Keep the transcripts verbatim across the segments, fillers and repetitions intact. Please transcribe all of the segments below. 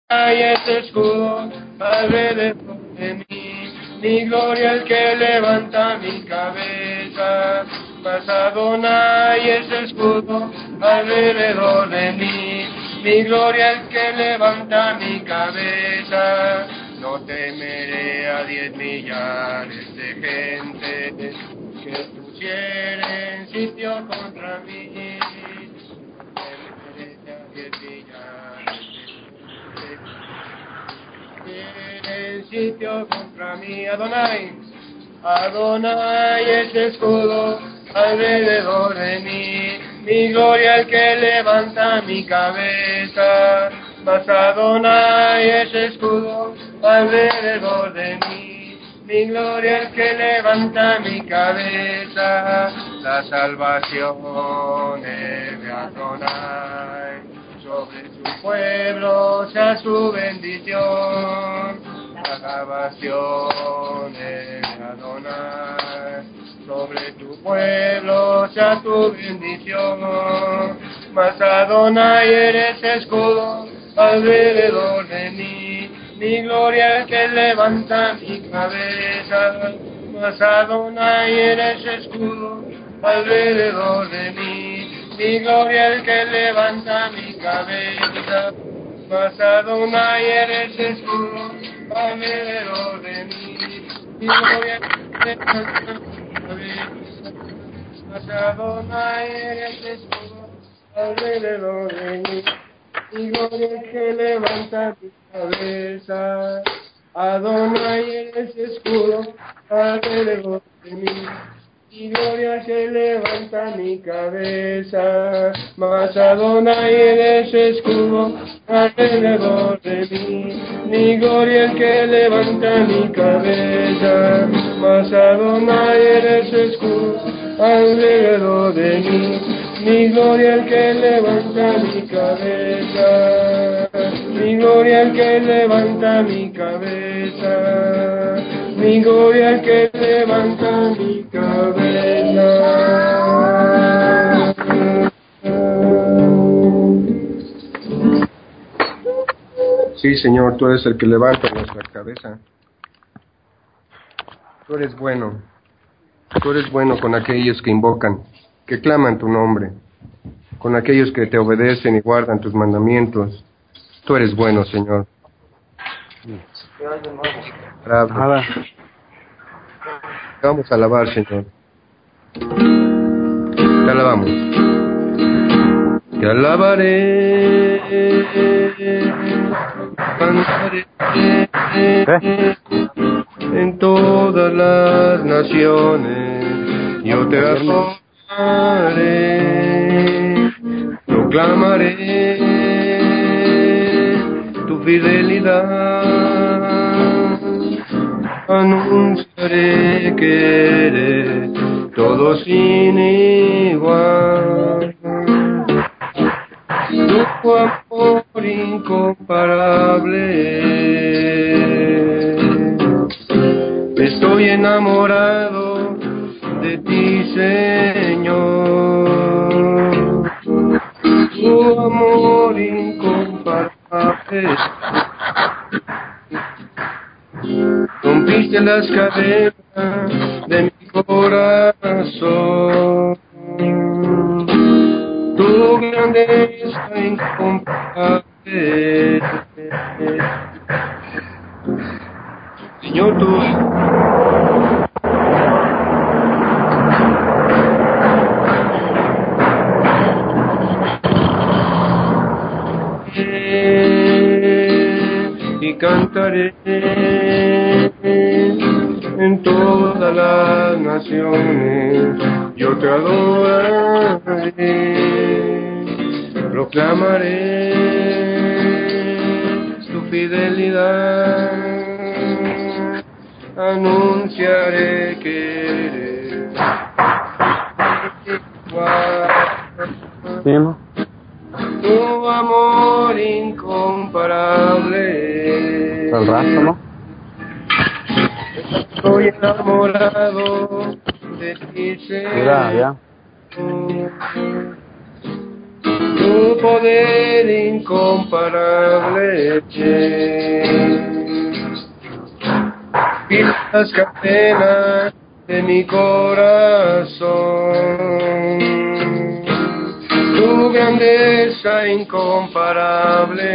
hay ese escudo alrededor de mí, mi gloria el que levanta mi cabeza. Mas Adonai ese escudo alrededor de mí, mi gloria el que levanta mi cabeza. No temeré a diez millares de gente que pusieren sitio contra mí. No temeré a diez millares de gente que pusieren sitio contra mí. Adonai, Adonai es escudo alrededor de mí, mi gloria el que levanta mi cabeza. Mas Adonai es escudo alrededor de mí, mi gloria el que levanta mi cabeza. La salvación es de Adonai, sobre su pueblo sea su bendición. La salvación es de Adonai, sobre tu pueblo sea tu bendición. Mas Adonai eres escudo alrededor de mí, mi gloria el que levanta mi cabeza. Mas Adonai eres escudo alrededor de mí, mi gloria el que levanta mi cabeza. Mas Adonai eres escudo alrededor de mí, mi gloria el que levanta mi cabeza. Mas Adonai eres escudo alrededor de mí, mi gloria el que levanta mi cabeza. Adonai eres escudo alrededor de mí, mi gloria que levanta mi cabeza. Mas Adonai eres escudo alrededor de mí, mi gloria el que levanta mi cabeza. Mas Adonai eres escudo alrededor de mí, mi gloria el que levanta mi cabeza. Mi gloria el que levanta mi cabeza, mi gloria el que levanta mi cabeza. Sí, Señor, tú eres el que levanta nuestra cabeza. Tú eres bueno. Tú eres bueno con aquellos que invocan, que claman tu nombre, con aquellos que te obedecen y guardan tus mandamientos. Tú eres bueno, Señor. Nada. Te vamos a alabar, Señor. Te alabamos. Te alabaré, cantaré ¿Eh? en todas las naciones. Yo te adoraré, proclamaré tu fidelidad, anunciaré que eres todo sin igual. Tu amor incomparable, estoy enamorado de ti, Señor. Tu amor incomparable, rompiste las cadenas de mi corazón. Tu grandeza incomparable, Señor, tú y cantaré en todas las naciones. Yo te adoraré, proclamaré tu fidelidad, anunciaré que eres igual. ¿Sí? Tu amor incomparable. El rastro, ¿no? Estoy enamorado de ti, Señor. Mira, ya. Tu tu poder incomparable. Y las cadenas de mi corazón, tu grandeza incomparable.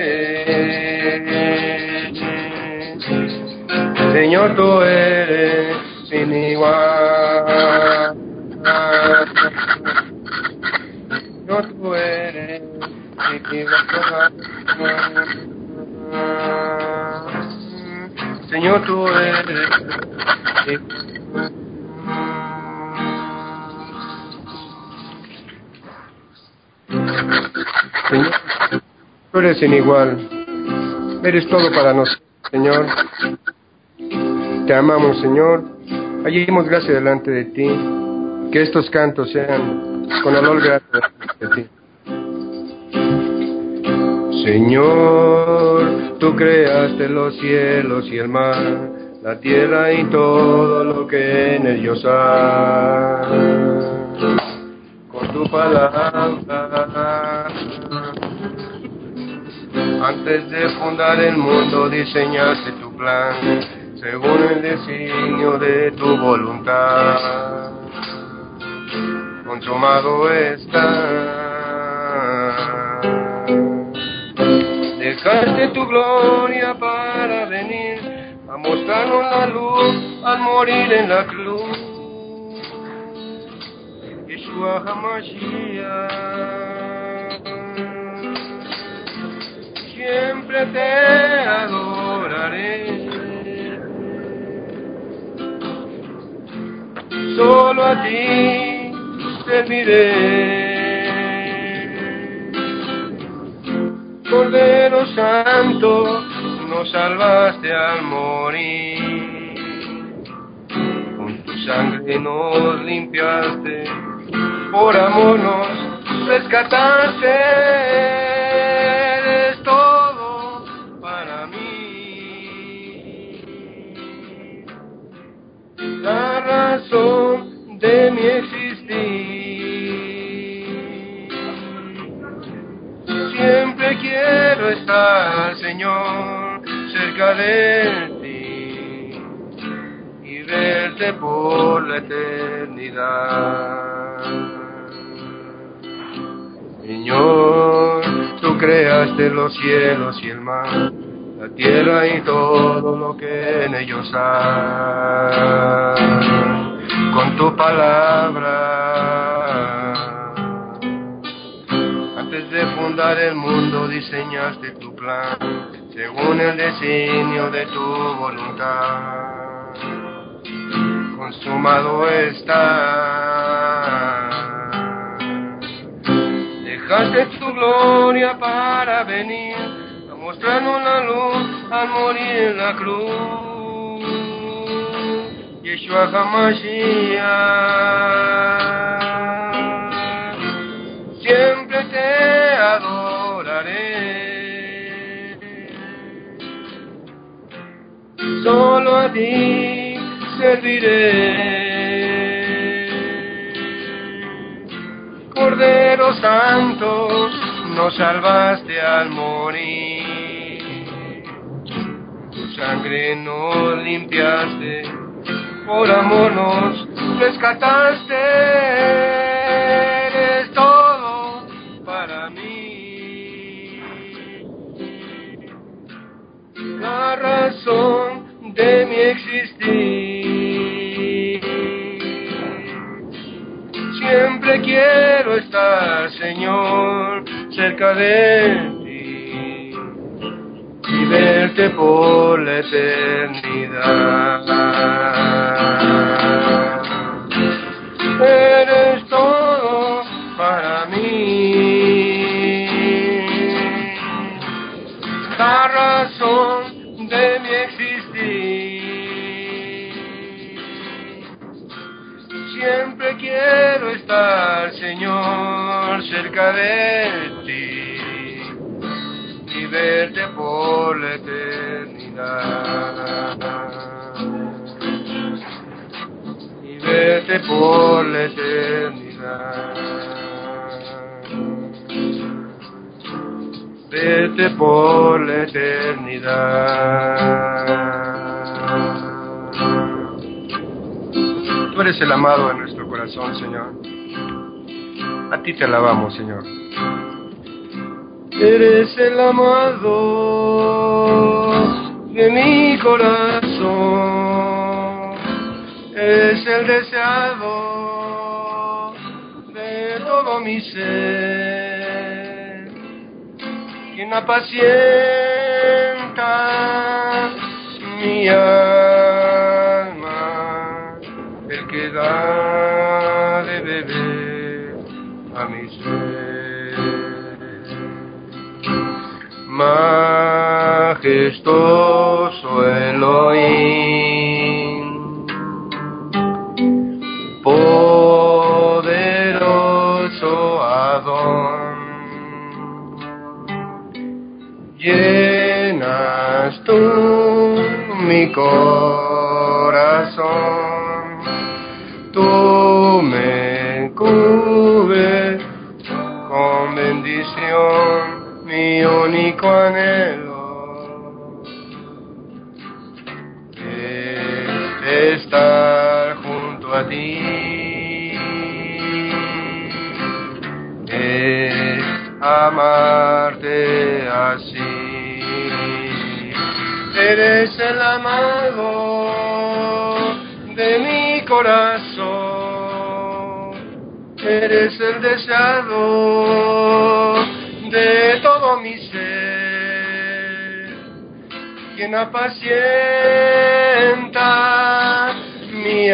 Señor, tú eres sin igual. Señor, tú eres sin igual. Señor, tú eres sin igual. Señor, tú eres sin igual. Eres todo para nosotros, Señor. Te amamos, Señor. Hallemos gracia delante de ti. Que estos cantos sean con olor grato delante de ti. Señor, tú creaste los cielos y el mar, la tierra y todo lo que en ellos hay. Con tu palabra, antes de fundar el mundo diseñaste tu plan, según el designio de tu voluntad. Consumado está. Dejaste tu gloria para venir a mostrarnos la luz al morir en la cruz. Yeshua HaMashiach, siempre te adoraré. Solo a ti serviré. Cordero Santo, nos salvaste al morir. Con tu sangre nos limpiaste, por amor nos rescataste. Eres todo para mí, la razón de mi existir. Siempre quiero estar, Señor, cerca de ti y verte por la eternidad. Señor, tú creaste los cielos y el mar, la tierra y todo lo que en ellos hay. Con tu palabra, antes de fundar el mundo diseñaste tu plan, según el designio de tu voluntad. Consumado está. Dejaste tu gloria para venir a mostrarnos la luz al morir en la cruz. Yeshua HaMashiach, siempre te adoraré. Solo a ti serviré. Cordero Santo, nos salvaste al morir. Tu sangre nos limpiaste, por amor nos rescataste. Eres todo para mí, la razón de mi existir. Siempre quiero estar, Señor, cerca de ti y verte por la eternidad. Eres todo para mí, la razón de mi existir. Siempre quiero estar, Señor, cerca de ti y verte por la eternidad. Y verte por la eternidad. fuerte por la eternidad. Tú eres el amado de nuestro corazón, Señor. A ti te alabamos, Señor. Eres el amado de mi corazón. Eres el deseado de todo mi ser. Quien apacienta mi alma, el que da de beber a mi ser. Majestuoso Elohim, poderoso Adón, llenas tú mi corazón, tú me cubres con bendición, mi único anhelo es estar junto a ti, es amarte así. Eres el amado de mi corazón, eres el deseado de todo mi ser, quien apacienta mi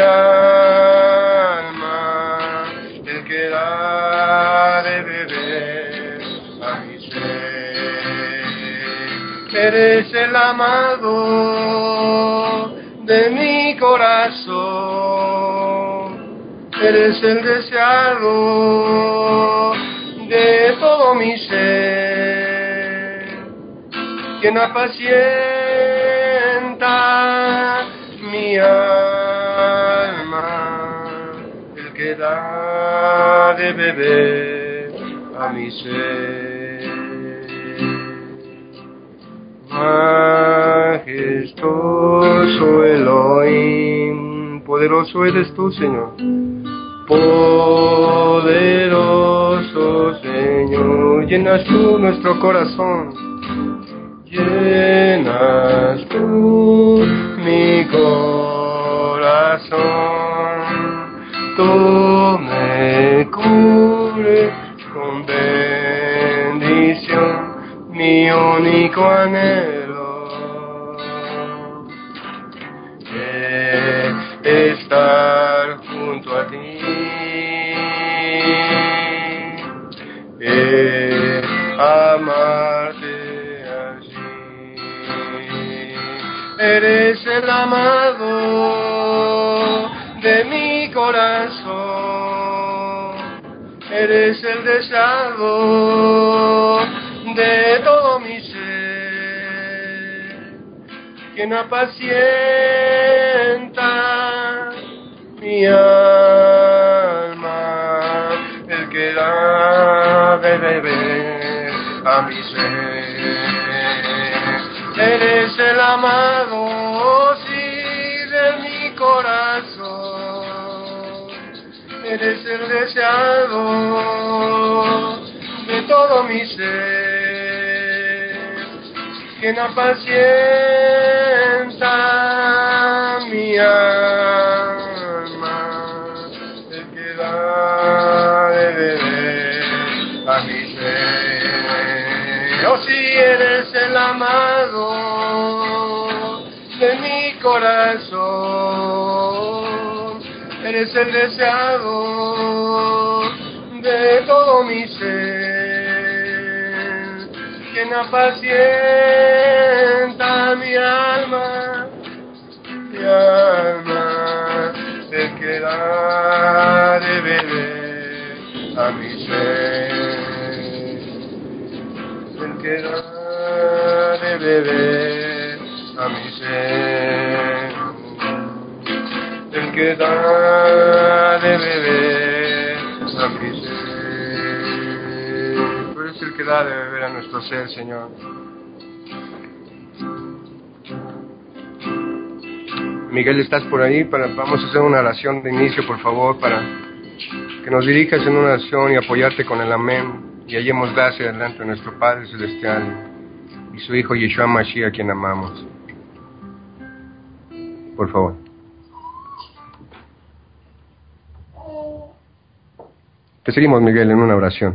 alma, el que da de beber a mi ser. Eres el amado de mi corazón, eres el deseado de todo mi ser, quien apacienta mi alma, el que da de beber a mi ser. Majestuoso Elohim, poderoso eres tú, Señor. Poderoso Señor, llenas tú nuestro corazón, llenas tú mi corazón, tú me cubres con bendición, mi único anhelo es estar junto a ti, es amarte así. Eres el amado de mi corazón, eres el deseado de todo mi ser, quien apacienta mi alma, el que da de beber a mi ser. Eres el amado, sí, de mi corazón, eres el deseado de todo mi ser, quien apacienta mi alma, el que da de beber a mi ser. Oh, si eres el amado de mi corazón, eres el deseado de todo mi ser, quien apacienta mi alma, mi alma, el que da de beber a mi ser, el que da de beber a mi ser, el que da de beber a mi ser. Tú eres el que da de beber a nuestro ser, Señor. Miguel, ¿estás por ahí? Para, vamos a hacer una oración de inicio, por favor, para que nos dirijas en una oración y apoyarte con el amén. Y hallemos gracia delante de nuestro Padre Celestial y su Hijo Yeshua Mashiach, a quien amamos. Por favor. Te seguimos, Miguel, en una oración.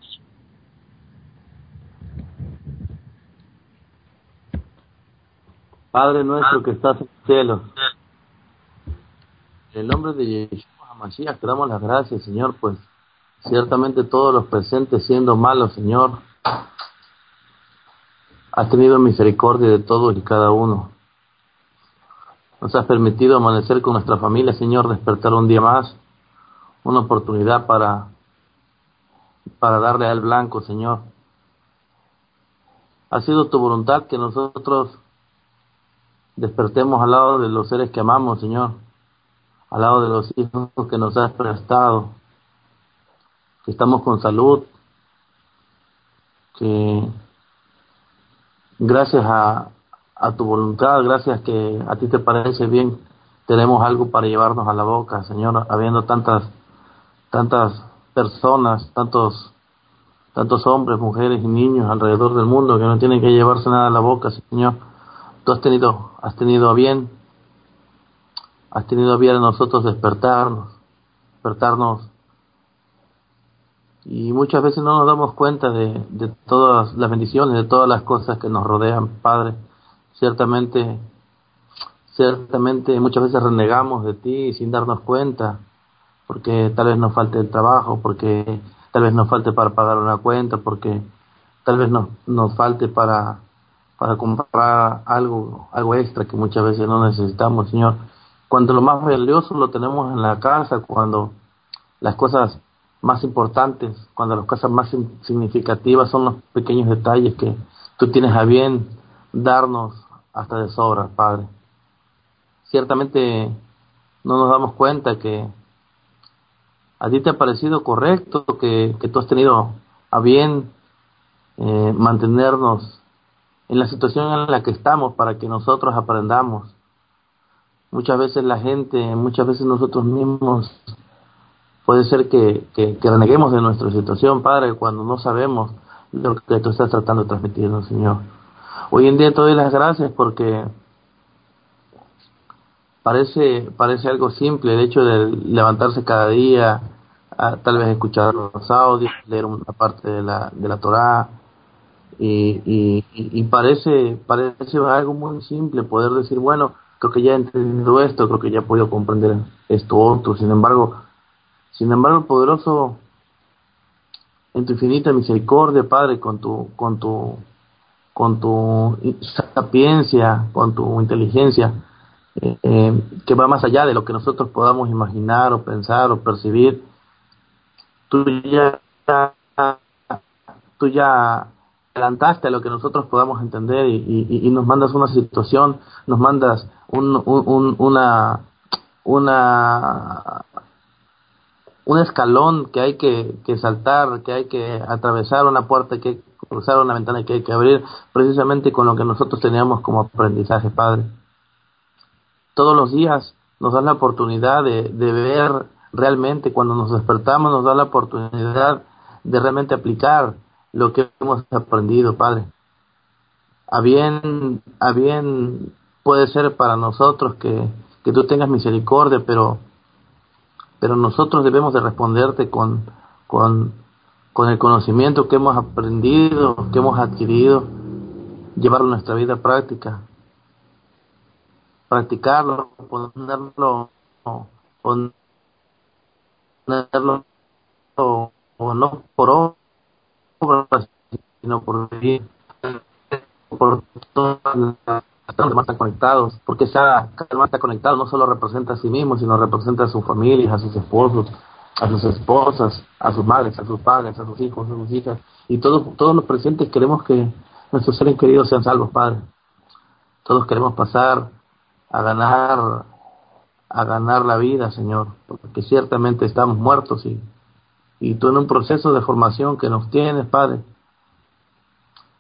Padre nuestro que estás en el cielo, en el nombre de Yeshua Mashiach te damos las gracias, Señor, pues ciertamente todos los presentes siendo malos, Señor, has tenido misericordia de todos y cada uno. Nos has permitido amanecer con nuestra familia, Señor, despertar un día más, una oportunidad para, para darle al blanco, Señor. Ha sido tu voluntad que nosotros despertemos al lado de los seres que amamos, Señor, al lado de los hijos que nos has prestado, que estamos con salud, que gracias a, a tu voluntad, gracias que a ti te parece bien, tenemos algo para llevarnos a la boca, Señor, habiendo tantas tantas personas, tantos tantos hombres, mujeres y niños alrededor del mundo que no tienen que llevarse nada a la boca, Señor. Tú has tenido, has tenido a bien, has tenido a bien a nosotros despertarnos, despertarnos, y muchas veces no nos damos cuenta de, de todas las bendiciones, de todas las cosas que nos rodean, Padre. Ciertamente, ciertamente muchas veces renegamos de ti sin darnos cuenta, porque tal vez nos falte el trabajo, porque tal vez nos falte para pagar una cuenta, porque tal vez nos, nos falte para para comprar algo algo extra que muchas veces no necesitamos, Señor. Cuando lo más valioso lo tenemos en la casa, cuando las cosas más importantes, cuando las cosas más significativas son los pequeños detalles que tú tienes a bien darnos hasta de sobra, Padre. Ciertamente no nos damos cuenta que a ti te ha parecido correcto, que, que tú has tenido a bien eh, mantenernos en la situación en la que estamos para que nosotros aprendamos. Muchas veces la gente, muchas veces nosotros mismos, puede ser que, que, que reneguemos de nuestra situación, Padre, cuando no sabemos lo que tú estás tratando de transmitirnos, Señor. Hoy en día te doy las gracias porque parece parece algo simple el hecho de levantarse cada día, a, tal vez escuchar los audios, leer una parte de la de la Torá, y, y, y parece parece algo muy simple poder decir, bueno, creo que ya he entendido esto, creo que ya he podido comprender esto otro. Sin embargo, sin embargo, poderoso, en tu infinita misericordia, Padre, con tu con tu con tu sapiencia, con tu inteligencia, eh, eh, que va más allá de lo que nosotros podamos imaginar o pensar o percibir, tú ya tú ya adelantaste a lo que nosotros podamos entender, y, y, y nos mandas una situación, nos mandas un, un, un, una una un escalón que hay que, que saltar, que hay que atravesar una puerta, que hay que cruzar una ventana que hay que abrir, precisamente con lo que nosotros teníamos como aprendizaje, Padre. Todos los días nos das la oportunidad de, de ver realmente, cuando nos despertamos, nos da la oportunidad de realmente aplicar lo que hemos aprendido, Padre. A bien, a bien puede ser para nosotros que, que tú tengas misericordia, pero pero nosotros debemos de responderte con, con, con el conocimiento que hemos aprendido, que hemos adquirido, llevarlo a nuestra vida práctica, practicarlo, ponerlo, ponerlo, o, o no por obra, sino por vivir, por todas las demás están conectados, porque cada hermano está conectado, no solo representa a sí mismo, sino representa a sus familias, a sus esposos, a sus esposas, a sus madres, a sus padres, a sus hijos, a sus hijas, y todos todos los presentes queremos que nuestros seres queridos sean salvos, Padre. Todos queremos pasar a ganar a ganar la vida, Señor, porque ciertamente estamos muertos, y, y tú en un proceso de formación que nos tienes, Padre,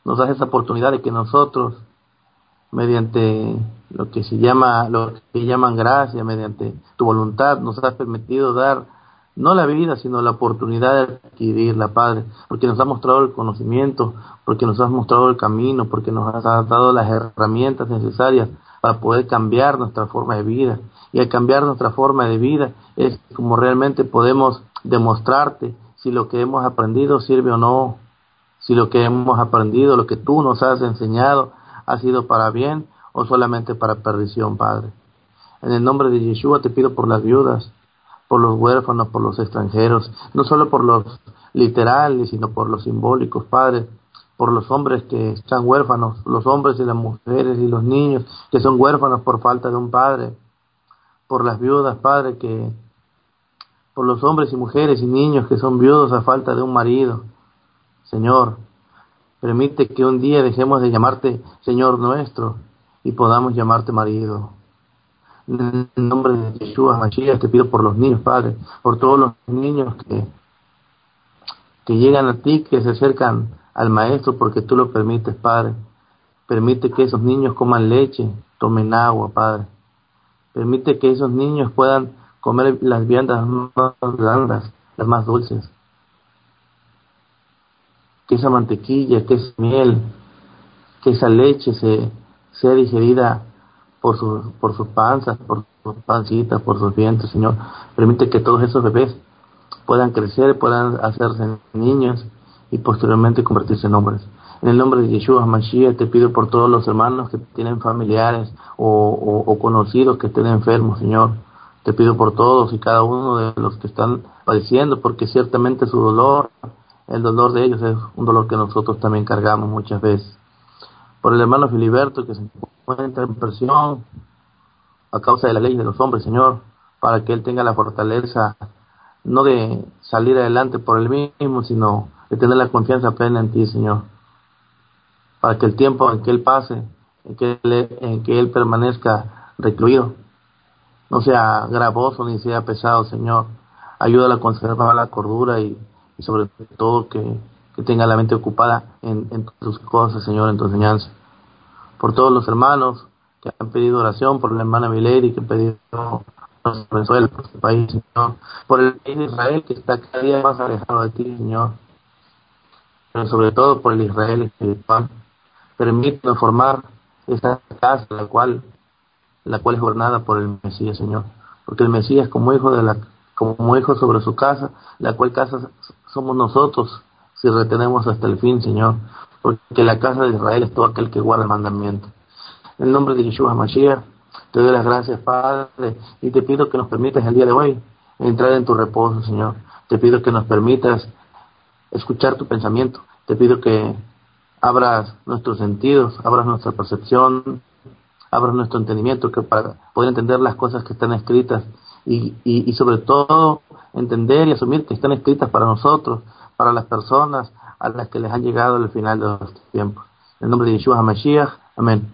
nos das esa oportunidad de que nosotros, mediante lo que se llama, lo que llaman gracia, mediante tu voluntad, nos has permitido dar no la vida, sino la oportunidad de adquirirla, Padre, porque nos has mostrado el conocimiento, porque nos has mostrado el camino, porque nos has dado las herramientas necesarias para poder cambiar nuestra forma de vida. Y al cambiar nuestra forma de vida es como realmente podemos demostrarte si lo que hemos aprendido sirve o no, si lo que hemos aprendido, lo que tú nos has enseñado, ha sido para bien o solamente para perdición, Padre. En el nombre de Yeshua te pido por las viudas, por los huérfanos, por los extranjeros, no solo por los literales, sino por los simbólicos, Padre, por los hombres que están huérfanos, los hombres y las mujeres y los niños que son huérfanos por falta de un padre, por las viudas, Padre, que por los hombres y mujeres y niños que son viudos a falta de un marido. Señor, permite que un día dejemos de llamarte Señor nuestro y podamos llamarte marido. En el nombre de Yeshua Mashiach te pido por los niños, Padre, por todos los niños que, que llegan a ti, que se acercan al Maestro porque tú lo permites, Padre. Permite que esos niños coman leche, tomen agua, Padre. Permite que esos niños puedan comer las viandas más blandas, las más dulces. Que esa mantequilla, que esa miel, que esa leche se, sea digerida por sus por sus panzas, por sus pancitas, por sus vientres, Señor. Permite que todos esos bebés puedan crecer, puedan hacerse niños y posteriormente convertirse en hombres. En el nombre de Yeshua Mashiach te pido por todos los hermanos que tienen familiares o, o, o conocidos que estén enfermos, Señor. Te pido por todos y cada uno de los que están padeciendo, porque ciertamente su dolor, el dolor de ellos es un dolor que nosotros también cargamos muchas veces. Por el hermano Filiberto que se encuentra en prisión a causa de la ley de los hombres, Señor, para que él tenga la fortaleza no de salir adelante por él mismo, sino de tener la confianza plena en ti, Señor, para que el tiempo en que él pase, en que él, en que él permanezca recluido, no sea gravoso ni sea pesado, Señor. Ayúdalo a conservar la cordura y, y sobre todo que, que tenga la mente ocupada en, en tus cosas, Señor, en tu enseñanza. Por todos los hermanos que han pedido oración, por la hermana Milady que pidió Venezuela, por este país, Señor, por el país de Israel que está cada día más alejado de ti, Señor, pero sobre todo por el Israel espiritual. Permítanos formar esta casa, la cual la cual es gobernada por el Mesías, Señor, porque el Mesías como hijo de la como hijo sobre su casa, la cual casa somos nosotros si retenemos hasta el fin, Señor, porque la casa de Israel es todo aquel que guarda el mandamiento. En el nombre de Yeshua Mashiach te doy las gracias, Padre, y te pido que nos permitas el día de hoy entrar en tu reposo, Señor. Te pido que nos permitas escuchar tu pensamiento. Te pido que abras nuestros sentidos, abras nuestra percepción, abras nuestro entendimiento, que para poder entender las cosas que están escritas y, y, y sobre todo entender y asumir que están escritas para nosotros, para las personas a las que les han llegado el final de los tiempos. En el nombre de Yeshua HaMashiach, amén.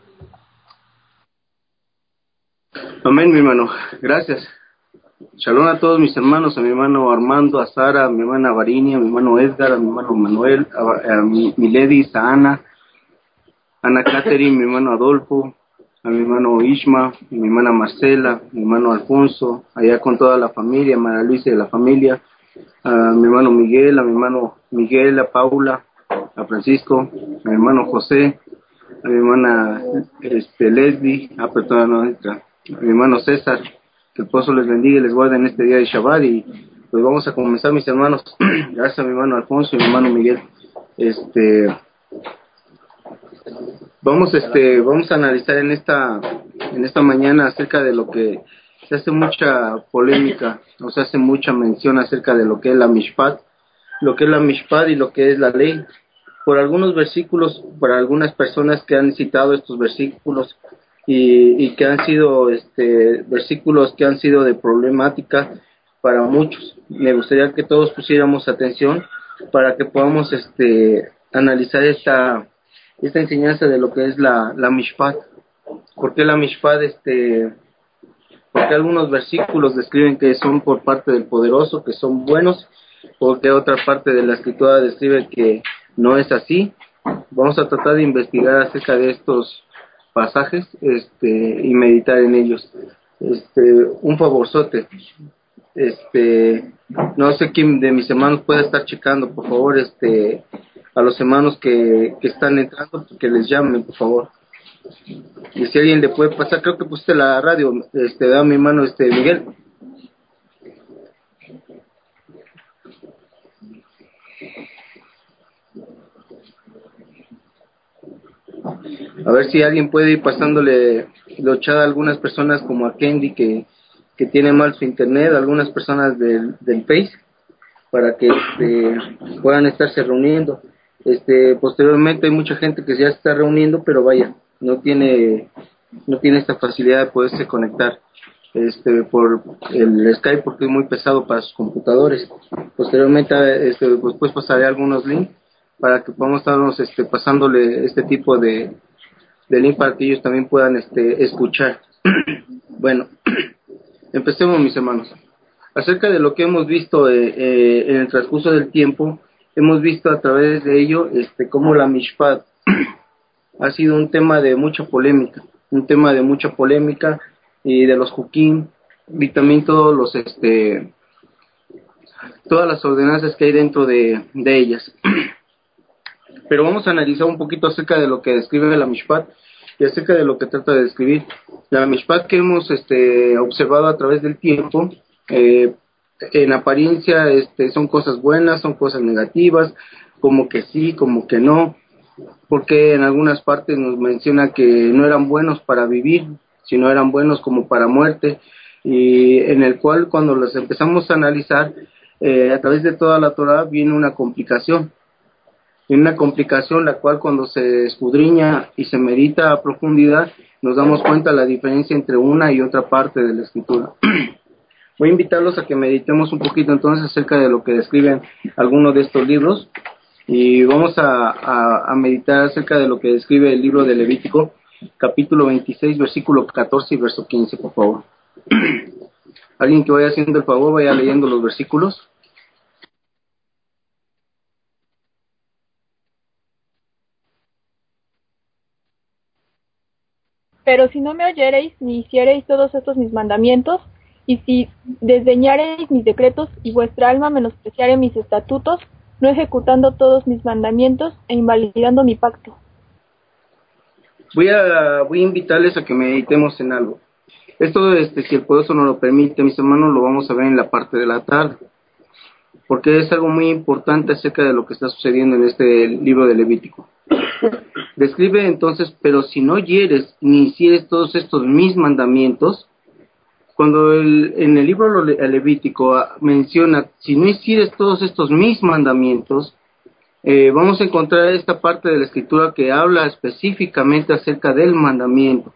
Amén, mi hermano. Gracias. Shalom a todos mis hermanos, a mi hermano Armando, a Sara, a mi hermana Varinia, a mi hermano Edgar, a mi hermano Manuel, a, a mi, mi lady, a Ana, Ana Catherine, mi hermano Adolfo, a mi hermano Ishma, a mi hermana Marcela, a mi hermano Alfonso, allá con toda la familia, a María Luisa y la familia, a mi hermano Miguel, a mi hermano Miguel, a Paula, a Francisco, a mi hermano José, a mi hermana este, Leslie, a, perdón, no, a mi hermano César. Que el Pozo les bendiga y les guarde en este día de Shabbat. Y pues vamos a comenzar, mis hermanos. Gracias a mi hermano Alfonso y mi hermano Miguel. Este, vamos, este, vamos a analizar en esta, en esta mañana acerca de lo que se hace mucha polémica, o se hace mucha mención acerca de lo que es la Mishpat, lo que es la Mishpat y lo que es la ley. Por algunos versículos, por algunas personas que han citado estos versículos. Y, y que han sido este versículos que han sido de problemática para muchos. Me gustaría que todos pusiéramos atención para que podamos este analizar esta esta enseñanza de lo que es la la Mishpat. ¿Por qué la Mishpat? Este, porque algunos versículos describen que son por parte del Poderoso, que son buenos, porque otra parte de la Escritura describe que no es así, Vamos a tratar de investigar acerca de estos pasajes, este, y meditar en ellos. Este, un favorzote, este, no sé quién de mis hermanos puede estar checando, por favor, este, a los hermanos que, que están entrando, que les llamen, por favor. Y si alguien le puede pasar, creo que pusiste la radio, este, da mi mano, este, Miguel. A ver si alguien puede ir pasándole lo chat a algunas personas como a Candy que, que tiene mal su internet, algunas personas del, del Face, para que este, puedan estarse reuniendo. Este, posteriormente hay mucha gente que ya se está reuniendo, pero vaya, no tiene no tiene esta facilidad de poderse conectar este por el Skype porque es muy pesado para sus computadores. Posteriormente este, pues, pues pasaré algunos links para que podamos estarnos este, pasándole este tipo de, de link para que ellos también puedan este, escuchar. Bueno, empecemos, mis hermanos. Acerca de lo que hemos visto eh, eh, en el transcurso del tiempo, hemos visto a través de ello este, cómo la Mishpat ha sido un tema de mucha polémica, un tema de mucha polémica y de los Jukim y también todos los este todas las ordenanzas que hay dentro de, de ellas. Pero vamos a analizar un poquito acerca de lo que describe la Mishpat y acerca de lo que trata de describir. La Mishpat que hemos este, observado a través del tiempo, eh, en apariencia este, son cosas buenas, son cosas negativas, como que sí, como que no, porque en algunas partes nos menciona que no eran buenos para vivir, sino eran buenos como para muerte, y en el cual cuando los empezamos a analizar, eh, a través de toda la Torah viene una complicación, viene una complicación la cual cuando se escudriña y se medita a profundidad, nos damos cuenta de la diferencia entre una y otra parte de la escritura. Voy a invitarlos a que meditemos un poquito entonces acerca de lo que describen algunos de estos libros, y vamos a, a, a meditar acerca de lo que describe el libro de Levítico, capítulo veintiséis, versículo catorce y verso quince, por favor. Alguien que vaya haciendo el favor, vaya leyendo los versículos. Pero si no me oyereis, ni hiciereis todos estos mis mandamientos, y si desdeñareis mis decretos, y vuestra alma menospreciare mis estatutos, no ejecutando todos mis mandamientos, e invalidando mi pacto. Voy a, voy a invitarles a que meditemos en algo. Esto, este, si el poderoso nos lo permite, mis hermanos, lo vamos a ver en la parte de la tarde, porque es algo muy importante acerca de lo que está sucediendo en este libro de Levítico. Describe entonces, pero si no hieres ni hicieres todos estos mis mandamientos, cuando el, en el libro Levítico menciona, si no hicieres todos estos mis mandamientos, eh, vamos a encontrar esta parte de la escritura que habla específicamente acerca del mandamiento.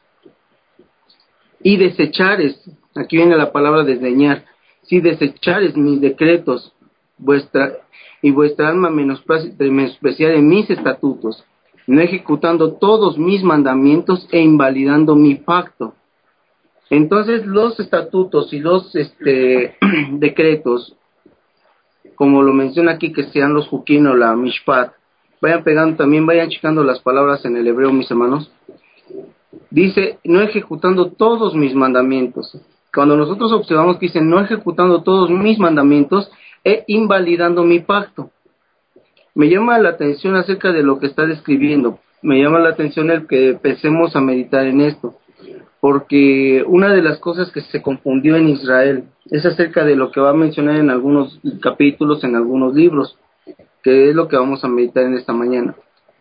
Y desechares, aquí viene la palabra desdeñar, si desechares mis decretos vuestra y vuestra alma menospreciare mis estatutos, no ejecutando todos mis mandamientos e invalidando mi pacto. Entonces los estatutos y los este, decretos, como lo menciona aquí, que sean los Jukim o la Mishpat, vayan pegando también, vayan checando las palabras en el hebreo, mis hermanos. Dice, no ejecutando todos mis mandamientos. Cuando nosotros observamos que dice, no ejecutando todos mis mandamientos e invalidando mi pacto, me llama la atención acerca de lo que está describiendo. Me llama la atención el que empecemos a meditar en esto, porque una de las cosas que se confundió en Israel es acerca de lo que va a mencionar en algunos capítulos, en algunos libros, que es lo que vamos a meditar en esta mañana.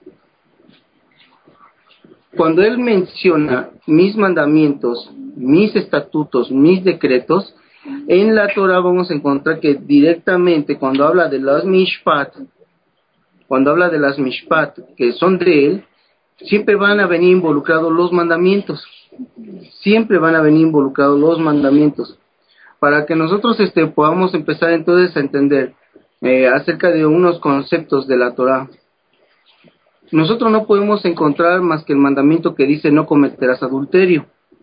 Cuando él menciona mis mandamientos, mis estatutos, mis decretos, en la Torah vamos a encontrar que directamente cuando habla de las mishpat, cuando habla de las mishpat que son de él, siempre van a venir involucrados los mandamientos. Siempre van a venir involucrados los mandamientos. Para que nosotros este, podamos empezar entonces a entender eh, acerca de unos conceptos de la Torah. Nosotros no podemos encontrar más que el mandamiento que dice no cometerás adulterio.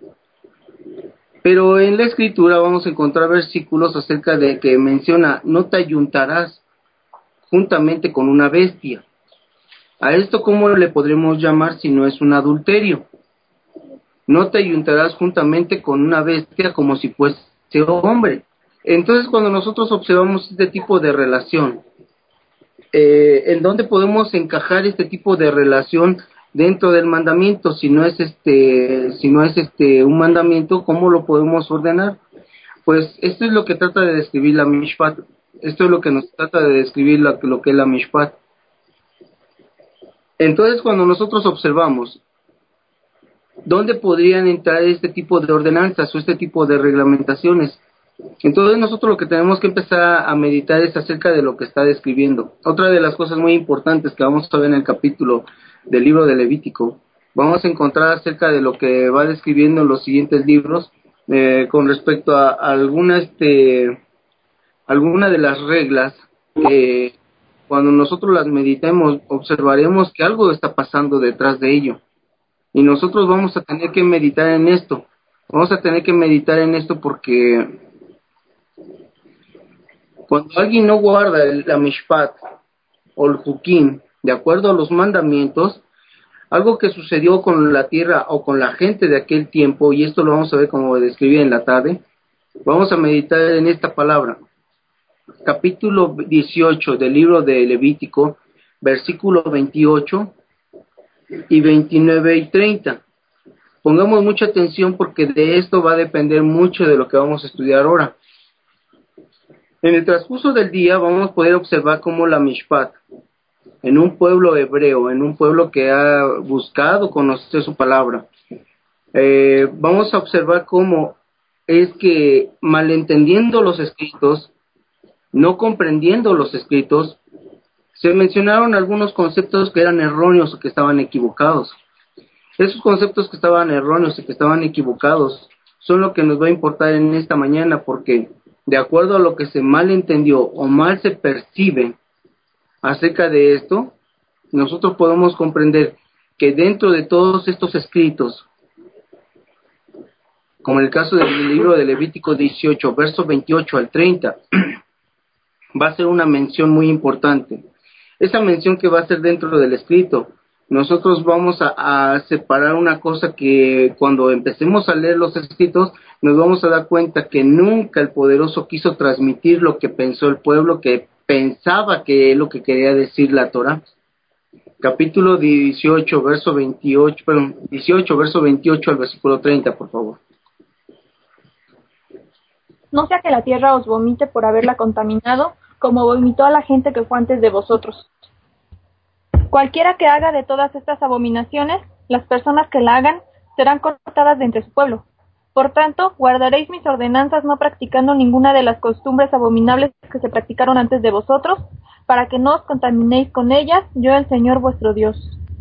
Pero en la escritura vamos a encontrar versículos acerca de que menciona no te ayuntarás juntamente con una bestia. A esto, ¿cómo le podremos llamar si no es un adulterio? No te ayuntarás juntamente con una bestia como si fuese hombre. Entonces, cuando nosotros observamos este tipo de relación, eh, ¿en dónde podemos encajar este tipo de relación dentro del mandamiento? Si no es este, si no es este un mandamiento, ¿cómo lo podemos ordenar? Pues esto es lo que trata de describir la Mishpat. Esto es lo que nos trata de describir lo, lo que es la Mishpat. Entonces, cuando nosotros observamos ¿dónde podrían entrar este tipo de ordenanzas o este tipo de reglamentaciones? Entonces nosotros lo que tenemos que empezar a meditar es acerca de lo que está describiendo. Otra de las cosas muy importantes que vamos a ver en el capítulo del libro de Levítico, vamos a encontrar acerca de lo que va describiendo en los siguientes libros eh, con respecto a, a alguna, este, alguna de las reglas que cuando nosotros las meditemos observaremos que algo está pasando detrás de ello. Y nosotros vamos a tener que meditar en esto. Vamos a tener que meditar en esto porque cuando alguien no guarda el, la Mishpat o el Hukim de acuerdo a los mandamientos, algo que sucedió con la tierra o con la gente de aquel tiempo, y esto lo vamos a ver como describí en la tarde, vamos a meditar en esta palabra. Capítulo dieciocho del libro de Levítico, versículo veintiocho y veintinueve y treinta. Pongamos mucha atención porque de esto va a depender mucho de lo que vamos a estudiar ahora. En el transcurso del día vamos a poder observar cómo la Mishpat, en un pueblo hebreo, en un pueblo que ha buscado conocer su palabra, eh, vamos a observar cómo es que malentendiendo los escritos, no comprendiendo los escritos, se mencionaron algunos conceptos que eran erróneos o que estaban equivocados. Esos conceptos que estaban erróneos y que estaban equivocados son lo que nos va a importar en esta mañana, porque de acuerdo a lo que se malentendió o mal se percibe acerca de esto, nosotros podemos comprender que dentro de todos estos escritos, como en el caso del libro de Levítico dieciocho, versos veintiocho al treinta, va a ser una mención muy importante. Esa mención que va a ser dentro del escrito, nosotros vamos a, a separar una cosa que cuando empecemos a leer los escritos, nos vamos a dar cuenta que nunca el poderoso quiso transmitir lo que pensó el pueblo, que pensaba que es lo que quería decir la Torah. Capítulo dieciocho, verso veintiocho, perdón, dieciocho, verso veintiocho al versículo treinta, por favor. No sea que la tierra os vomite por haberla contaminado, como vomitó a la gente que fue antes de vosotros. Cualquiera que haga de todas estas abominaciones, las personas que la hagan serán cortadas de entre su pueblo. Por tanto, guardaréis mis ordenanzas no practicando ninguna de las costumbres abominables que se practicaron antes de vosotros, para que no os contaminéis con ellas, yo el Señor vuestro Dios.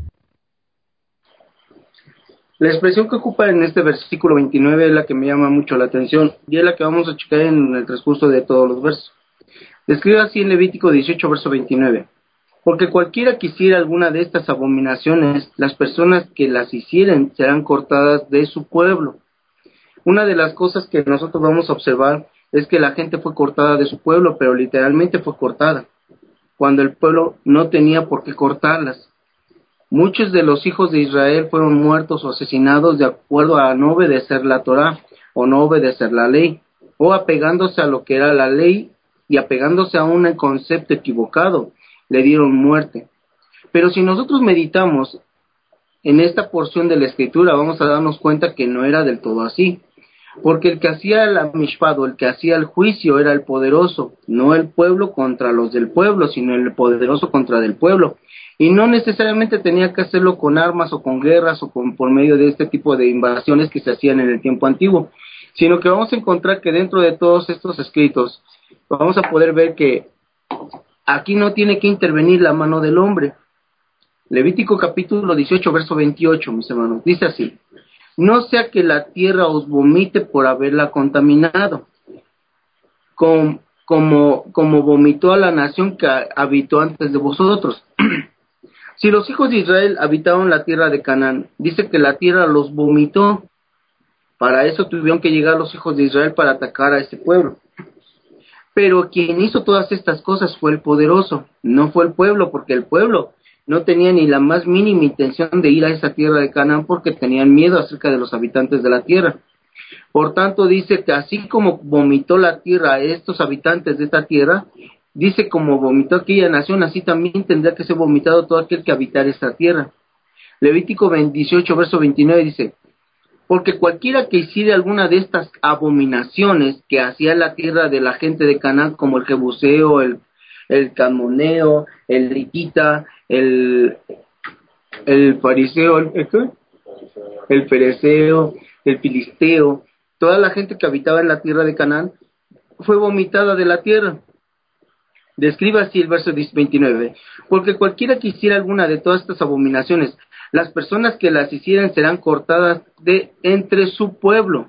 La expresión que ocupa en este versículo veintinueve es la que me llama mucho la atención y es la que vamos a checar en el transcurso de todos los versos. Describe así en Levítico dieciocho, verso veintinueve. Porque cualquiera que hiciera alguna de estas abominaciones, las personas que las hicieren serán cortadas de su pueblo. Una de las cosas que nosotros vamos a observar es que la gente fue cortada de su pueblo, pero literalmente fue cortada, cuando el pueblo no tenía por qué cortarlas. Muchos de los hijos de Israel fueron muertos o asesinados de acuerdo a no obedecer la Torá o no obedecer la ley, o apegándose a lo que era la ley y apegándose a un concepto equivocado, le dieron muerte. Pero si nosotros meditamos en esta porción de la Escritura, vamos a darnos cuenta que no era del todo así, porque el que hacía la mishpat, o el que hacía el juicio, era el poderoso, no el pueblo contra los del pueblo, sino el poderoso contra del pueblo. Y no necesariamente tenía que hacerlo con armas o con guerras o con, por medio de este tipo de invasiones que se hacían en el tiempo antiguo, sino que vamos a encontrar que dentro de todos estos escritos vamos a poder ver que aquí no tiene que intervenir la mano del hombre. Levítico capítulo dieciocho, verso veintiocho, mis hermanos, dice así: no sea que la tierra os vomite por haberla contaminado, como, como, como vomitó a la nación que habitó antes de vosotros. Si los hijos de Israel habitaron la tierra de Canaán, dice que la tierra los vomitó. Para eso tuvieron que llegar los hijos de Israel para atacar a este pueblo. Pero quien hizo todas estas cosas fue el poderoso, no fue el pueblo, porque el pueblo no tenían ni la más mínima intención de ir a esa tierra de Canaán porque tenían miedo acerca de los habitantes de la tierra. Por tanto, dice que así como vomitó la tierra a estos habitantes de esta tierra, dice como vomitó aquella nación, así también tendrá que ser vomitado todo aquel que habitare esta tierra. Levítico dieciocho, verso veintinueve dice, porque cualquiera que hiciera alguna de estas abominaciones que hacía la tierra de la gente de Canaán, como el jebuseo, el, el camoneo, el ritita, el, el fariseo, el, ¿qué? el fereceo, el filisteo, toda la gente que habitaba en la tierra de Canaán, fue vomitada de la tierra. Describe así el verso veintinueve, porque cualquiera que hiciera alguna de todas estas abominaciones, las personas que las hicieran serán cortadas de entre su pueblo.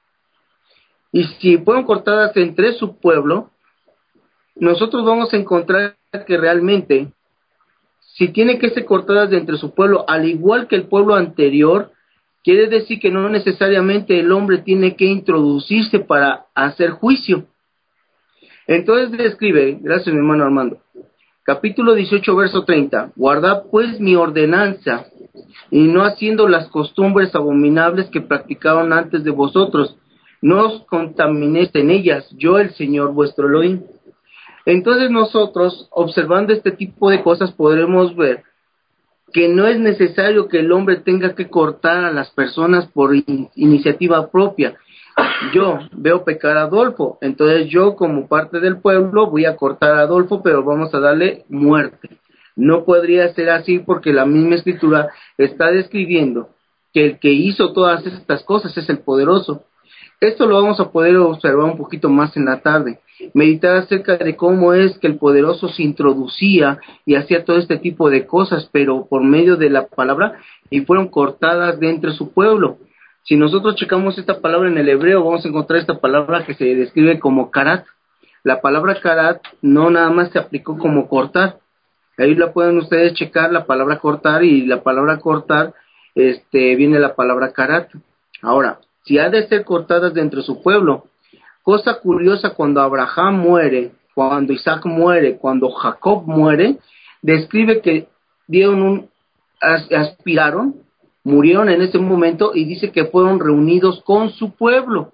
Y si fueron cortadas entre su pueblo, nosotros vamos a encontrar que realmente, si tienen que ser cortadas de entre su pueblo, al igual que el pueblo anterior, quiere decir que no necesariamente el hombre tiene que introducirse para hacer juicio. Entonces describe, gracias mi hermano Armando, capítulo dieciocho, verso treinta, guardad pues mi ordenanza, y no haciendo las costumbres abominables que practicaron antes de vosotros, no os contaminéis en ellas, yo el Señor vuestro Elohim. Entonces nosotros, observando este tipo de cosas, podremos ver que no es necesario que el hombre tenga que cortar a las personas por in- iniciativa propia. Yo veo pecar a Adolfo, entonces yo como parte del pueblo voy a cortar a Adolfo, pero vamos a darle muerte. No podría ser así porque la misma escritura está describiendo que el que hizo todas estas cosas es el poderoso. Esto lo vamos a poder observar un poquito más en la tarde. Meditar acerca de cómo es que el poderoso se introducía y hacía todo este tipo de cosas, pero por medio de la palabra, y fueron cortadas de entre su pueblo. Si nosotros checamos esta palabra en el hebreo, vamos a encontrar esta palabra que se describe como karat. La palabra karat no nada más se aplicó como cortar. Ahí la pueden ustedes checar, la palabra cortar, y la palabra cortar, este, viene la palabra karat. Ahora, si ha de ser cortadas de entre su pueblo, cosa curiosa, cuando Abraham muere, cuando Isaac muere, cuando Jacob muere, describe que dieron un, aspiraron, murieron en ese momento, y dice que fueron reunidos con su pueblo.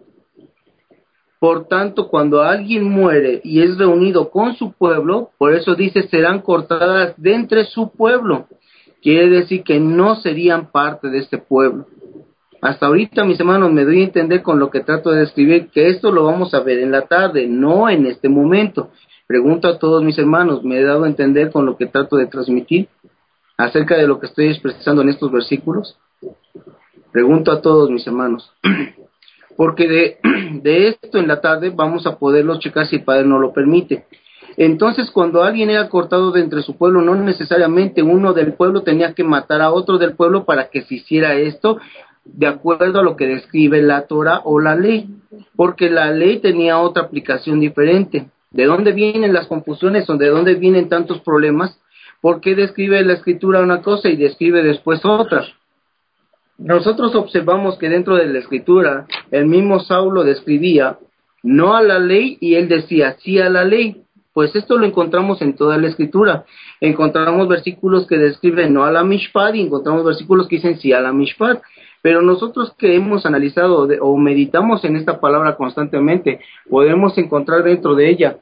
Por tanto, cuando alguien muere y es reunido con su pueblo, por eso dice serán cortadas de entre su pueblo. Quiere decir que no serían parte de este pueblo. Hasta ahorita, mis hermanos, me doy a entender con lo que trato de describir, que esto lo vamos a ver en la tarde, no en este momento. Pregunto a todos mis hermanos, ¿me he dado a entender con lo que trato de transmitir acerca de lo que estoy expresando en estos versículos? Pregunto a todos mis hermanos. Porque de, de esto en la tarde vamos a poderlo checar si el Padre nos lo permite. Entonces, cuando alguien era cortado de entre su pueblo, no necesariamente uno del pueblo tenía que matar a otro del pueblo para que se hiciera esto, de acuerdo a lo que describe la Torah o la ley, porque la ley tenía otra aplicación diferente. ¿De dónde vienen las confusiones o de dónde vienen tantos problemas? ¿Por qué describe la Escritura una cosa y describe después otra? Nosotros observamos que dentro de la Escritura, el mismo Saulo describía no a la ley y él decía sí a la ley. Pues esto lo encontramos en toda la Escritura. Encontramos versículos que describen no a la Mishpat y encontramos versículos que dicen sí a la Mishpat. Pero nosotros que hemos analizado de, o meditamos en esta palabra constantemente, podemos encontrar dentro de ella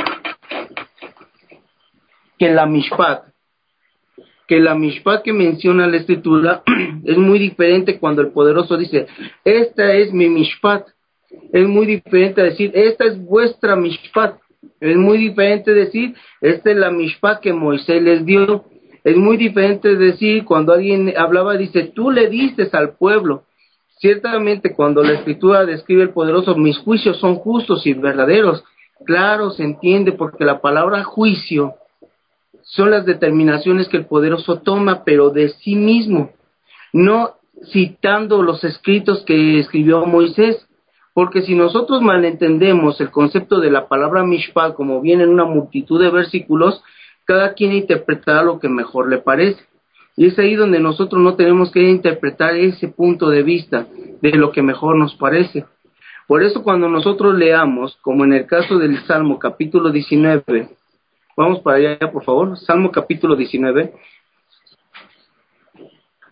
que la Mishpat, que la Mishpat que menciona la Escritura es muy diferente cuando el poderoso dice, esta es mi Mishpat. Es muy diferente decir, esta es vuestra Mishpat. Es muy diferente decir, esta es la Mishpat que Moisés les dio. Es muy diferente decir, cuando alguien hablaba, dice, tú le dices al pueblo. Ciertamente, cuando la Escritura describe el poderoso, mis juicios son justos y verdaderos. Claro, se entiende, porque la palabra juicio son las determinaciones que el poderoso toma, pero de sí mismo, no citando los escritos que escribió Moisés. Porque si nosotros malentendemos el concepto de la palabra mishpat, como viene en una multitud de versículos, cada quien interpretará lo que mejor le parece. Y es ahí donde nosotros no tenemos que interpretar ese punto de vista de lo que mejor nos parece. Por eso cuando nosotros leamos, como en el caso del Salmo capítulo diecinueve, vamos para allá por favor, Salmo capítulo diecinueve,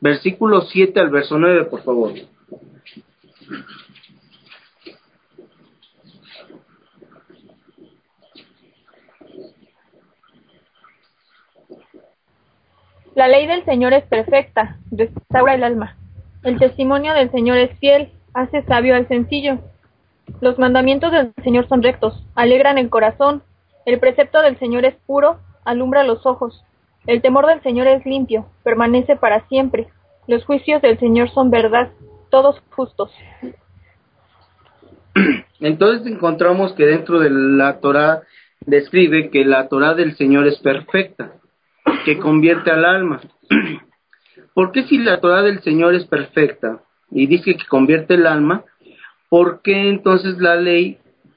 versículo siete al verso nueve, por favor. La ley del Señor es perfecta, restaura el alma. El testimonio del Señor es fiel, hace sabio al sencillo. Los mandamientos del Señor son rectos, alegran el corazón. El precepto del Señor es puro, alumbra los ojos. El temor del Señor es limpio, permanece para siempre. Los juicios del Señor son verdad, todos justos. Entonces encontramos que dentro de la Torá describe que la Torá del Señor es perfecta, que convierte al alma. ¿Por qué si la Torá del Señor es perfecta y dice que convierte el alma, por qué entonces la ley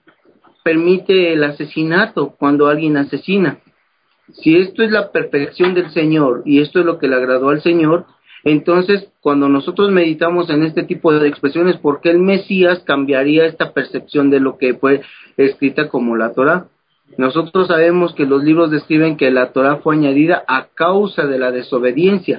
permite el asesinato cuando alguien asesina? Si esto es la perfección del Señor y esto es lo que le agradó al Señor, entonces cuando nosotros meditamos en este tipo de expresiones, ¿por qué el Mesías cambiaría esta percepción de lo que fue escrita como la Torá? Nosotros sabemos que los libros describen que la Torá fue añadida a causa de la desobediencia.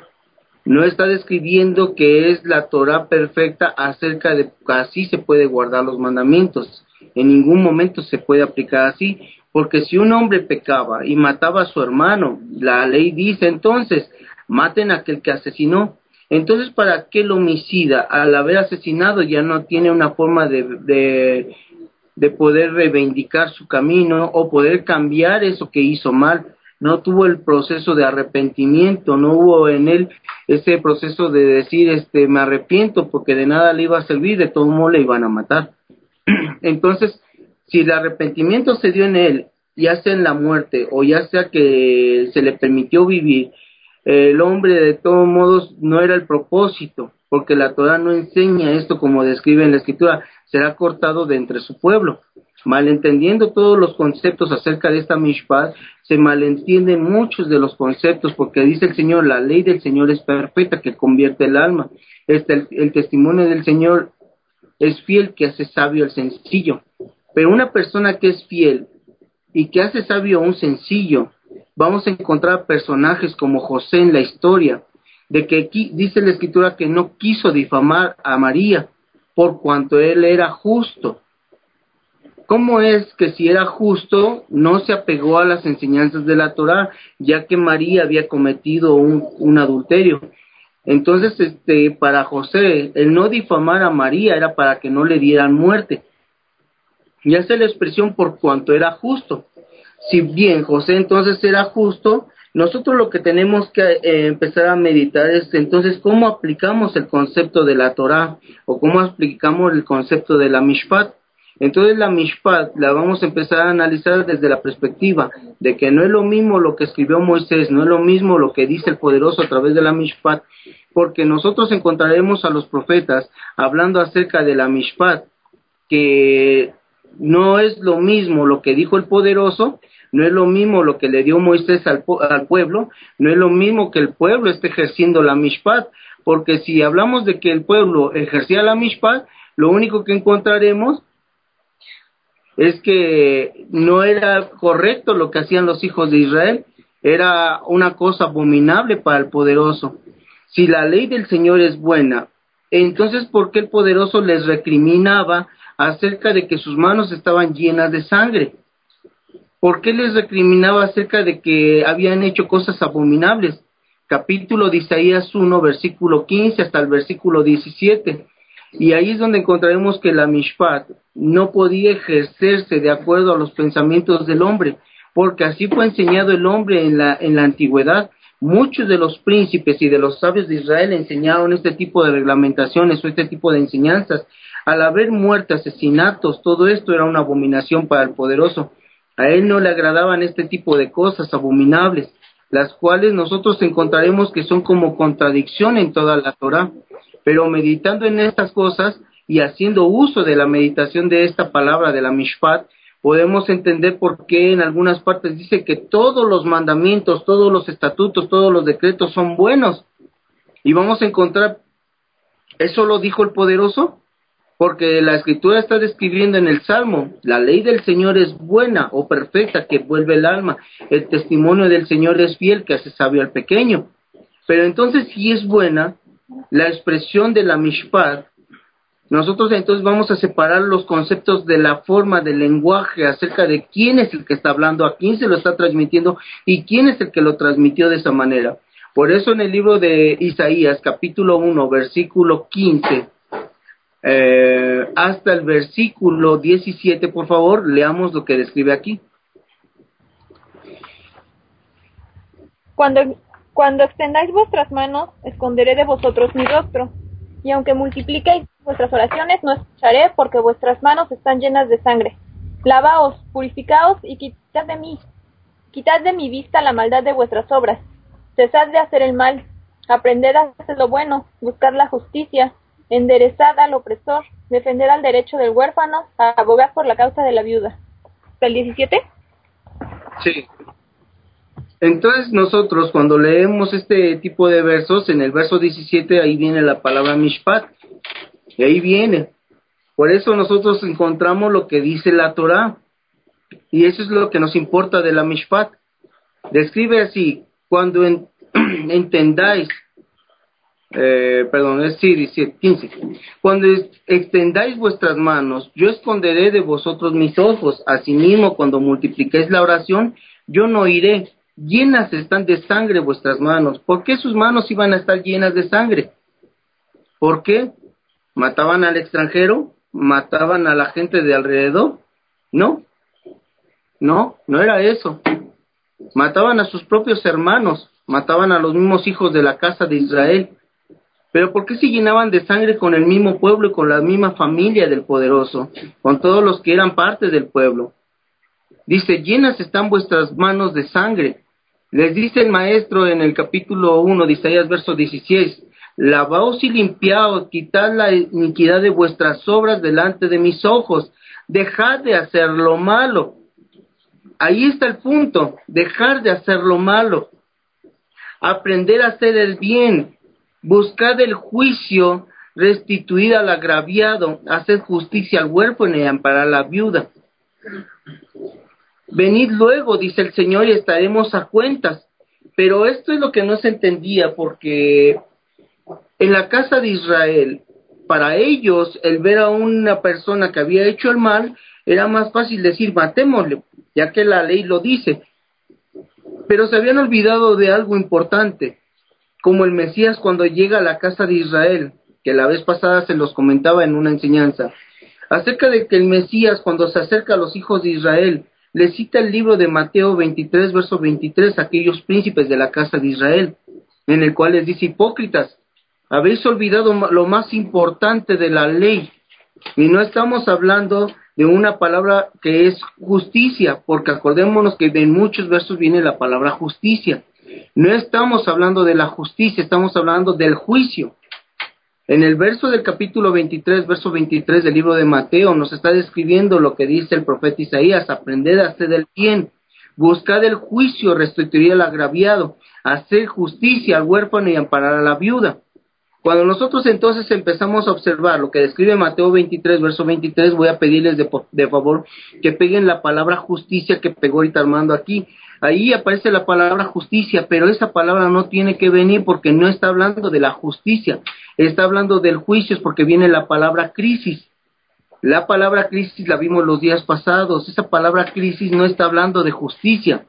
No está describiendo que es la Torá perfecta acerca de que así se puede guardar los mandamientos. En ningún momento se puede aplicar así, porque si un hombre pecaba y mataba a su hermano, la ley dice entonces, maten a aquel que asesinó. Entonces, ¿para qué el homicida, al haber asesinado, ya no tiene una forma de, de, de poder reivindicar su camino o poder cambiar eso que hizo mal? No tuvo el proceso de arrepentimiento, no hubo en él ese proceso de decir, este, me arrepiento porque de nada le iba a servir, de todo modo le iban a matar. Entonces, si el arrepentimiento se dio en él, ya sea en la muerte o ya sea que se le permitió vivir, el hombre de todos modos no era el propósito, porque la Torá no enseña esto como describe en la Escritura, será cortado de entre su pueblo. Malentendiendo todos los conceptos acerca de esta mishpat, se malentienden muchos de los conceptos, porque dice el Señor, la ley del Señor es perfecta, que convierte el alma. Este, el, el testimonio del Señor es fiel, que hace sabio al sencillo. Pero una persona que es fiel y que hace sabio a un sencillo, vamos a encontrar personajes como José en la historia, de que aquí dice la Escritura que no quiso difamar a María, por cuanto él era justo. ¿Cómo es que si era justo no se apegó a las enseñanzas de la Torá, ya que María había cometido un, un adulterio? Entonces, este, para José, el no difamar a María era para que no le dieran muerte. Y hace la expresión por cuanto era justo. Si bien José entonces era justo, nosotros lo que tenemos que eh, empezar a meditar es entonces cómo aplicamos el concepto de la Torá o cómo aplicamos el concepto de la mishpat. Entonces la mishpat la vamos a empezar a analizar desde la perspectiva de que no es lo mismo lo que escribió Moisés, no es lo mismo lo que dice el poderoso a través de la mishpat, porque nosotros encontraremos a los profetas hablando acerca de la mishpat, que no es lo mismo lo que dijo el poderoso, no es lo mismo lo que le dio Moisés al, al pueblo, no es lo mismo que el pueblo esté ejerciendo la mishpat, porque si hablamos de que el pueblo ejercía la mishpat, lo único que encontraremos es que no era correcto lo que hacían los hijos de Israel, era una cosa abominable para el poderoso. Si la ley del Señor es buena, entonces ¿por qué el poderoso les recriminaba acerca de que sus manos estaban llenas de sangre? ¿Por qué les recriminaba acerca de que habían hecho cosas abominables? Capítulo de Isaías uno, versículo quince hasta el versículo diecisiete. Y ahí es donde encontraremos que la mishpat no podía ejercerse de acuerdo a los pensamientos del hombre, porque así fue enseñado el hombre en la, en la antigüedad. Muchos de los príncipes y de los sabios de Israel enseñaron este tipo de reglamentaciones o este tipo de enseñanzas. Al haber muerte, asesinatos, todo esto era una abominación para el poderoso. A él no le agradaban este tipo de cosas abominables, las cuales nosotros encontraremos que son como contradicción en toda la Torá. Pero meditando en estas cosas y haciendo uso de la meditación de esta palabra de la mishpat, podemos entender por qué en algunas partes dice que todos los mandamientos, todos los estatutos, todos los decretos son buenos. Y vamos a encontrar, ¿eso lo dijo el poderoso? Porque la Escritura está describiendo en el Salmo, la ley del Señor es buena o perfecta, que vuelve el alma. El testimonio del Señor es fiel, que hace sabio al pequeño. Pero entonces si es buena la expresión de la mishpat, nosotros entonces vamos a separar los conceptos de la forma del lenguaje acerca de quién es el que está hablando, a quién se lo está transmitiendo y quién es el que lo transmitió de esa manera. Por eso en el libro de Isaías, capítulo uno, versículo quince, eh, hasta el versículo diecisiete, por favor, leamos lo que describe aquí. Cuando, cuando extendáis vuestras manos, esconderé de vosotros mi rostro, y aunque multipliquéis vuestras oraciones, no escucharé, porque vuestras manos están llenas de sangre. Lavaos, purificaos y quitad de mí, quitad de mi vista la maldad de vuestras obras. Cesad de hacer el mal, aprended a hacer lo bueno, buscad la justicia, enderezad al opresor, defender al derecho del huérfano, abogad por la causa de la viuda. ¿El diecisiete? Sí. Entonces nosotros cuando leemos este tipo de versos, en el verso diecisiete ahí viene la palabra mishpat, y ahí viene. Por eso nosotros encontramos lo que dice la Torá, y eso es lo que nos importa de la mishpat. Describe así: cuando en, entendáis, eh, perdón, es sí, diecisiete, quince, cuando extendáis vuestras manos, yo esconderé de vosotros mis ojos, asimismo cuando multipliquéis la oración, yo no iré. Llenas están de sangre vuestras manos. ¿Por qué sus manos iban a estar llenas de sangre? ¿Por qué? ¿Mataban al extranjero? ¿Mataban a la gente de alrededor? No, no, no era eso. Mataban a sus propios hermanos, mataban a los mismos hijos de la casa de Israel. Pero ¿por qué se llenaban de sangre con el mismo pueblo y con la misma familia del poderoso, con todos los que eran parte del pueblo? Dice, llenas están vuestras manos de sangre. Les dice el maestro en el capítulo uno de Isaías, verso dieciséis, lavaos y limpiaos, quitad la iniquidad de vuestras obras delante de mis ojos, dejad de hacer lo malo. Ahí está el punto, dejar de hacer lo malo, aprender a hacer el bien, buscad el juicio, restituir al agraviado, hacer justicia al huérfano y amparar a la viuda. Venid luego, dice el Señor, y estaremos a cuentas. Pero esto es lo que no se entendía, porque en la casa de Israel, para ellos, el ver a una persona que había hecho el mal, era más fácil decir, matémosle, ya que la ley lo dice. Pero se habían olvidado de algo importante, como el Mesías cuando llega a la casa de Israel, que la vez pasada se los comentaba en una enseñanza, acerca de que el Mesías, cuando se acerca a los hijos de Israel, le cita el libro de Mateo veintitrés, verso veintitrés, a aquellos príncipes de la casa de Israel, en el cual les dice, hipócritas, habéis olvidado lo más importante de la ley, y no estamos hablando de una palabra que es justicia, porque acordémonos que en muchos versos viene la palabra justicia. No estamos hablando de la justicia, estamos hablando del juicio. En el verso del capítulo veintitrés, verso veintitrés del libro de Mateo, nos está describiendo lo que dice el profeta Isaías, aprended a hacer el bien, buscad el juicio, restituir al agraviado, hacer justicia al huérfano y amparar a la viuda. Cuando nosotros entonces empezamos a observar lo que describe Mateo veintitrés, verso veintitrés, voy a pedirles de, de favor que peguen la palabra justicia que pegó ahorita Armando aquí. Ahí aparece la palabra justicia, pero esa palabra no tiene que venir porque no está hablando de la justicia, está hablando del juicio, es porque viene la palabra crisis. La palabra crisis la vimos los días pasados, esa palabra crisis no está hablando de justicia.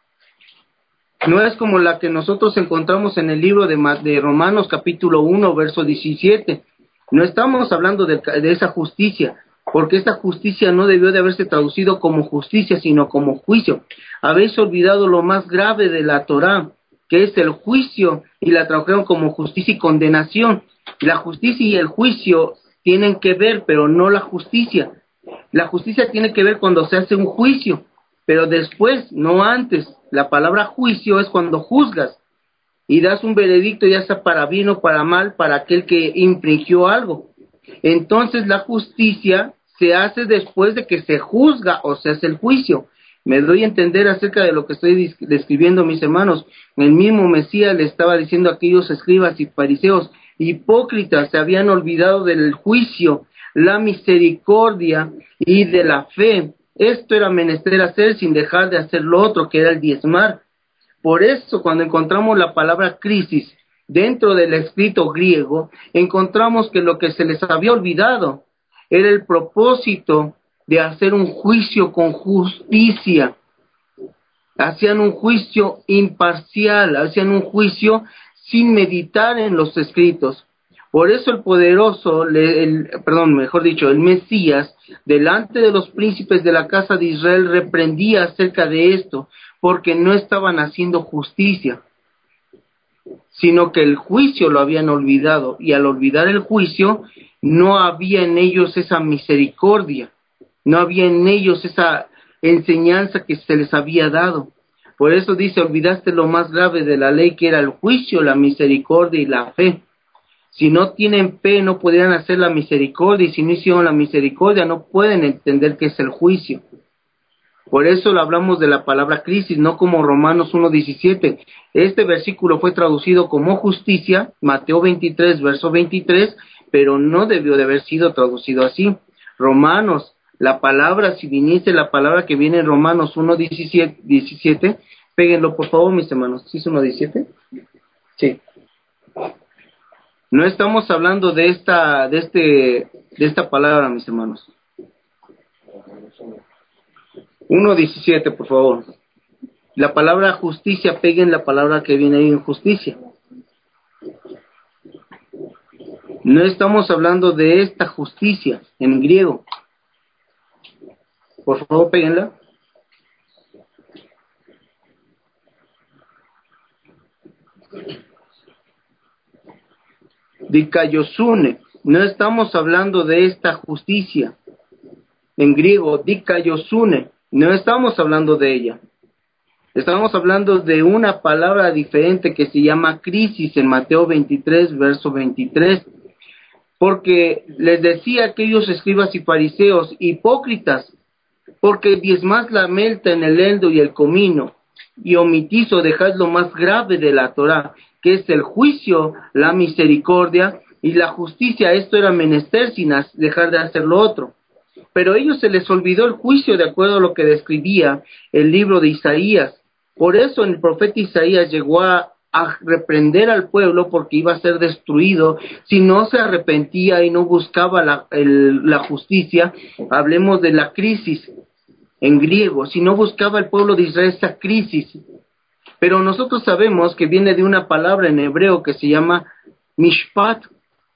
No es como la que nosotros encontramos en el libro de, de Romanos capítulo uno, verso diecisiete. No estamos hablando de, de esa justicia, porque esta justicia no debió de haberse traducido como justicia, sino como juicio. Habéis olvidado lo más grave de la Torá, que es el juicio, y la tradujeron como justicia y condenación. La justicia y el juicio tienen que ver, pero no la justicia. La justicia tiene que ver cuando se hace un juicio, pero después, no antes. La palabra juicio es cuando juzgas y das un veredicto, ya sea para bien o para mal, para aquel que infringió algo. Entonces la justicia se hace después de que se juzga o se hace el juicio. Me doy a entender acerca de lo que estoy describiendo, mis hermanos. El mismo Mesías le estaba diciendo a aquellos escribas y fariseos, hipócritas, se habían olvidado del juicio, la misericordia y de la fe. Esto era menester hacer sin dejar de hacer lo otro, que era el diezmar. Por eso, cuando encontramos la palabra crisis dentro del escrito griego, encontramos que lo que se les había olvidado era el propósito de hacer un juicio con justicia. Hacían un juicio imparcial, hacían un juicio sin meditar en los escritos. Por eso el poderoso, el, perdón, mejor dicho, el Mesías, delante de los príncipes de la casa de Israel, reprendía acerca de esto, porque no estaban haciendo justicia, sino que el juicio lo habían olvidado, y al olvidar el juicio, no había en ellos esa misericordia, no había en ellos esa enseñanza que se les había dado. Por eso dice, olvidaste lo más grave de la ley, que era el juicio, la misericordia y la fe. Si no tienen fe, no podrían hacer la misericordia, y si no hicieron la misericordia, no pueden entender qué es el juicio. Por eso le hablamos de la palabra crisis, no como Romanos uno diecisiete. Este versículo fue traducido como justicia, Mateo veintitrés, verso veintitrés, pero no debió de haber sido traducido así. Romanos, la palabra, si viniese la palabra que viene en Romanos uno diecisiete, péguenlo por favor, mis hermanos. ¿Sí es uno diecisiete? Sí. No estamos hablando de esta, de este, de esta palabra, mis hermanos. uno diecisiete, por favor. La palabra justicia, peguen la palabra que viene ahí en justicia. No estamos hablando de esta justicia en griego. Por favor, péguenla. Dikaiosune. No estamos hablando de esta justicia. En griego, dikaiosune. No estamos hablando de ella. Estamos hablando de una palabra diferente que se llama crisis en Mateo veintitrés, verso veintitrés. Porque les decía a aquellos escribas y fariseos, hipócritas, porque diezmás la melta en el eneldo y el comino, y omitís o dejad lo más grave de la Torá, que es el juicio, la misericordia y la justicia. Esto era menester sin dejar de hacer lo otro. Pero a ellos se les olvidó el juicio de acuerdo a lo que describía el libro de Isaías. Por eso el profeta Isaías llegó a, a reprender al pueblo porque iba a ser destruido si no se arrepentía y no buscaba la, el, la justicia. Hablemos de la crisis en griego, si no buscaba el pueblo de Israel esa crisis. Pero nosotros sabemos que viene de una palabra en hebreo que se llama mishpat.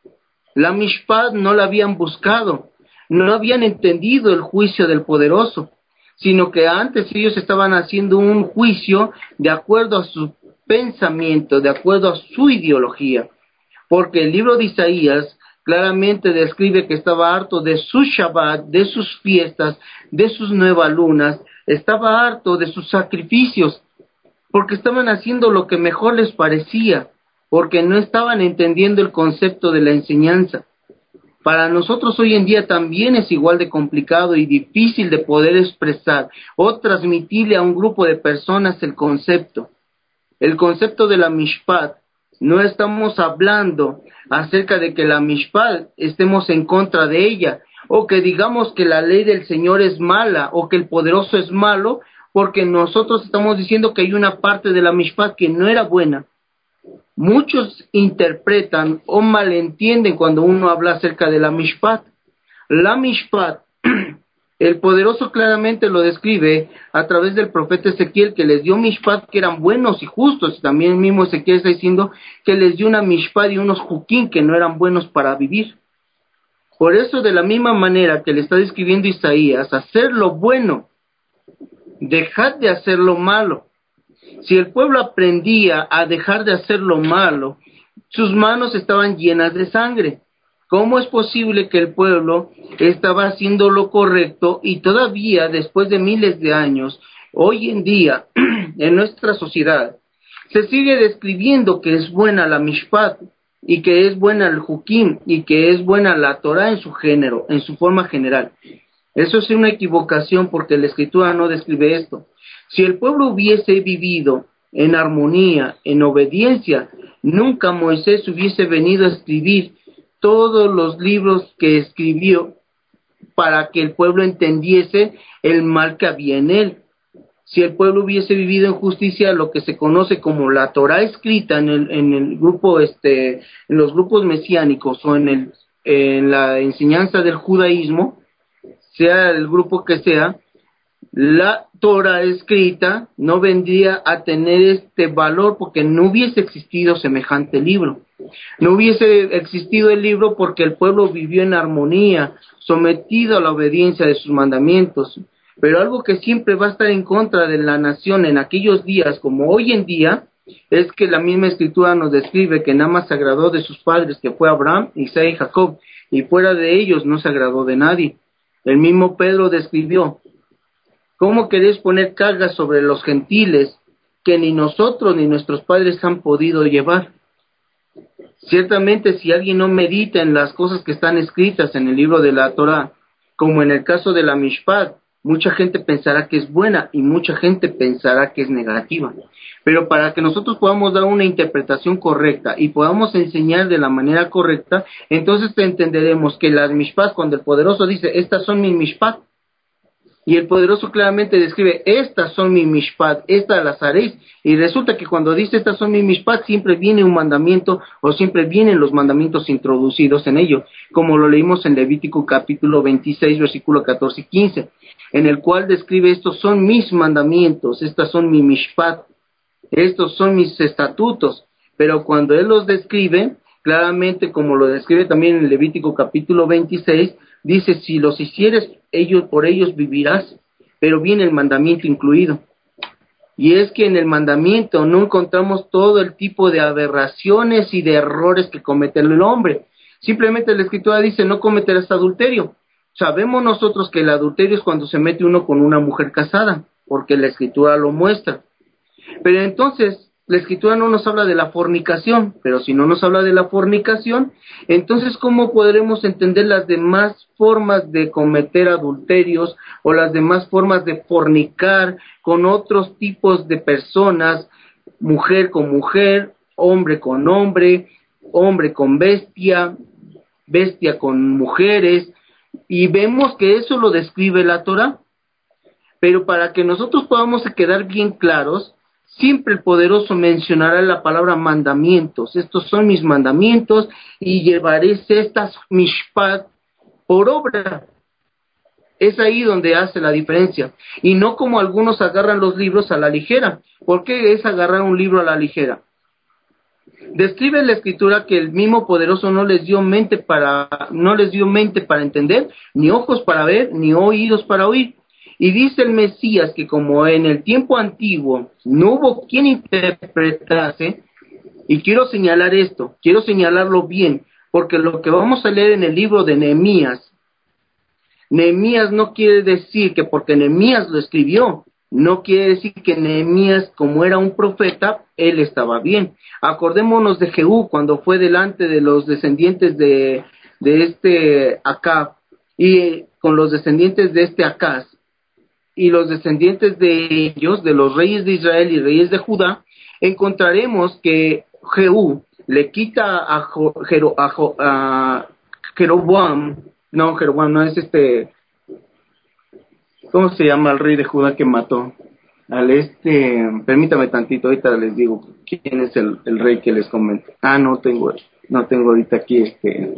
La mishpat no la habían buscado, no habían entendido el juicio del poderoso, sino que antes ellos estaban haciendo un juicio de acuerdo a su pensamiento, de acuerdo a su ideología. Porque el libro de Isaías claramente describe que estaba harto de su Shabbat, de sus fiestas, de sus nuevas lunas, estaba harto de sus sacrificios, porque estaban haciendo lo que mejor les parecía, porque no estaban entendiendo el concepto de la enseñanza. Para nosotros hoy en día también es igual de complicado y difícil de poder expresar o transmitirle a un grupo de personas el concepto. El concepto de la mishpat. No estamos hablando acerca de que la mishpat estemos en contra de ella, o que digamos que la ley del Señor es mala, o que el poderoso es malo, porque nosotros estamos diciendo que hay una parte de la mishpat que no era buena. Muchos interpretan o malentienden cuando uno habla acerca de la mishpat. La mishpat, el poderoso claramente lo describe a través del profeta Ezequiel, que les dio mishpat que eran buenos y justos, y también el mismo Ezequiel está diciendo que les dio una mishpat y unos juquín que no eran buenos para vivir. Por eso, de la misma manera que le está describiendo Isaías, hacer lo bueno, dejad de hacer lo malo. Si el pueblo aprendía a dejar de hacer lo malo, sus manos estaban llenas de sangre. ¿Cómo es posible que el pueblo estaba haciendo lo correcto y todavía, después de miles de años, hoy en día, en nuestra sociedad, se sigue describiendo que es buena la mishpat y que es buena el jukim y que es buena la Torah en su género, en su forma general? Eso es una equivocación porque la Escritura no describe esto. Si el pueblo hubiese vivido en armonía, en obediencia, nunca Moisés hubiese venido a escribir todos los libros que escribió para que el pueblo entendiese el mal que había en él. si el pueblo hubiese vivido en justicia, lo que se conoce como la Torá escrita en el, en el grupo, este, en los grupos mesiánicos o en el, en la enseñanza del judaísmo, sea el grupo que sea, la Torá escrita no vendría a tener este valor porque no hubiese existido semejante libro. No hubiese existido el libro porque el pueblo vivió en armonía, sometido a la obediencia de sus mandamientos. Pero algo que siempre va a estar en contra de la nación en aquellos días, como hoy en día, es que la misma escritura nos describe que nada más se agradó de sus padres, que fue Abraham, Isaac y Jacob, y fuera de ellos no se agradó de nadie. El mismo Pedro describió: ¿cómo queréis poner cargas sobre los gentiles que ni nosotros ni nuestros padres han podido llevar? Ciertamente, si alguien no medita en las cosas que están escritas en el libro de la Torá, como en el caso de la Mishpat, mucha gente pensará que es buena y mucha gente pensará que es negativa. Pero para que nosotros podamos dar una interpretación correcta y podamos enseñar de la manera correcta, entonces entenderemos que las Mishpat, cuando el poderoso dice, estas son mis Mishpat, y el poderoso claramente describe, estas son mis mishpat, estas las haréis, y resulta que cuando dice estas son mis mishpat, siempre viene un mandamiento, o siempre vienen los mandamientos introducidos en ello, como lo leímos en Levítico capítulo veintiséis, versículo catorce y quince, en el cual describe, estos son mis mandamientos, estas son mis mishpat, estos son mis estatutos, pero cuando él los describe, claramente como lo describe también en Levítico capítulo veintiséis, dice, si los hicieres, ellos por ellos vivirás, pero viene el mandamiento incluido. Y es que en el mandamiento no encontramos todo el tipo de aberraciones y de errores que comete el hombre. Simplemente la Escritura dice, no cometerás adulterio. Sabemos nosotros que el adulterio es cuando se mete uno con una mujer casada, porque la Escritura lo muestra. Pero entonces, la Escritura no nos habla de la fornicación, pero si no nos habla de la fornicación, entonces ¿cómo podremos entender las demás formas de cometer adulterios o las demás formas de fornicar con otros tipos de personas, mujer con mujer, hombre con hombre, hombre con bestia, bestia con mujeres? Y vemos que eso lo describe la Torá. Pero para que nosotros podamos quedar bien claros, siempre el poderoso mencionará la palabra mandamientos. Estos son mis mandamientos y llevaré estas mishpat por obra. Es ahí donde hace la diferencia. Y no como algunos agarran los libros a la ligera. ¿Por qué es agarrar un libro a la ligera? Describe la Escritura que el mismo poderoso no les dio mente para, no les dio mente para entender, ni ojos para ver, ni oídos para oír. Y dice el Mesías que como en el tiempo antiguo no hubo quien interpretase, y quiero señalar esto, quiero señalarlo bien, porque lo que vamos a leer en el libro de Nehemías, Nehemías no quiere decir que porque Nehemías lo escribió, no quiere decir que Nehemías, como era un profeta, él estaba bien. Acordémonos de Jehú cuando fue delante de los descendientes de, de este Acab, y con los descendientes de este Acaz, y los descendientes de ellos, de los reyes de Israel y reyes de Judá, encontraremos que Jehú le quita a, Jo, Jero, a, Jo, a Jeroboam, no, Jeroboam no es este, ¿cómo se llama el rey de Judá que mató? Al este, permítame tantito, ahorita les digo quién es el, el rey que les comento. Ah, no tengo, no tengo ahorita aquí este.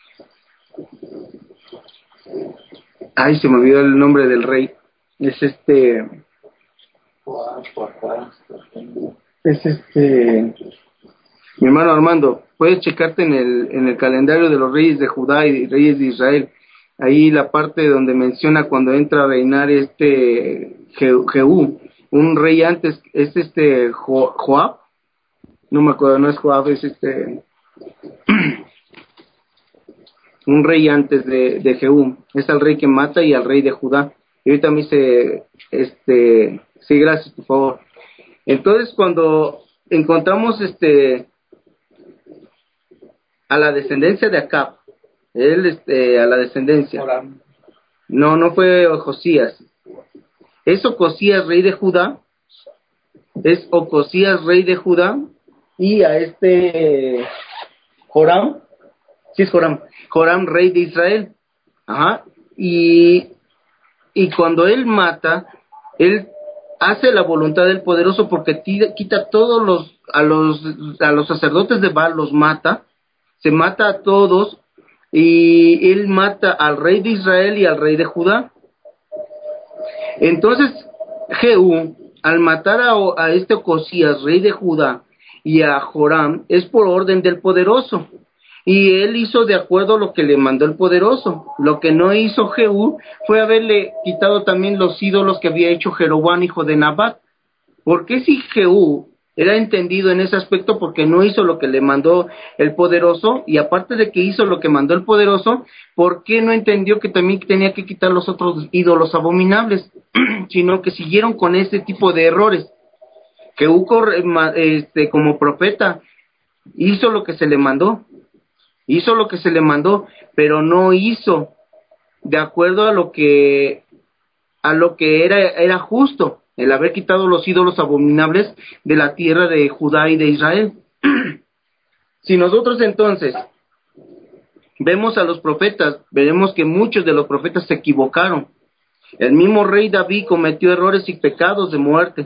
Ay, se me olvidó el nombre del rey. Es este, es este, mi hermano Armando, puedes checarte en el, en el calendario de los reyes de Judá y reyes de Israel, ahí la parte donde menciona cuando entra a reinar este Jehú, un rey antes, es este jo, Joab, no me acuerdo, no es Joab, es este, un rey antes de, de Jehú, es al rey que mata y al rey de Judá. Y ahorita me dice, este, sí, gracias, por favor. Entonces, cuando encontramos este a la descendencia de Acab, él, este, a la descendencia, no, no fue Josías, es Ocosías, rey de Judá, es Ocosías, rey de Judá, y a este Joram, sí es Joram, Joram, rey de Israel, ajá, y Y cuando él mata, él hace la voluntad del poderoso porque quita todos los a los a los sacerdotes de Baal, los mata, se mata a todos, y él mata al rey de Israel y al rey de Judá. Entonces Jehú, al matar a, a este Ocosías, rey de Judá, y a Joram, es por orden del poderoso, y él hizo de acuerdo a lo que le mandó el poderoso. Lo que no hizo Jehú fue haberle quitado también los ídolos que había hecho Jeroboam, hijo de Nabat. ¿Por qué si Jehú era entendido en ese aspecto? Porque no hizo lo que le mandó el poderoso, y aparte de que hizo lo que mandó el poderoso, ¿por qué no entendió que también tenía que quitar los otros ídolos abominables? Sino que siguieron con ese tipo de errores. Jehú, este, como profeta, hizo lo que se le mandó, hizo lo que se le mandó, pero no hizo de acuerdo a lo que a lo que era era justo, el haber quitado los ídolos abominables de la tierra de Judá y de Israel. Si nosotros entonces vemos a los profetas, veremos que muchos de los profetas se equivocaron. El mismo rey David cometió errores y pecados de muerte.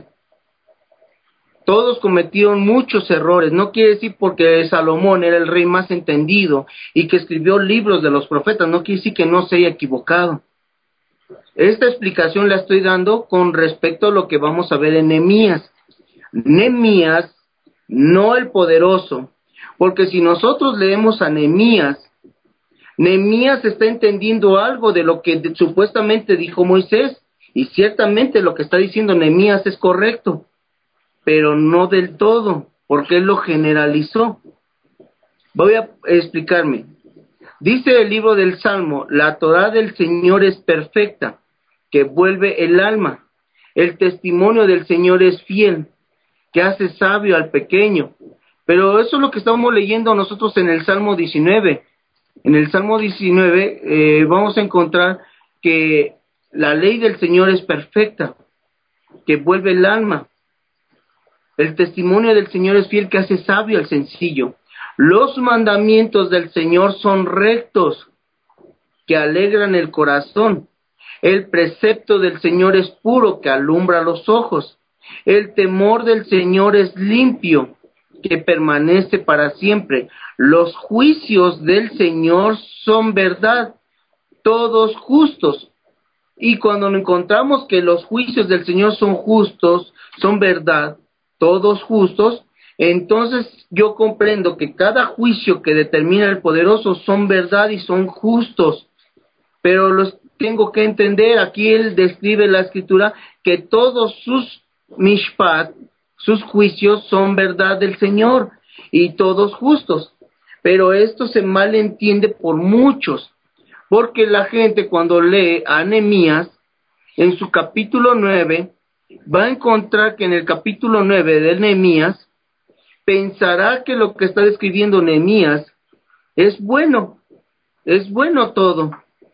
Todos cometieron muchos errores. No quiere decir porque Salomón era el rey más entendido y que escribió libros de los profetas, no quiere decir que no se haya equivocado. Esta explicación la estoy dando con respecto a lo que vamos a ver en Nehemías. Nehemías, no el poderoso, porque si nosotros leemos a Nehemías, Nehemías está entendiendo algo de lo que de, supuestamente dijo Moisés, y ciertamente lo que está diciendo Nehemías es correcto, pero no del todo, porque él lo generalizó. Voy a explicarme. Dice el libro del Salmo: la Torá del Señor es perfecta, que vuelve el alma. El testimonio del Señor es fiel, que hace sabio al pequeño. Pero eso es lo que estamos leyendo nosotros en el Salmo diecinueve. En el Salmo diecinueve eh, vamos a encontrar que la ley del Señor es perfecta, que vuelve el alma. El testimonio del Señor es fiel, que hace sabio al sencillo. Los mandamientos del Señor son rectos, que alegran el corazón. El precepto del Señor es puro, que alumbra los ojos. El temor del Señor es limpio, que permanece para siempre. Los juicios del Señor son verdad, todos justos. Y cuando encontramos que los juicios del Señor son justos, son verdad, todos justos, entonces yo comprendo que cada juicio que determina el poderoso son verdad y son justos. Pero los tengo que entender, aquí él describe la escritura, que todos sus mishpat, sus juicios son verdad del Señor y todos justos. Pero esto se malentiende por muchos, porque la gente cuando lee a Nehemías, en su capítulo nueve, va a encontrar que en el capítulo nueve de Nehemías, pensará que lo que está describiendo Nehemías es bueno, es bueno todo.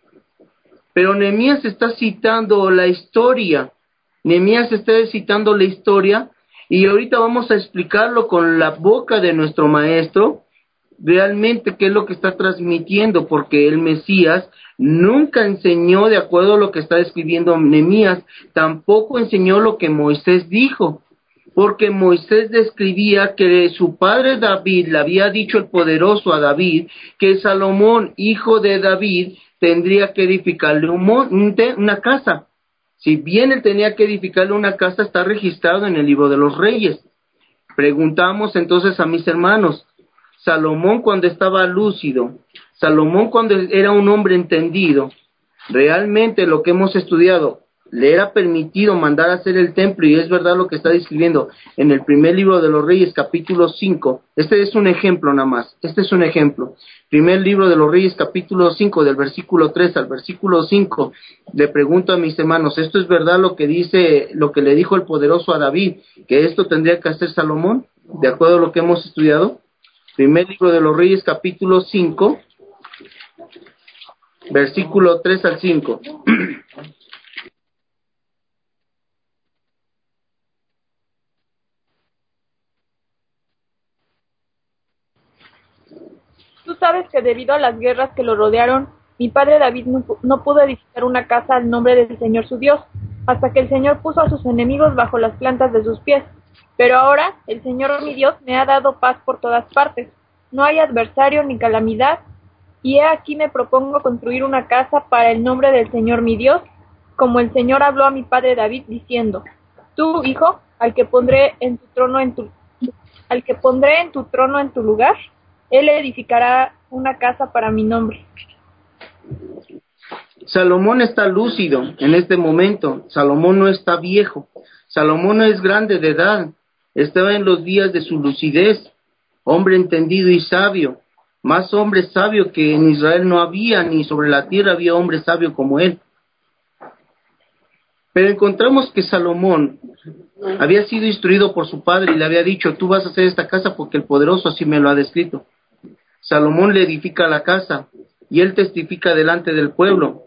Pero Nehemías está citando la historia, Nehemías está citando la historia, y ahorita vamos a explicarlo con la boca de nuestro maestro, realmente qué es lo que está transmitiendo, porque el Mesías nunca enseñó de acuerdo a lo que está escribiendo Nehemías, tampoco enseñó lo que Moisés dijo, porque Moisés describía que su padre David le había dicho el poderoso a David, que Salomón, hijo de David, tendría que edificarle un monte, una casa. Si bien él tenía que edificarle una casa, está registrado en el libro de los Reyes. Preguntamos entonces a mis hermanos, Salomón cuando estaba lúcido, Salomón cuando era un hombre entendido, realmente lo que hemos estudiado, le era permitido mandar a hacer el templo, y es verdad lo que está describiendo en el primer libro de los Reyes, capítulo cinco. Este es un ejemplo nada más, este es un ejemplo. Primer libro de los Reyes, capítulo cinco, del versículo tres al versículo cinco. Le pregunto a mis hermanos, ¿esto es verdad lo que dice, lo que le dijo el poderoso a David, que esto tendría que hacer Salomón, de acuerdo a lo que hemos estudiado? Primer libro de los Reyes, capítulo cinco, versículo tres al cinco. Tú sabes que debido a las guerras que lo rodearon, mi padre David no, no pudo edificar una casa al nombre del Señor su Dios, hasta que el Señor puso a sus enemigos bajo las plantas de sus pies. Pero ahora el Señor mi Dios me ha dado paz por todas partes. No hay adversario ni calamidad, y he aquí me propongo construir una casa para el nombre del Señor mi Dios, como el Señor habló a mi padre David, diciendo: Tú, hijo, al que pondré en tu trono en tu al que pondré en tu trono en tu lugar, él edificará una casa para mi nombre. Salomón está lúcido en este momento. Salomón no está viejo. Salomón no es grande de edad. Estaba en los días de su lucidez. Hombre entendido y sabio. Más hombre sabio que en Israel no había, ni sobre la tierra había hombre sabio como él. Pero encontramos que Salomón había sido instruido por su padre y le había dicho: tú vas a hacer esta casa porque el poderoso así me lo ha descrito. Salomón le edifica la casa y él testifica delante del pueblo: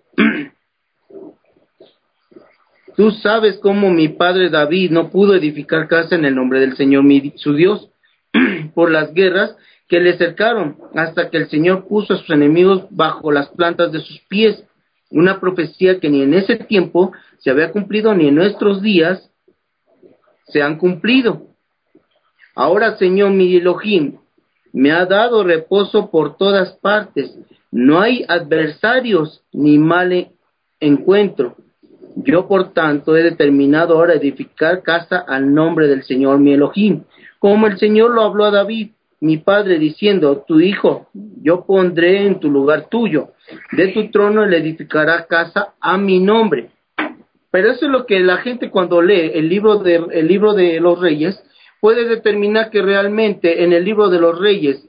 tú sabes cómo mi padre David no pudo edificar casa en el nombre del Señor mi, su Dios por las guerras que le cercaron, hasta que el Señor puso a sus enemigos bajo las plantas de sus pies. Una profecía que ni en ese tiempo se había cumplido, ni en nuestros días se han cumplido. Ahora, Señor mi Elohim, me ha dado reposo por todas partes. No hay adversarios ni mal encuentro. Yo, por tanto, he determinado ahora edificar casa al nombre del Señor mi Elohim, como el Señor lo habló a David, mi padre, diciendo: tu hijo, yo pondré en tu lugar tuyo, de tu trono le edificará casa a mi nombre. Pero eso es lo que la gente, cuando lee el libro de, el libro de los Reyes, puede determinar que realmente en el libro de los Reyes,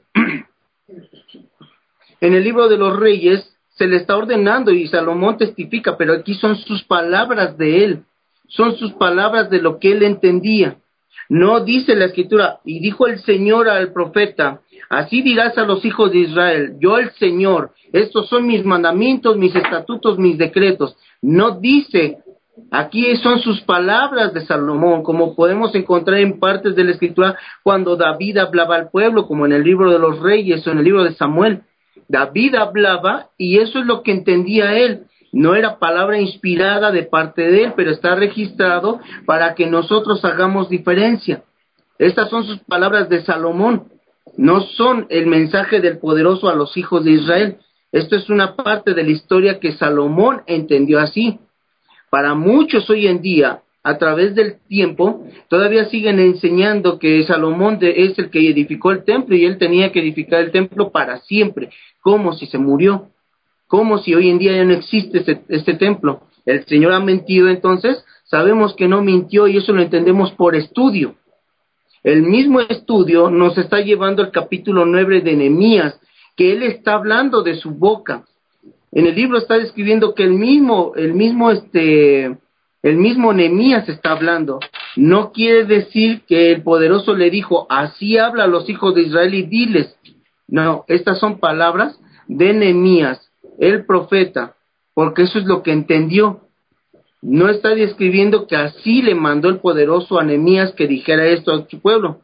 en el libro de los Reyes, se le está ordenando y Salomón testifica, pero aquí son sus palabras de él, son sus palabras de lo que él entendía. No dice la Escritura: y dijo el Señor al profeta, así dirás a los hijos de Israel, yo el Señor, estos son mis mandamientos, mis estatutos, mis decretos. No dice, aquí son sus palabras de Salomón, como podemos encontrar en partes de la Escritura cuando David hablaba al pueblo, como en el libro de los Reyes o en el libro de Samuel. David hablaba y eso es lo que entendía él. No era palabra inspirada de parte de él, pero está registrado para que nosotros hagamos diferencia. Estas son sus palabras de Salomón, no son el mensaje del poderoso a los hijos de Israel. Esto es una parte de la historia que Salomón entendió así. Para muchos hoy en día, a través del tiempo, todavía siguen enseñando que Salomón es el que edificó el templo y él tenía que edificar el templo para siempre, como si se murió. Como si hoy en día ya no existe este, este templo. ¿El Señor ha mentido entonces? Sabemos que no mintió y eso lo entendemos por estudio. El mismo estudio nos está llevando al capítulo nueve de Nehemías, que él está hablando de su boca. En el libro está describiendo que el mismo, el mismo, este, el mismo Nehemías está hablando. No quiere decir que el poderoso le dijo: así habla a los hijos de Israel y diles. No, estas son palabras de Nehemías, el profeta, porque eso es lo que entendió. No está describiendo que así le mandó el poderoso a Nehemías que dijera esto a su pueblo.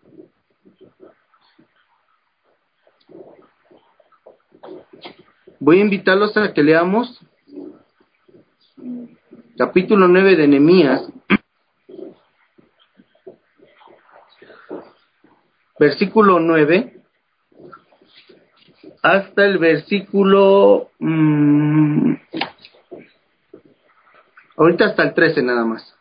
Voy a invitarlos a que leamos capítulo nueve de Nehemías, versículo nueve, hasta el versículo... Mmm, ahorita hasta el trece nada más.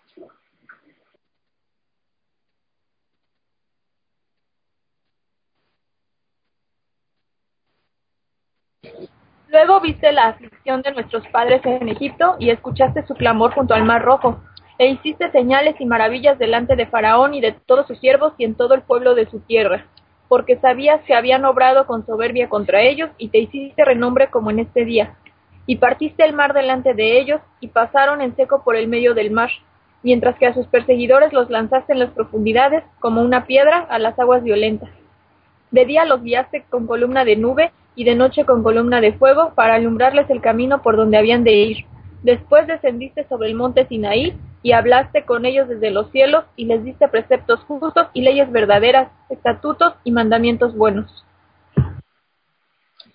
Luego viste la aflicción de nuestros padres en Egipto, y escuchaste su clamor junto al mar Rojo, e hiciste señales y maravillas delante de Faraón y de todos sus siervos y en todo el pueblo de su tierra, porque sabías que habían obrado con soberbia contra ellos, y te hiciste renombre como en este día. Y partiste el mar delante de ellos, y pasaron en seco por el medio del mar, mientras que a sus perseguidores los lanzaste en las profundidades, como una piedra a las aguas violentas. De día los guiaste con columna de nube, y de noche con columna de fuego, para alumbrarles el camino por donde habían de ir. Después descendiste sobre el monte Sinaí, y hablaste con ellos desde los cielos, y les diste preceptos justos y leyes verdaderas, estatutos y mandamientos buenos.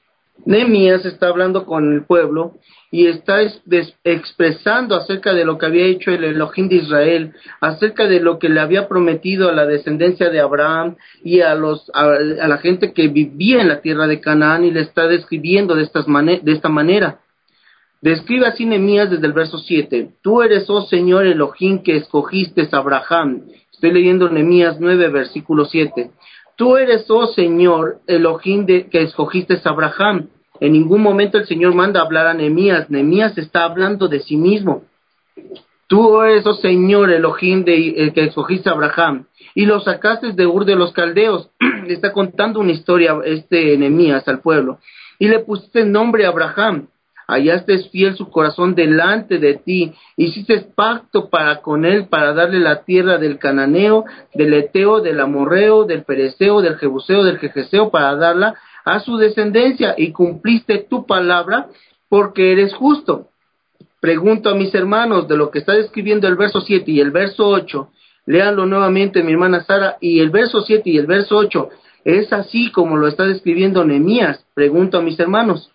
Nehemías está hablando con el pueblo y está es, des, expresando acerca de lo que había hecho el Elohim de Israel, acerca de lo que le había prometido a la descendencia de Abraham y a los a, a la gente que vivía en la tierra de Canaán, y le está describiendo de, estas mane- de esta manera. Describe así Nehemías desde el verso siete. Tú eres, oh Señor Elohim, que escogiste a Abraham. Estoy leyendo Nehemías nueve, versículo siete. Tú eres, oh Señor Elohim, de, que escogiste a Abraham. En ningún momento el Señor manda a hablar a Nehemías. Nehemías está hablando de sí mismo. Tú eres, oh Señor Elohim, de, eh, que escogiste a Abraham y lo sacaste de Ur de los Caldeos. Le está contando una historia este Nehemías al pueblo. Y le pusiste el nombre a Abraham. Hallaste fiel su corazón delante de ti, hiciste pacto para con él para darle la tierra del cananeo, del eteo, del amorreo, del pereceo, del jebuseo, del jejeseo, para darla a su descendencia, y cumpliste tu palabra porque eres justo. Pregunto a mis hermanos de lo que está describiendo el verso siete y el verso ocho, léanlo nuevamente mi hermana Sara, y el verso siete y el verso ocho, ¿es así como lo está describiendo Nehemías? Pregunto a mis hermanos.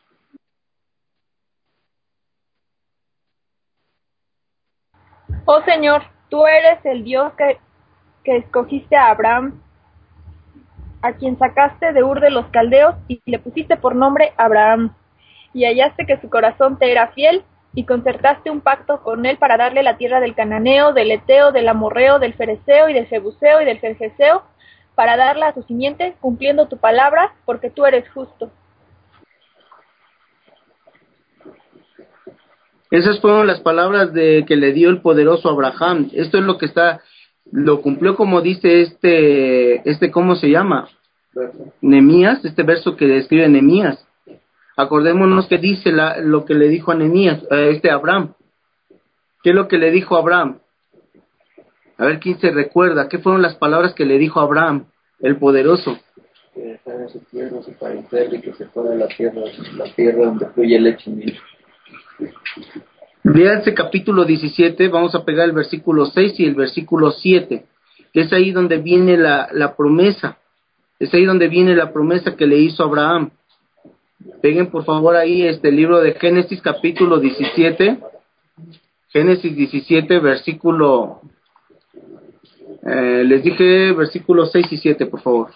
Oh Señor, tú eres el Dios que, que escogiste a Abraham, a quien sacaste de Ur de los Caldeos y le pusiste por nombre Abraham, y hallaste que su corazón te era fiel, y concertaste un pacto con él para darle la tierra del cananeo, del eteo, del amorreo, del fereceo y del jebuseo y del jerjeseo, para darla a su simiente, cumpliendo tu palabra, porque tú eres justo. Esas fueron las palabras de que le dio el poderoso Abraham. Esto es lo que está, lo cumplió como dice este, este, ¿cómo se llama? Nehemías, este verso que describe Nehemías. Acordémonos que dice la, lo que le dijo a Nehemías, a este Abraham. ¿Qué es lo que le dijo a Abraham? A ver quién se recuerda, ¿qué fueron las palabras que le dijo a Abraham, el poderoso? Que dejara su tierra, su parentela, y que se fuera a la tierra, la tierra donde fluye leche y miel. Léanse capítulo diecisiete, vamos a pegar el versículo seis y el versículo siete, que es ahí donde viene la, la promesa, es ahí donde viene la promesa que le hizo Abraham. Peguen por favor ahí este libro de Génesis capítulo diecisiete, Génesis diecisiete, versículo, eh, les dije versículos seis y siete, por favor.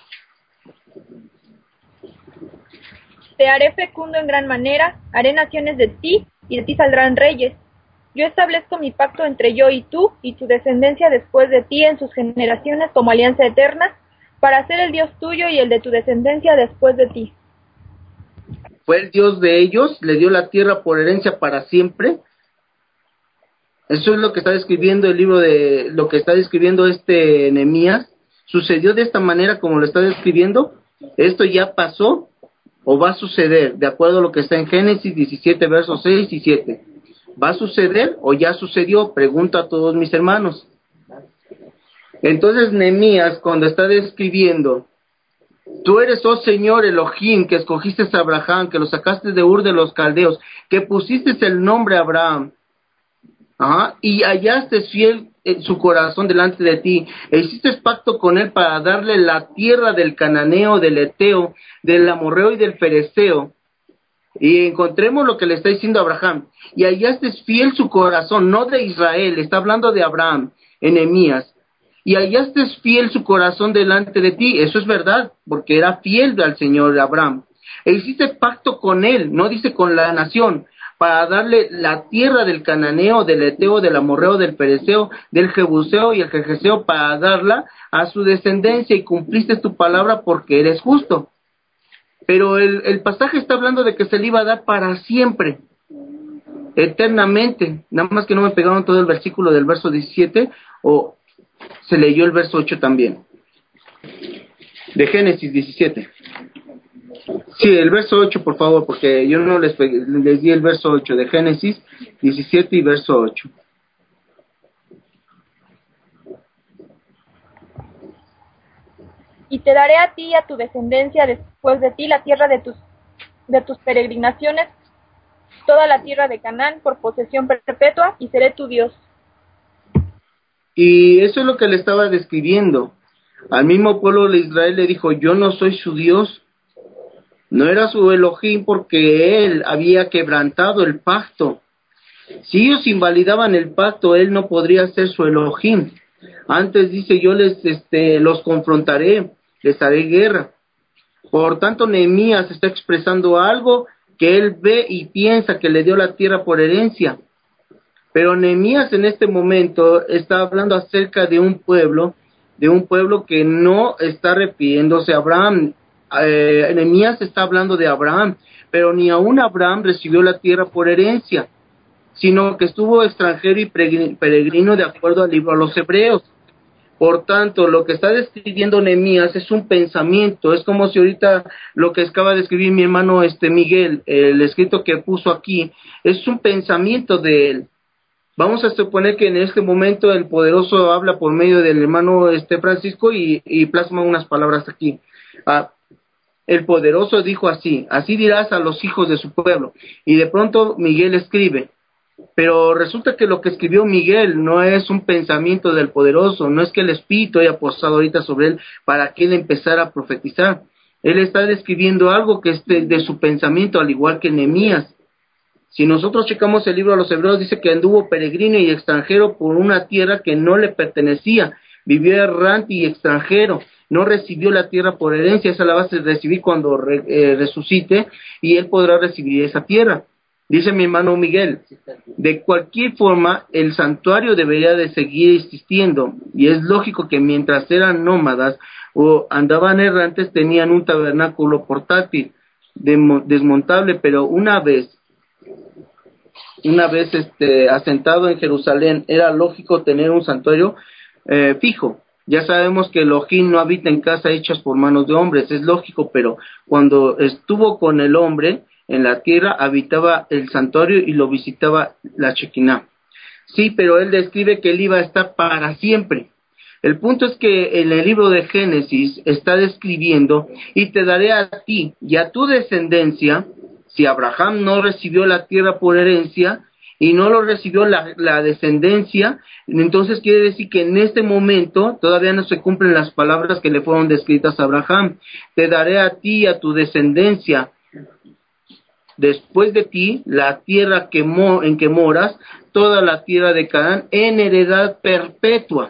Te haré fecundo en gran manera, haré naciones de ti, y de ti saldrán reyes. Yo establezco mi pacto entre yo y tú, y tu descendencia después de ti en sus generaciones como alianza eterna, para ser el Dios tuyo y el de tu descendencia después de ti. Fue el Dios de ellos, le dio la tierra por herencia para siempre. Eso es lo que está describiendo el libro de, lo que está describiendo este Nehemías. Sucedió de esta manera como lo está describiendo. Esto ya pasó o va a suceder, de acuerdo a lo que está en Génesis diecisiete, versos seis y siete. ¿Va a suceder o ya sucedió? Pregunto a todos mis hermanos. Entonces Nehemías, cuando está describiendo, tú eres, oh Señor Elohim, que escogiste a Abraham, que lo sacaste de Ur de los Caldeos, que pusiste el nombre Abraham, ajá, y hallaste fiel en su corazón delante de ti, e hiciste pacto con él para darle la tierra del cananeo, del eteo, del amorreo y del fereceo. Y encontremos lo que le está diciendo a Abraham, y hallaste fiel su corazón, no de Israel, está hablando de Abraham, en Nehemías, y hallaste fiel su corazón delante de ti. Eso es verdad, porque era fiel al Señor Abraham, e hiciste pacto con él, no dice con la nación, para darle la tierra del cananeo, del eteo, del amorreo, del pereceo, del jebuseo y el jerjeseo, para darla a su descendencia, y cumpliste tu palabra porque eres justo. Pero el, el pasaje está hablando de que se le iba a dar para siempre, eternamente. Nada más que no me pegaron todo el versículo del verso diecisiete, o se leyó el verso ocho también, de Génesis diecisiete. Sí, el verso ocho, por favor, porque yo no les, les di el verso ocho, de Génesis diecisiete y verso ocho. Y te daré a ti y a tu descendencia después de ti la tierra de tus, de tus peregrinaciones, toda la tierra de Canaán por posesión perpetua, y seré tu Dios. Y eso es lo que le estaba describiendo. Al mismo pueblo de Israel le dijo, yo no soy su Dios. No era su Elohim porque él había quebrantado el pacto. Si ellos invalidaban el pacto, él no podría ser su Elohim. Antes dice, yo les este, los confrontaré, les haré guerra. Por tanto, Nehemías está expresando algo que él ve y piensa que le dio la tierra por herencia. Pero Nehemías en este momento está hablando acerca de un pueblo, de un pueblo que no está refiriéndose a Abraham. Eh, Nehemías está hablando de Abraham, pero ni aún Abraham recibió la tierra por herencia, sino que estuvo extranjero y peregrino de acuerdo al libro a los Hebreos. Por tanto, lo que está describiendo Nehemías es un pensamiento, es como si ahorita lo que acaba de escribir mi hermano este Miguel, el escrito que puso aquí, es un pensamiento de él. Vamos a suponer que en este momento el poderoso habla por medio del hermano este Francisco y, y plasma unas palabras aquí. Ah, el poderoso dijo así, así dirás a los hijos de su pueblo. Y de pronto Miguel escribe. Pero resulta que lo que escribió Miguel no es un pensamiento del poderoso, no es que el Espíritu haya posado ahorita sobre él para que él empezara a profetizar. Él está describiendo algo que es de, de su pensamiento, al igual que Nehemías. Si nosotros checamos el libro de los Hebreos, dice que anduvo peregrino y extranjero por una tierra que no le pertenecía, vivió errante y extranjero, no recibió la tierra por herencia, esa la va a recibir cuando re, eh, resucite y él podrá recibir esa tierra. Dice mi hermano Miguel, de cualquier forma, el santuario debería de seguir existiendo, y es lógico que mientras eran nómadas o andaban errantes, tenían un tabernáculo portátil, desmontable, pero una vez, una vez este, asentado en Jerusalén, era lógico tener un santuario eh, fijo. Ya sabemos que Elohim no habita en casa hechas por manos de hombres, es lógico, pero cuando estuvo con el hombre, en la tierra habitaba el santuario y lo visitaba la Shekinah. Sí, pero él describe que él iba a estar para siempre. El punto es que en el libro de Génesis está describiendo, y te daré a ti y a tu descendencia, si Abraham no recibió la tierra por herencia, y no lo recibió la, la descendencia, entonces quiere decir que en este momento todavía no se cumplen las palabras que le fueron descritas a Abraham. Te daré a ti y a tu descendencia, después de ti, la tierra que mo- en que moras, toda la tierra de Canaán, en heredad perpetua.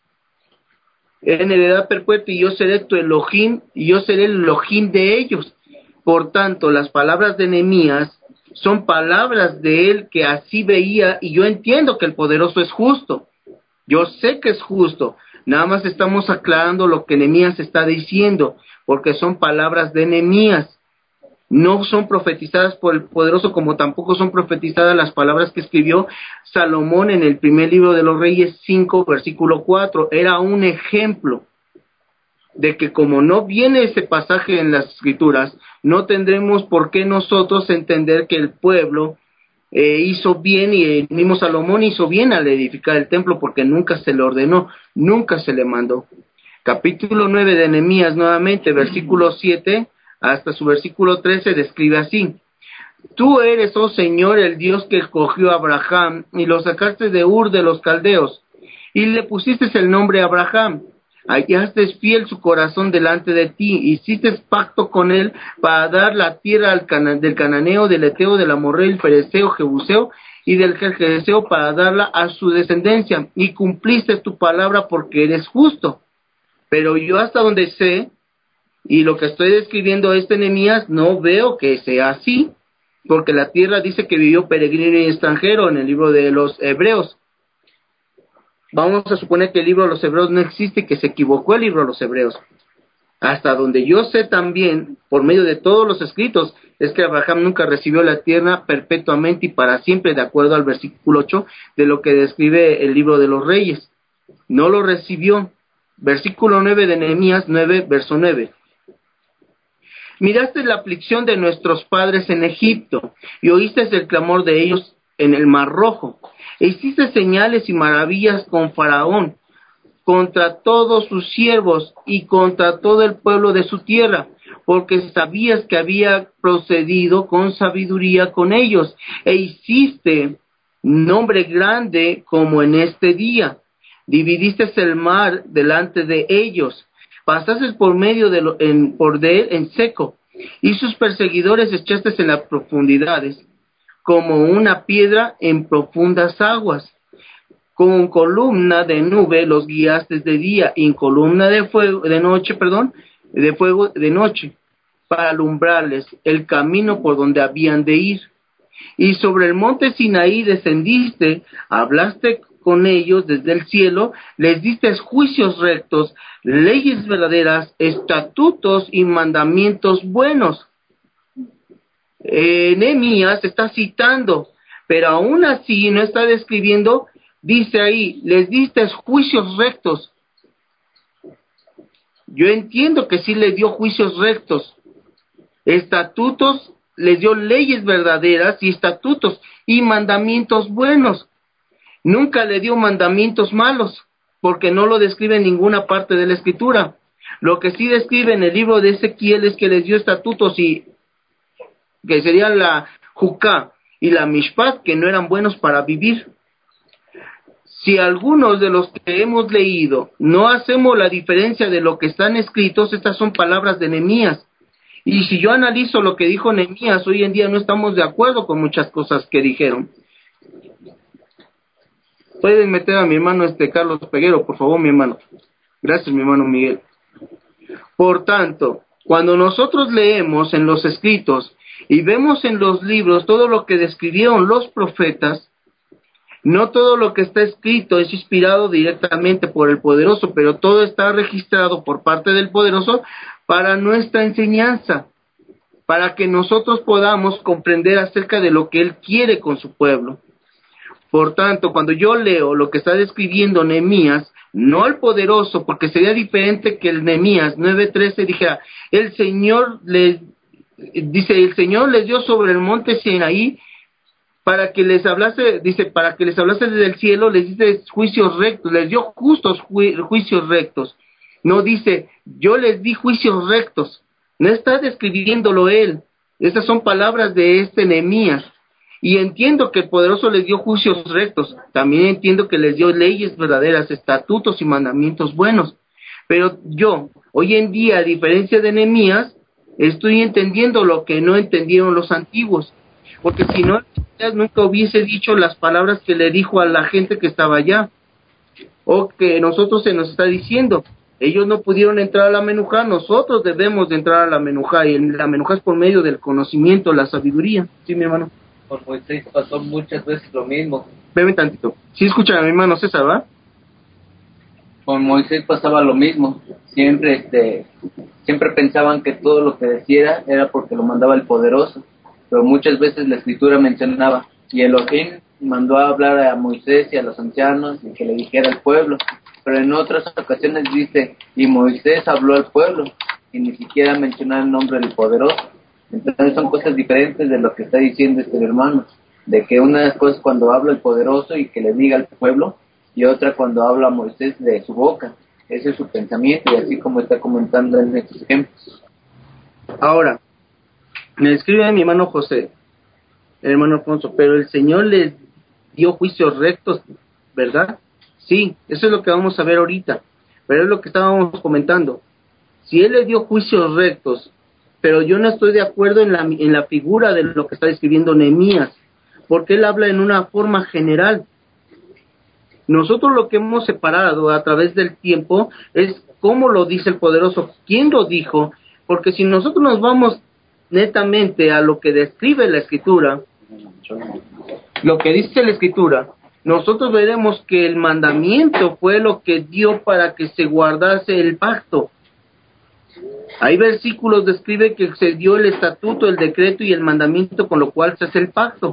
En heredad perpetua, y yo seré tu Elohim, y yo seré el Elohim de ellos. Por tanto, las palabras de Nehemías son palabras de él que así veía, y yo entiendo que el poderoso es justo. Yo sé que es justo. Nada más estamos aclarando lo que Nehemías está diciendo, porque son palabras de Nehemías. No son profetizadas por el poderoso, como tampoco son profetizadas las palabras que escribió Salomón en el primer libro de los Reyes cinco, versículo cuatro. Era un ejemplo de que como no viene ese pasaje en las escrituras, no tendremos por qué nosotros entender que el pueblo eh, hizo bien, y el mismo Salomón hizo bien al edificar el templo, porque nunca se le ordenó, nunca se le mandó. Capítulo nueve de Nehemías, nuevamente, versículo siete hasta su versículo trece, describe así: Tú eres, oh Señor, el Dios que escogió a Abraham y lo sacaste de Ur de los Caldeos y le pusiste el nombre Abraham. Hallaste fiel su corazón delante de ti, hiciste pacto con él para dar la tierra al cana- del cananeo, del eteo, del amorreo, el fereceo, jebuseo y del jerjeseo, para darla a su descendencia, y cumpliste tu palabra porque eres justo. Pero yo, hasta donde sé, y lo que estoy describiendo este Nehemías, no veo que sea así, porque la tierra dice que vivió peregrino y extranjero en el libro de los Hebreos. Vamos a suponer que el libro de los Hebreos no existe, que se equivocó el libro de los Hebreos. Hasta donde yo sé también, por medio de todos los escritos, es que Abraham nunca recibió la tierra perpetuamente y para siempre, de acuerdo al versículo ocho de lo que describe el libro de los Reyes. No lo recibió. Versículo nueve de Nehemías nueve, verso nueve. Miraste la aflicción de nuestros padres en Egipto, y oíste el clamor de ellos en el Mar Rojo, e hiciste señales y maravillas con Faraón, contra todos sus siervos y contra todo el pueblo de su tierra, porque sabías que había procedido con sabiduría con ellos, e hiciste nombre grande como en este día. Dividiste el mar delante de ellos, pasaste por medio de lo, en, por de él en seco, y sus perseguidores echaste en las profundidades, como una piedra en profundas aguas. Con columna de nube los guiaste de día, y en columna de fuego, de noche, perdón, de fuego de noche, para alumbrarles el camino por donde habían de ir. Y sobre el monte Sinaí descendiste, hablaste con ellos desde el cielo, les diste juicios rectos, leyes verdaderas, estatutos y mandamientos buenos. Eh, Nehemías está citando, pero aún así no está describiendo. Dice ahí, les diste juicios rectos. Yo entiendo que sí les dio juicios rectos. Estatutos, les dio leyes verdaderas y estatutos y mandamientos buenos. Nunca le dio mandamientos malos, porque no lo describe en ninguna parte de la Escritura. Lo que sí describe en el libro de Ezequiel es que les dio estatutos y que serían la Jucá y la Mishpat, que no eran buenos para vivir. Si algunos de los que hemos leído no hacemos la diferencia de lo que están escritos, estas son palabras de Nehemías. Y si yo analizo lo que dijo Nehemías, hoy en día no estamos de acuerdo con muchas cosas que dijeron. Pueden meter a mi hermano este Carlos Peguero, por favor, mi hermano. Gracias, mi hermano Miguel. Por tanto, cuando nosotros leemos en los escritos y vemos en los libros todo lo que describieron los profetas, no todo lo que está escrito es inspirado directamente por el Poderoso, pero todo está registrado por parte del Poderoso para nuestra enseñanza, para que nosotros podamos comprender acerca de lo que Él quiere con su pueblo. Por tanto, cuando yo leo lo que está describiendo Nehemías, no el Poderoso, porque sería diferente que el Nehemías nueve trece dijera, el Señor les, dice, el Señor les dio sobre el monte Sinaí, para que les hablase, dice, para que les hablase desde el cielo, les dice juicios rectos, les dio justos ju- juicios rectos. No dice, yo les di juicios rectos. No está describiéndolo él. Esas son palabras de este Nehemías. Y entiendo que el Poderoso les dio juicios rectos. También entiendo que les dio leyes verdaderas, estatutos y mandamientos buenos. Pero yo, hoy en día, a diferencia de Nehemías, estoy entendiendo lo que no entendieron los antiguos. Porque si no, nunca hubiese dicho las palabras que le dijo a la gente que estaba allá, o que nosotros se nos está diciendo, ellos no pudieron entrar a la menujá, nosotros debemos de entrar a la menujá, y la menujá es por medio del conocimiento, la sabiduría. Sí, mi hermano. Con Moisés pasó muchas veces lo mismo. Bebe tantito. Sí, escuchan a mi hermano César, ¿va? Con Moisés pasaba lo mismo. Siempre, este, siempre pensaban que todo lo que decía era porque lo mandaba el Poderoso. Pero muchas veces la Escritura mencionaba, y Elohim mandó a hablar a Moisés y a los ancianos y que le dijera al pueblo, pero en otras ocasiones dice, y Moisés habló al pueblo, y ni siquiera mencionaba el nombre del Poderoso. Entonces son cosas diferentes de lo que está diciendo este hermano, de que una de las cosas cuando habla el Poderoso y que le diga al pueblo, y otra cuando habla Moisés de su boca. Ese es su pensamiento, y así como está comentando en estos ejemplos. Ahora, me escribe mi hermano José, el hermano Alfonso, pero el Señor les dio juicios rectos, ¿verdad? Sí, eso es lo que vamos a ver ahorita, pero es lo que estábamos comentando. Si Él les dio juicios rectos, pero yo no estoy de acuerdo en la, en la figura de lo que está describiendo Nehemías, porque Él habla en una forma general. Nosotros lo que hemos separado a través del tiempo es cómo lo dice el Poderoso, quién lo dijo, porque si nosotros nos vamos netamente a lo que describe la Escritura, lo que dice la Escritura, nosotros veremos que el mandamiento fue lo que dio para que se guardase el pacto. Hay versículos que describe que se dio el estatuto, el decreto y el mandamiento con lo cual se hace el pacto.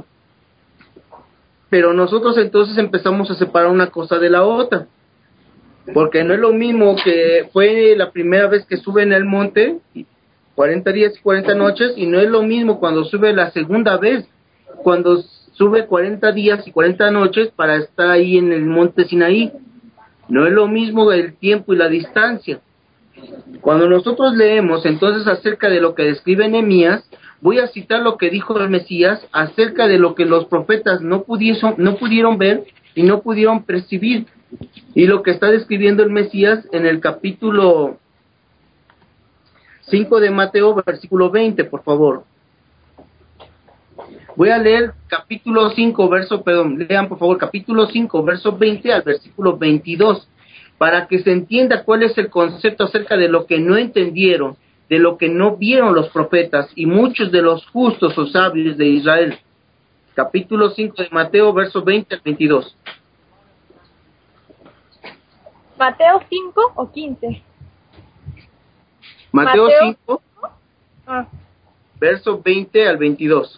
Pero nosotros entonces empezamos a separar una cosa de la otra, porque no es lo mismo que fue la primera vez que sube en el monte, cuarenta días y cuarenta noches, y no es lo mismo cuando sube la segunda vez, cuando sube cuarenta días y cuarenta noches para estar ahí en el monte Sinaí. No es lo mismo el tiempo y la distancia. Cuando nosotros leemos entonces acerca de lo que describe Nehemías, voy a citar lo que dijo el Mesías acerca de lo que los profetas no pudieron, no pudieron ver y no pudieron percibir, y lo que está describiendo el Mesías en el capítulo cinco de Mateo, versículo veinte, por favor. Voy a leer capítulo cinco, verso, perdón, lean por favor capítulo cinco, verso veinte al versículo veintidós, para que se entienda cuál es el concepto acerca de lo que no entendieron, de lo que no vieron los profetas y muchos de los justos o sabios de Israel. Capítulo cinco de Mateo, verso veinte al veintidós. ¿Mateo cinco o quince? Mateo, Mateo cinco, Ah. verso veinte al veintidós.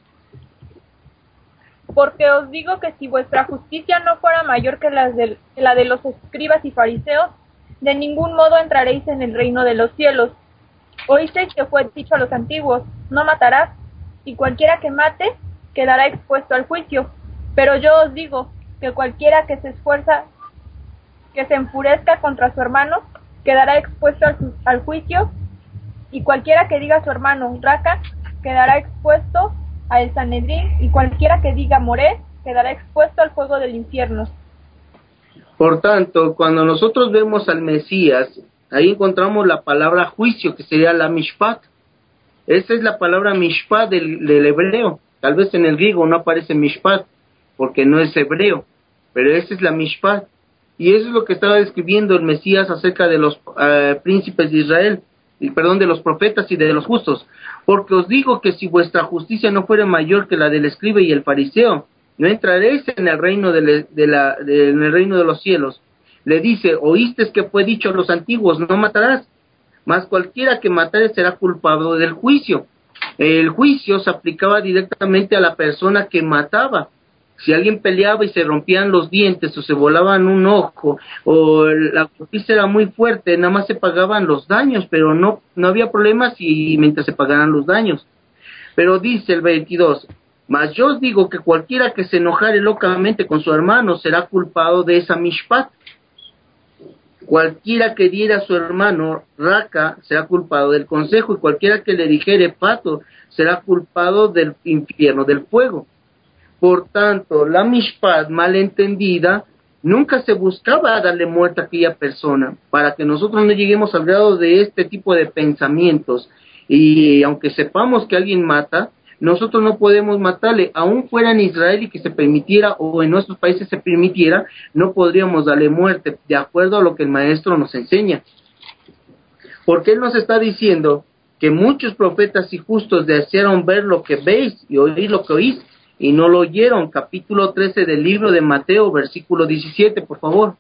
Porque os digo que si vuestra justicia no fuera mayor que, las del- que la de los escribas y fariseos, de ningún modo entraréis en el reino de los cielos. Oísteis que fue dicho a los antiguos, no matarás, y cualquiera que mate quedará expuesto al juicio. Pero yo os digo que cualquiera que se esfuerza, que se enfurezca contra su hermano, quedará expuesto al, ju- al juicio, y cualquiera que diga a su hermano, raca, quedará expuesto al Sanedrín, y cualquiera que diga moré, quedará expuesto al fuego del infierno. Por tanto, cuando nosotros vemos al Mesías, ahí encontramos la palabra juicio, que sería la mishpat. Esa es la palabra mishpat del, del hebreo. Tal vez en el griego no aparece mishpat, porque no es hebreo, pero esa es la mishpat. Y eso es lo que estaba describiendo el Mesías acerca de los uh, príncipes de Israel, y perdón, de los profetas y de los justos. Porque os digo que si vuestra justicia no fuera mayor que la del escriba y el fariseo, no entraréis en el reino de, le, de la de, en el reino de los cielos. Le dice, oíste que fue dicho a los antiguos, no matarás, mas cualquiera que matare será culpado del juicio. El juicio se aplicaba directamente a la persona que mataba. Si alguien peleaba y se rompían los dientes o se volaban un ojo o la golpiza era muy fuerte, nada más se pagaban los daños, pero no, no había problemas y mientras se pagaran los daños. Pero dice el veintidós, mas yo os digo que cualquiera que se enojare locamente con su hermano será culpado de esa mishpat. Cualquiera que diera a su hermano raca será culpado del consejo, y cualquiera que le dijere pato será culpado del infierno, del fuego. Por tanto, la mishpat malentendida nunca se buscaba darle muerte a aquella persona, para que nosotros no lleguemos al grado de este tipo de pensamientos. Y aunque sepamos que alguien mata, nosotros no podemos matarle, aún fuera en Israel y que se permitiera, o en nuestros países se permitiera, no podríamos darle muerte, de acuerdo a lo que el maestro nos enseña. Porque él nos está diciendo que muchos profetas y justos desearon ver lo que veis y oír lo que oís, y no lo oyeron. Capítulo trece del libro de Mateo, versículo diecisiete, por favor.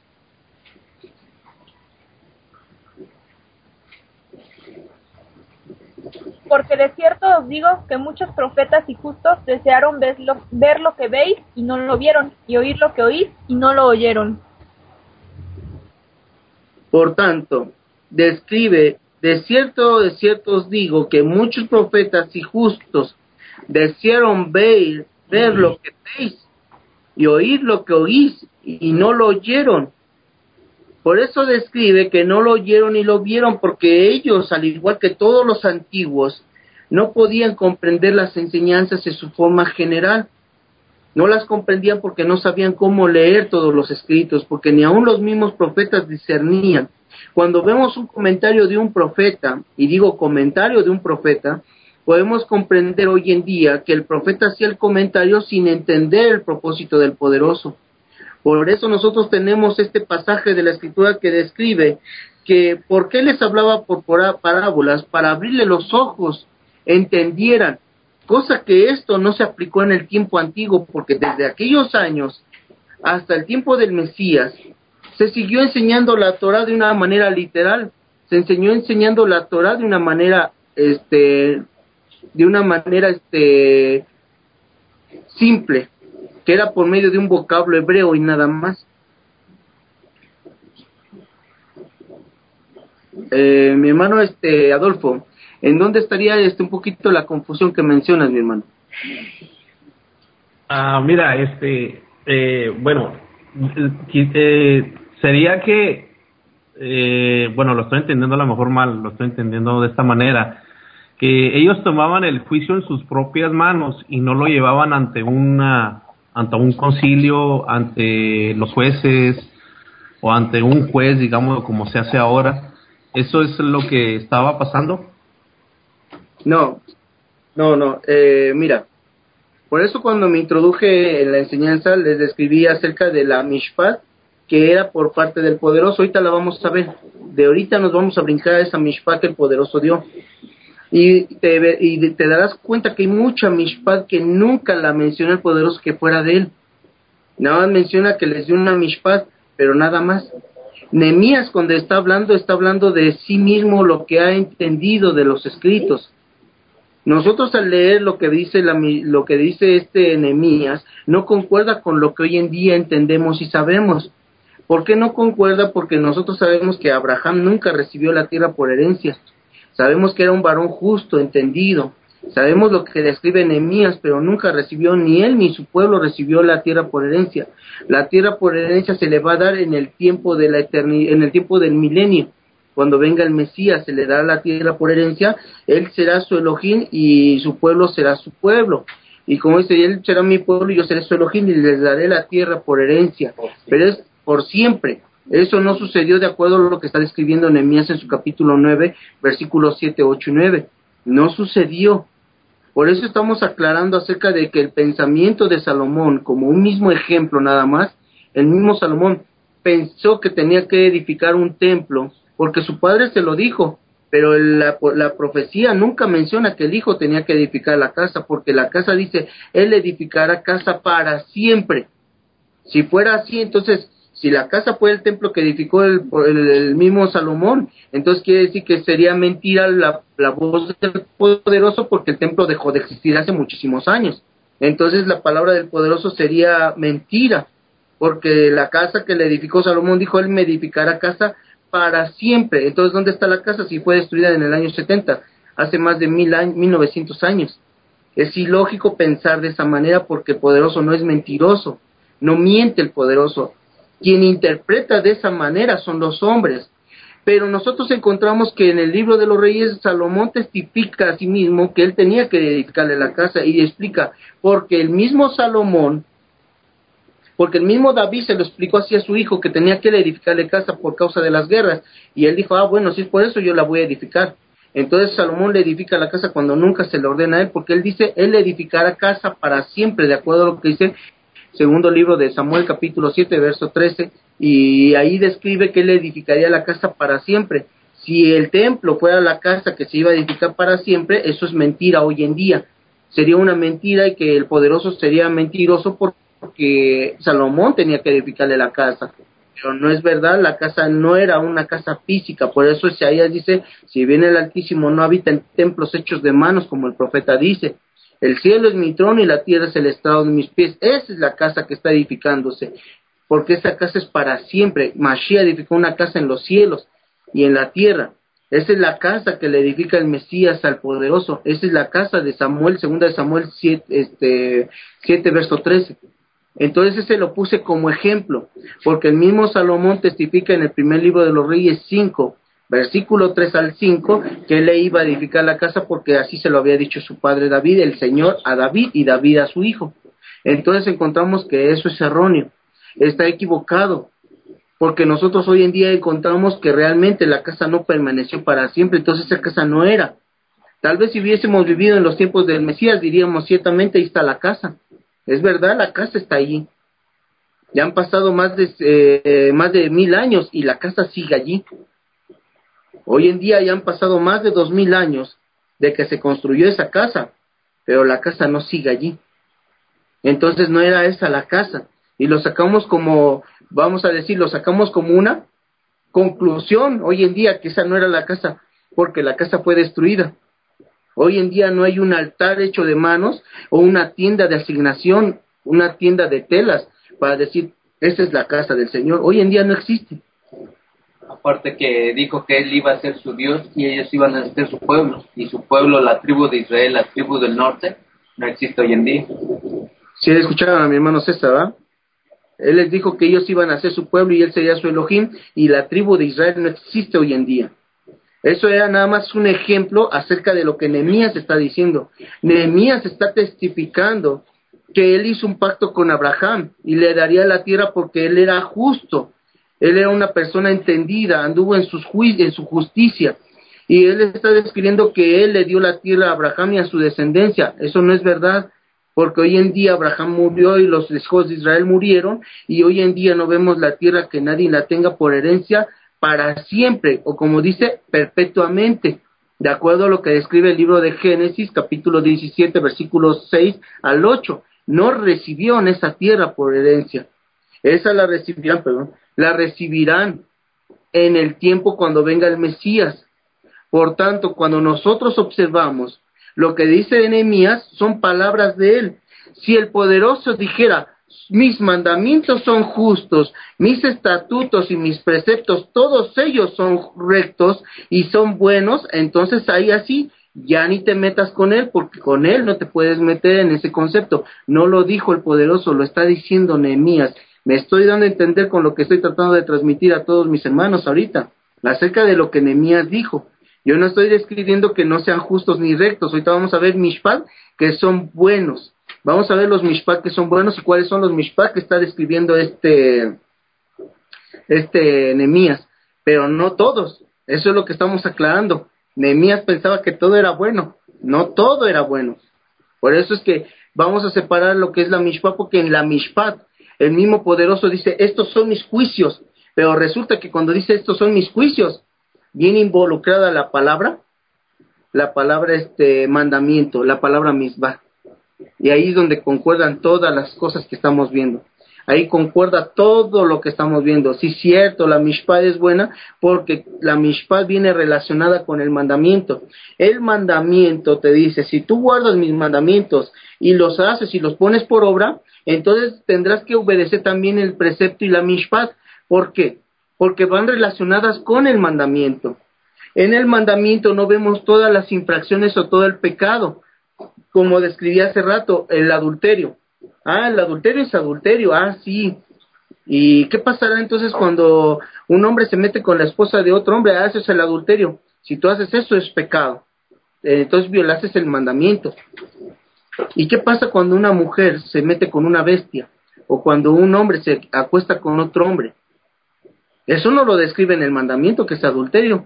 Porque de cierto os digo que muchos profetas y justos desearon ver lo, ver lo que veis y no lo vieron, y oír lo que oís y no lo oyeron. Por tanto, describe, de cierto, de cierto os digo que muchos profetas y justos desearon ver, ver lo que veis y oír lo que oís y no lo oyeron. Por eso describe que no lo oyeron ni lo vieron, porque ellos, al igual que todos los antiguos, no podían comprender las enseñanzas en su forma general. No las comprendían porque no sabían cómo leer todos los escritos, porque ni aun los mismos profetas discernían. Cuando vemos un comentario de un profeta, y digo comentario de un profeta, podemos comprender hoy en día que el profeta hacía el comentario sin entender el propósito del poderoso. Por eso nosotros tenemos este pasaje de la Escritura que describe que por qué les hablaba por parábolas, para abrirle los ojos, entendieran, cosa que esto no se aplicó en el tiempo antiguo, porque desde aquellos años hasta el tiempo del Mesías se siguió enseñando la Torá de una manera literal, se enseñó enseñando la Torá de una manera, este, de una manera, este, simple, que era por medio de un vocablo hebreo y nada más. Eh, mi hermano, este, Adolfo, ¿en dónde estaría este un poquito la confusión que mencionas, mi hermano? Ah, mira, este, eh, bueno, eh, sería que, eh, bueno, lo estoy entendiendo a lo mejor mal, lo estoy entendiendo de esta manera, que ellos tomaban el juicio en sus propias manos y no lo llevaban ante una, ante un concilio, ante los jueces o ante un juez, digamos, como se hace ahora, ¿Eso es lo que estaba pasando? No, no, no. Eh, mira, por eso cuando me introduje en la enseñanza les describí acerca de la Mishpat, que era por parte del Poderoso. Ahorita la vamos a ver. De ahorita nos vamos a brincar a esa Mishpat que el Poderoso dio. Y te, y te darás cuenta que hay mucha Mishpat que nunca la menciona el Poderoso que fuera de él. Nada más menciona que les dio una Mishpat, pero nada más. Nehemías, cuando está hablando, está hablando de sí mismo, lo que ha entendido de los escritos. Nosotros al leer lo que dice la, lo que dice este Nehemías, no concuerda con lo que hoy en día entendemos y sabemos. ¿Por qué no concuerda? Porque nosotros sabemos que Abraham nunca recibió la tierra por herencia. Sabemos que era un varón justo, entendido. Sabemos lo que describe Nehemías, pero nunca recibió, ni él ni su pueblo recibió la tierra por herencia. La tierra por herencia se le va a dar en el tiempo de la eternidad, en el tiempo del milenio. Cuando venga el Mesías se le dará la tierra por herencia, él será su Elohim y su pueblo será su pueblo. Y como dice, él será mi pueblo y yo seré su Elohim y les daré la tierra por herencia. Pero es por siempre. Eso no sucedió de acuerdo a lo que está describiendo Nehemías en su capítulo nueve, versículos siete, ocho y nueve. No sucedió. Por eso estamos aclarando acerca de que el pensamiento de Salomón, como un mismo ejemplo nada más, el mismo Salomón pensó que tenía que edificar un templo, porque su padre se lo dijo, pero la, la profecía nunca menciona que el hijo tenía que edificar la casa, porque la casa dice, él edificará casa para siempre. Si fuera así, entonces, si la casa fue el templo que edificó el, el, el mismo Salomón, entonces quiere decir que sería mentira la, la voz del Poderoso, porque el templo dejó de existir hace muchísimos años. Entonces la palabra del Poderoso sería mentira, porque la casa que le edificó Salomón dijo, él me edificará casa para siempre. Entonces, ¿dónde está la casa si fue destruida en el año setenta? Hace más de mil años, mil novecientos años. Es ilógico pensar de esa manera, porque el Poderoso no es mentiroso. No miente el Poderoso. Quien interpreta de esa manera son los hombres. Pero nosotros encontramos que en el libro de los Reyes, Salomón testifica a sí mismo que él tenía que edificarle la casa, y explica, porque el mismo Salomón, porque el mismo David se lo explicó así a su hijo, que tenía que edificarle casa por causa de las guerras, y él dijo, ah, bueno, si es por eso yo la voy a edificar. Entonces Salomón le edifica la casa cuando nunca se le ordena a él, porque él dice, él le edificará casa para siempre, de acuerdo a lo que dice segundo libro de Samuel, capítulo siete, verso trece, y ahí describe que él edificaría la casa para siempre. Si el templo fuera la casa que se iba a edificar para siempre, eso es mentira hoy en día. Sería una mentira, y que el Poderoso sería mentiroso porque Salomón tenía que edificarle la casa. Pero no es verdad, la casa no era una casa física. Por eso Isaías dice, si bien el Altísimo no habita en templos hechos de manos, como el profeta dice. El cielo es mi trono y la tierra es el estrado de mis pies. Esa es la casa que está edificándose, porque esa casa es para siempre. Mashiach edificó una casa en los cielos y en la tierra. Esa es la casa que le edifica el Mesías al Poderoso. Esa es la casa de Samuel, segunda de Samuel siete, este, siete verso trece. Entonces ese lo puse como ejemplo, porque el mismo Salomón testifica en el primer libro de los Reyes cinco, versículo tres al cinco, que él le iba a edificar la casa, porque así se lo había dicho su padre David, el Señor a David y David a su hijo. Entonces encontramos que eso es erróneo, está equivocado, porque nosotros hoy en día encontramos que realmente la casa no permaneció para siempre, entonces esa casa no era. Tal vez si hubiésemos vivido en los tiempos del Mesías, diríamos, ciertamente ahí está la casa. Es verdad, la casa está allí. Ya han pasado más de eh, más de mil años y la casa sigue allí. Hoy en día ya han pasado más de dos mil años de que se construyó esa casa, pero la casa no sigue allí. Entonces no era esa la casa. Y lo sacamos como, vamos a decir, lo sacamos como una conclusión hoy en día, que esa no era la casa, porque la casa fue destruida. Hoy en día no hay un altar hecho de manos o una tienda de asignación, una tienda de telas para decir, esta es la casa del Señor. Hoy en día no existe. Aparte que dijo que él iba a ser su Dios y ellos iban a ser su pueblo. Y su pueblo, la tribu de Israel, la tribu del norte, no existe hoy en día. Si escucharon a mi hermano César, ¿verdad? Él les dijo que ellos iban a ser su pueblo y él sería su Elohim, y la tribu de Israel no existe hoy en día. Eso era nada más un ejemplo acerca de lo que Nehemías está diciendo. Nehemías está testificando que él hizo un pacto con Abraham y le daría la tierra porque él era justo. Él era una persona entendida, anduvo en, sus ju- en su justicia. Y él está describiendo que él le dio la tierra a Abraham y a su descendencia. Eso no es verdad, porque hoy en día Abraham murió y los hijos de Israel murieron, y hoy en día no vemos la tierra que nadie la tenga por herencia para siempre, o como dice, perpetuamente, de acuerdo a lo que describe el libro de Génesis, capítulo diecisiete, versículos seis al ocho. No recibieron esa tierra por herencia. Esa la recibirán, perdón, la recibirán en el tiempo cuando venga el Mesías. Por tanto, cuando nosotros observamos lo que dice Nehemías, son palabras de él. Si el poderoso dijera, mis mandamientos son justos, mis estatutos y mis preceptos, todos ellos son rectos y son buenos, entonces ahí así, ya ni te metas con él, porque con él no te puedes meter en ese concepto. No lo dijo el poderoso, lo está diciendo Nehemías. Me estoy dando a entender con lo que estoy tratando de transmitir a todos mis hermanos ahorita, acerca de lo que Nehemías dijo. Yo no estoy describiendo que no sean justos ni rectos. Ahorita vamos a ver mishpat que son buenos. Vamos a ver los mishpat que son buenos y cuáles son los mishpat que está describiendo este este Nehemías. Pero no todos. Eso es lo que estamos aclarando. Nehemías pensaba que todo era bueno. No todo era bueno. Por eso es que vamos a separar lo que es la mishpat, porque en la mishpat el mismo poderoso dice, estos son mis juicios. Pero resulta que cuando dice estos son mis juicios, viene involucrada la palabra, la palabra este mandamiento, la palabra misbah. Y ahí es donde concuerdan todas las cosas que estamos viendo. Ahí concuerda todo lo que estamos viendo. Sí, cierto, la mishpat es buena porque la mishpat viene relacionada con el mandamiento. El mandamiento te dice, si tú guardas mis mandamientos y los haces y los pones por obra, entonces tendrás que obedecer también el precepto y la mishpat. ¿Por qué? Porque van relacionadas con el mandamiento. En el mandamiento no vemos todas las infracciones o todo el pecado, como describí hace rato, el adulterio. Ah, el adulterio es adulterio, ah, sí. ¿Y qué pasará entonces cuando un hombre se mete con la esposa de otro hombre? Ah, eso es el adulterio. Si tú haces eso es pecado. Entonces violaste el mandamiento. ¿Y qué pasa cuando una mujer se mete con una bestia? O cuando un hombre se acuesta con otro hombre. Eso no lo describe en el mandamiento, que es adulterio.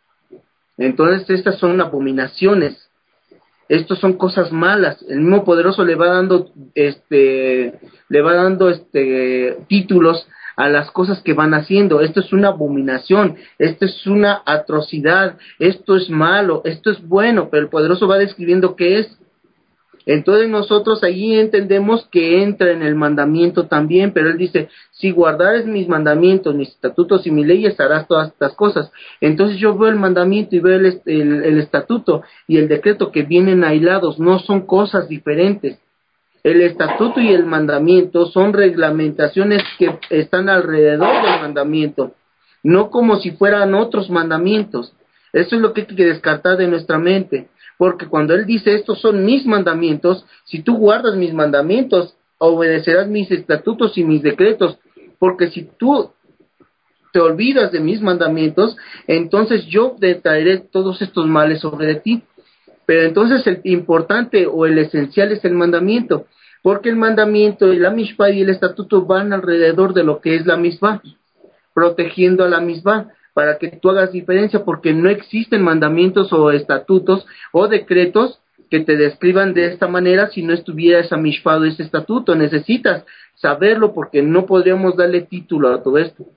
Entonces estas son abominaciones. Estos son cosas malas. El mismo poderoso le va dando este le va dando este títulos a las cosas que van haciendo. Esto es una abominación, esto es una atrocidad, esto es malo, esto es bueno, pero el poderoso va describiendo qué es. Entonces nosotros allí entendemos que entra en el mandamiento también, pero él dice, si guardares mis mandamientos, mis estatutos y mis leyes, harás todas estas cosas. Entonces yo veo el mandamiento y veo el, el, el estatuto y el decreto que vienen aislados, no son cosas diferentes. El estatuto y el mandamiento son reglamentaciones que están alrededor del mandamiento, no como si fueran otros mandamientos. Eso es lo que hay que descartar de nuestra mente. Porque cuando él dice, estos son mis mandamientos, si tú guardas mis mandamientos, obedecerás mis estatutos y mis decretos. Porque si tú te olvidas de mis mandamientos, entonces yo te traeré todos estos males sobre de ti. Pero entonces el importante o el esencial es el mandamiento. Porque el mandamiento y la mishpah y el estatuto van alrededor de lo que es la mishpah, protegiendo a la mishpah, para que tú hagas diferencia, porque no existen mandamientos o estatutos o decretos que te describan de esta manera si no estuviera esa mishpah o ese estatuto. Necesitas saberlo porque no podríamos darle título a todo esto.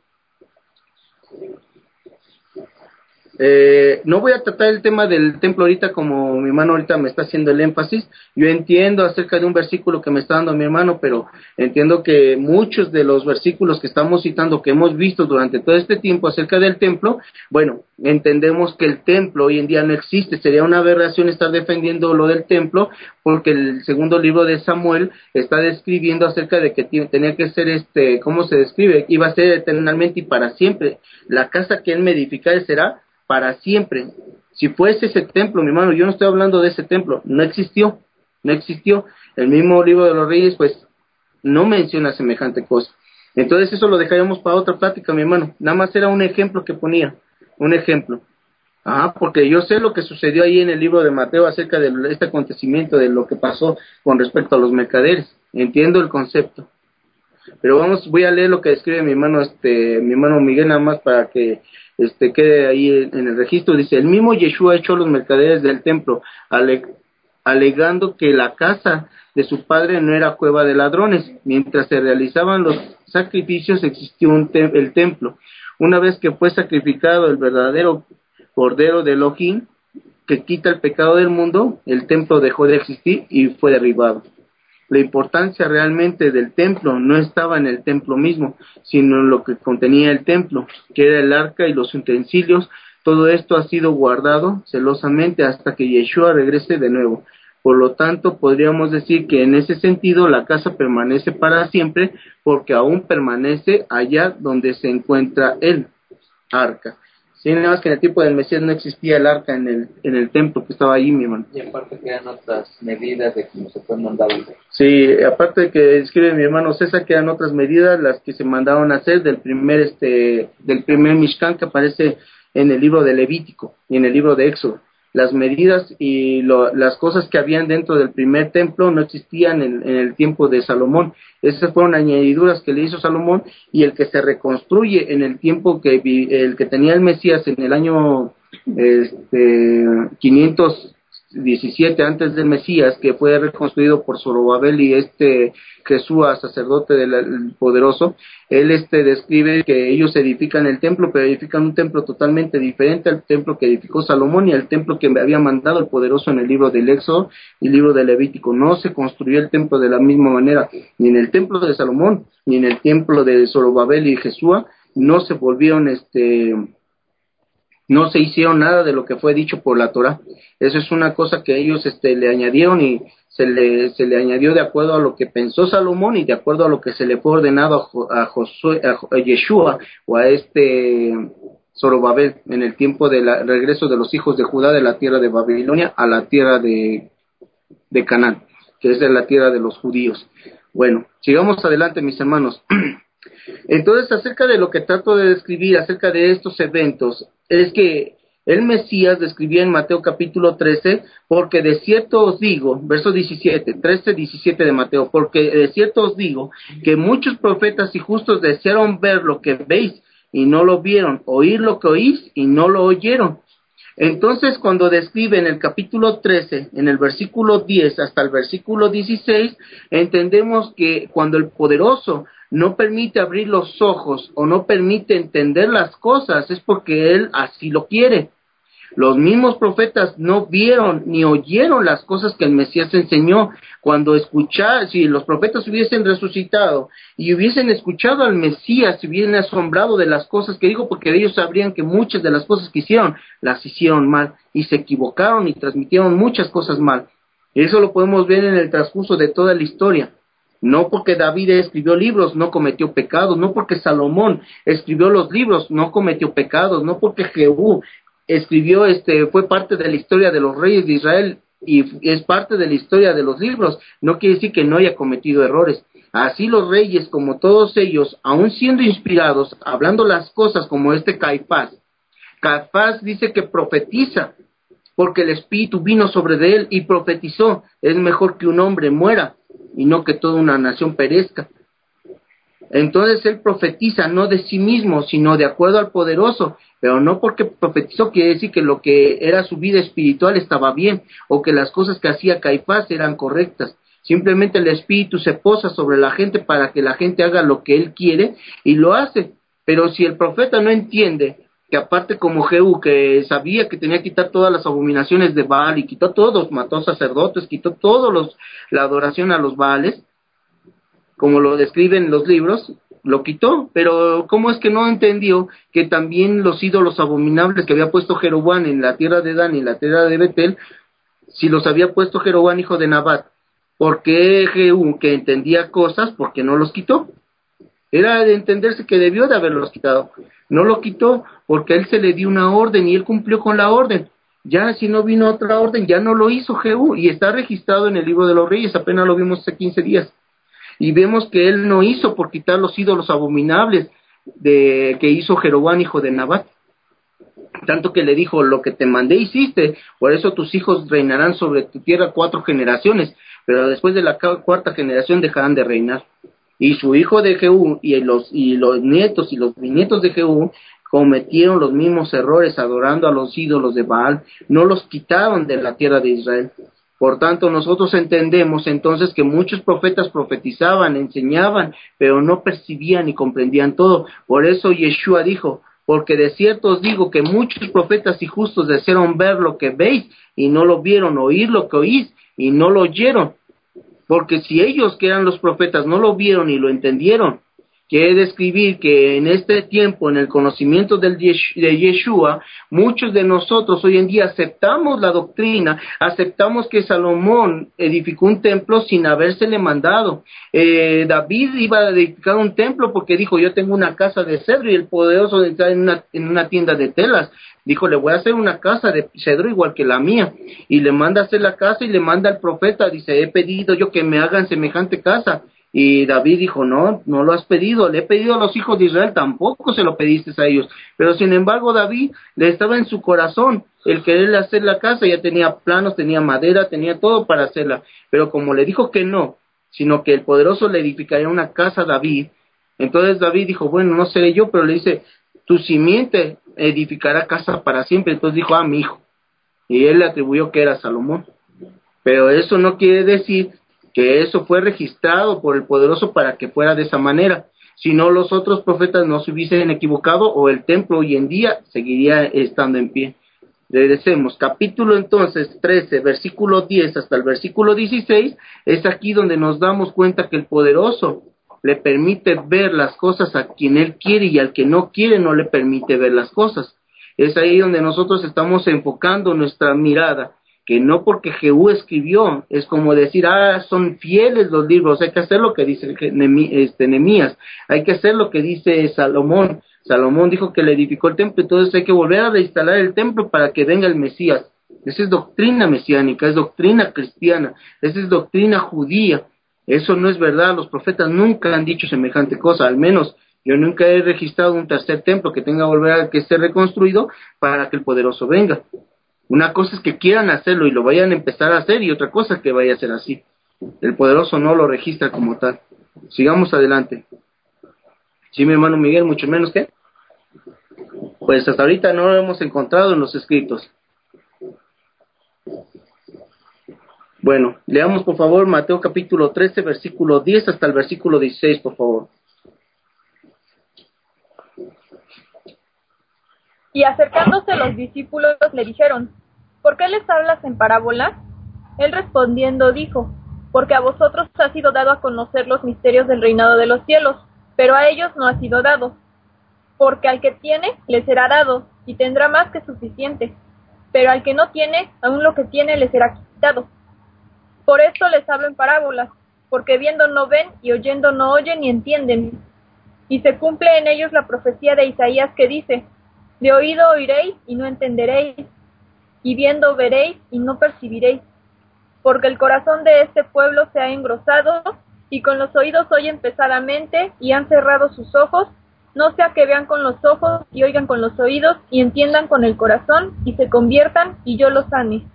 Eh, no voy a tratar el tema del templo ahorita como mi hermano ahorita me está haciendo el énfasis. Yo entiendo acerca de un versículo que me está dando mi hermano, pero entiendo que muchos de los versículos que estamos citando, que hemos visto durante todo este tiempo acerca del templo, bueno, entendemos que el templo hoy en día no existe. Sería una aberración estar defendiendo lo del templo, porque el segundo libro de Samuel está describiendo acerca de que tenía que ser, este, ¿cómo se describe? Iba a ser eternamente y para siempre. La casa que él me edificare será para siempre. Si fuese ese templo, mi hermano, yo no estoy hablando de ese templo, no existió, no existió. El mismo libro de los Reyes, pues, no menciona semejante cosa. Entonces eso lo dejaríamos para otra plática, mi hermano. Nada más era un ejemplo que ponía, un ejemplo. Ah, porque yo sé lo que sucedió ahí en el libro de Mateo acerca de este acontecimiento, de lo que pasó con respecto a los mercaderes. Entiendo el concepto. Pero vamos, voy a leer lo que escribe mi hermano, este, mi hermano Miguel, nada más para que este quede ahí en, en el registro. Dice: el mismo Yeshua echó a los mercaderes del templo, ale, alegando que la casa de su padre no era cueva de ladrones. Mientras se realizaban los sacrificios, existió un te- el templo. Una vez que fue sacrificado el verdadero Cordero de Elohim, que quita el pecado del mundo, el templo dejó de existir y fue derribado. La importancia realmente del templo no estaba en el templo mismo, sino en lo que contenía el templo, que era el arca y los utensilios. Todo esto ha sido guardado celosamente hasta que Yeshua regrese de nuevo. Por lo tanto, podríamos decir que en ese sentido la casa permanece para siempre, porque aún permanece allá donde se encuentra el arca. Sí, nada más que en el tiempo del Mesías no existía el arca en el en el templo que estaba ahí, mi hermano. Y aparte que eran otras medidas de cómo se fue mandado. Sí, aparte de que escribe mi hermano César que eran otras medidas las que se mandaron a hacer del primer este del primer Mishkan que aparece en el libro de Levítico y en el libro de Éxodo. Las medidas y lo, las cosas que habían dentro del primer templo no existían en, en el tiempo de Salomón. Esas fueron añadiduras que le hizo Salomón, y el que se reconstruye en el tiempo que el que tenía el Mesías en el año este, quinientos diecisiete antes del Mesías, que fue reconstruido por Zorobabel y este Jesúa, sacerdote del poderoso. Él este describe que ellos edifican el templo, pero edifican un templo totalmente diferente al templo que edificó Salomón y al templo que había mandado el poderoso en el libro del Éxodo y el libro de Levítico. No se construyó el templo de la misma manera, ni en el templo de Salomón, ni en el templo de Zorobabel y Jesúa. No se volvieron este no se hicieron nada de lo que fue dicho por la Torá. Eso es una cosa que ellos este le añadieron, y se le se le añadió de acuerdo a lo que pensó Salomón y de acuerdo a lo que se le fue ordenado a, a, Josué, a Yeshua o a este Zorobabel en el tiempo del regreso de los hijos de Judá de la tierra de Babilonia a la tierra de de Canaán, que es de la tierra de los judíos. Bueno, sigamos adelante, mis hermanos. Entonces, acerca de lo que trato de describir, acerca de estos eventos, es que el Mesías describía en Mateo capítulo trece, porque de cierto os digo, verso diecisiete, trece, diecisiete de Mateo, porque de cierto os digo, que muchos profetas y justos desearon ver lo que veis y no lo vieron, oír lo que oís y no lo oyeron. Entonces, cuando describe en el capítulo trece, en el versículo diez hasta el versículo dieciséis, entendemos que cuando el poderoso no permite abrir los ojos o no permite entender las cosas, es porque él así lo quiere. Los mismos profetas no vieron ni oyeron las cosas que el Mesías enseñó. Cuando escuchar, si los profetas hubiesen resucitado y hubiesen escuchado al Mesías, se hubiesen asombrado de las cosas que dijo, porque ellos sabrían que muchas de las cosas que hicieron, las hicieron mal, y se equivocaron y transmitieron muchas cosas mal. Eso lo podemos ver en el transcurso de toda la historia. No porque David escribió libros, no cometió pecados, no porque Salomón escribió los libros, no cometió pecados, no porque Jehú escribió, este, fue parte de la historia de los reyes de Israel y es parte de la historia de los libros, no quiere decir que no haya cometido errores. Así los reyes, como todos ellos, aun siendo inspirados, hablando las cosas como este Caifás, Caifás dice que profetiza, porque el Espíritu vino sobre de él y profetizó, es mejor que un hombre muera y no que toda una nación perezca. Entonces él profetiza no de sí mismo, sino de acuerdo al poderoso, pero no porque profetizó quiere decir que lo que era su vida espiritual estaba bien, o que las cosas que hacía Caifás eran correctas. Simplemente el Espíritu se posa sobre la gente para que la gente haga lo que él quiere, y lo hace. Pero si el profeta no entiende que aparte como Jehú, que sabía que tenía que quitar todas las abominaciones de Baal, y quitó todos, mató sacerdotes, quitó todos los, la adoración a los Baales, como lo describen los libros, lo quitó, pero ¿cómo es que no entendió que también los ídolos abominables que había puesto Jeroboam en la tierra de Dan y en la tierra de Betel, si los había puesto Jeroboam hijo de Nabat, ¿por qué Jehú, que entendía cosas, por qué no los quitó? Era de entenderse que debió de haberlos quitado, no lo quitó porque a él se le dio una orden y él cumplió con la orden. Ya si no vino otra orden, ya no lo hizo Jehú, y está registrado en el libro de los Reyes, apenas lo vimos hace quince días. Y vemos que él no hizo por quitar los ídolos abominables de que hizo Jeroboam hijo de Nabat, tanto que le dijo, lo que te mandé hiciste, por eso tus hijos reinarán sobre tu tierra cuatro generaciones, pero después de la cuarta generación dejarán de reinar. y su hijo de Jehú y los, y los nietos y los bisnietos de Jehú cometieron los mismos errores adorando a los ídolos de Baal, no los quitaron de la tierra de Israel. Por tanto, nosotros entendemos entonces que muchos profetas profetizaban, enseñaban, pero no percibían ni comprendían todo. Por eso Yeshua dijo, porque de cierto os digo que muchos profetas y justos desearon ver lo que veis y no lo vieron, oír lo que oís y no lo oyeron. Porque si ellos que eran los profetas no lo vieron y lo entendieron, quiere describir que en este tiempo, en el conocimiento del Yesh- de Yeshua, muchos de nosotros hoy en día aceptamos la doctrina, aceptamos que Salomón edificó un templo sin habérsele mandado. Eh, David iba a edificar un templo porque dijo, yo tengo una casa de cedro, y el poderoso está en una, en una tienda de telas. Dijo, le voy a hacer una casa de cedro igual que la mía, y le manda a hacer la casa y le manda al profeta, dice, he pedido yo que me hagan semejante casa. Y David dijo, no, no lo has pedido, le he pedido a los hijos de Israel, tampoco se lo pediste a ellos. Pero sin embargo David le estaba en su corazón el quererle hacer la casa, ya tenía planos, tenía madera, tenía todo para hacerla. Pero como le dijo que no, sino que el poderoso le edificaría una casa a David, entonces David dijo, bueno, no seré yo, pero le dice, tu simiente edificará casa para siempre. Entonces dijo, ah, mi hijo. Y él le atribuyó que era Salomón. Pero eso no quiere decir que eso fue registrado por el poderoso para que fuera de esa manera. Si no, los otros profetas no se hubiesen equivocado o el templo hoy en día seguiría estando en pie. Regresemos, capítulo entonces trece, versículo diez hasta el versículo dieciséis, es aquí donde nos damos cuenta que el poderoso le permite ver las cosas a quien él quiere y al que no quiere no le permite ver las cosas. Es ahí donde nosotros estamos enfocando nuestra mirada, que no porque Jehú escribió, es como decir, ah, son fieles los libros, hay que hacer lo que dice este, Nehemías, hay que hacer lo que dice Salomón. Salomón dijo que le edificó el templo, entonces hay que volver a reinstalar el templo para que venga el Mesías. Esa es doctrina mesiánica, es doctrina cristiana, esa es doctrina judía. Eso no es verdad, los profetas nunca han dicho semejante cosa, al menos yo nunca he registrado un tercer templo que tenga que volver a que ser reconstruido para que el poderoso venga. Una cosa es que quieran hacerlo y lo vayan a empezar a hacer, y otra cosa es que vaya a ser así. El poderoso no lo registra como tal. Sigamos adelante. Sí, mi hermano Miguel, mucho menos que. Pues hasta ahorita no lo hemos encontrado en los escritos. Bueno, leamos por favor Mateo capítulo trece, versículo diez hasta el versículo dieciséis, por favor. Y acercándose los discípulos le dijeron, ¿por qué les hablas en parábolas? Él respondiendo dijo, porque a vosotros ha sido dado a conocer los misterios del reinado de los cielos, pero a ellos no ha sido dado. Porque al que tiene, le será dado, y tendrá más que suficiente, pero al que no tiene, aún lo que tiene le será quitado. Por esto les hablo en parábolas, porque viendo no ven, y oyendo no oyen ni entienden. Y se cumple en ellos la profecía de Isaías que dice, de oído oiréis y no entenderéis, y viendo veréis y no percibiréis, porque el corazón de este pueblo se ha engrosado, y con los oídos oyen pesadamente, y han cerrado sus ojos, no sea que vean con los ojos, y oigan con los oídos, y entiendan con el corazón, y se conviertan, y yo los sane.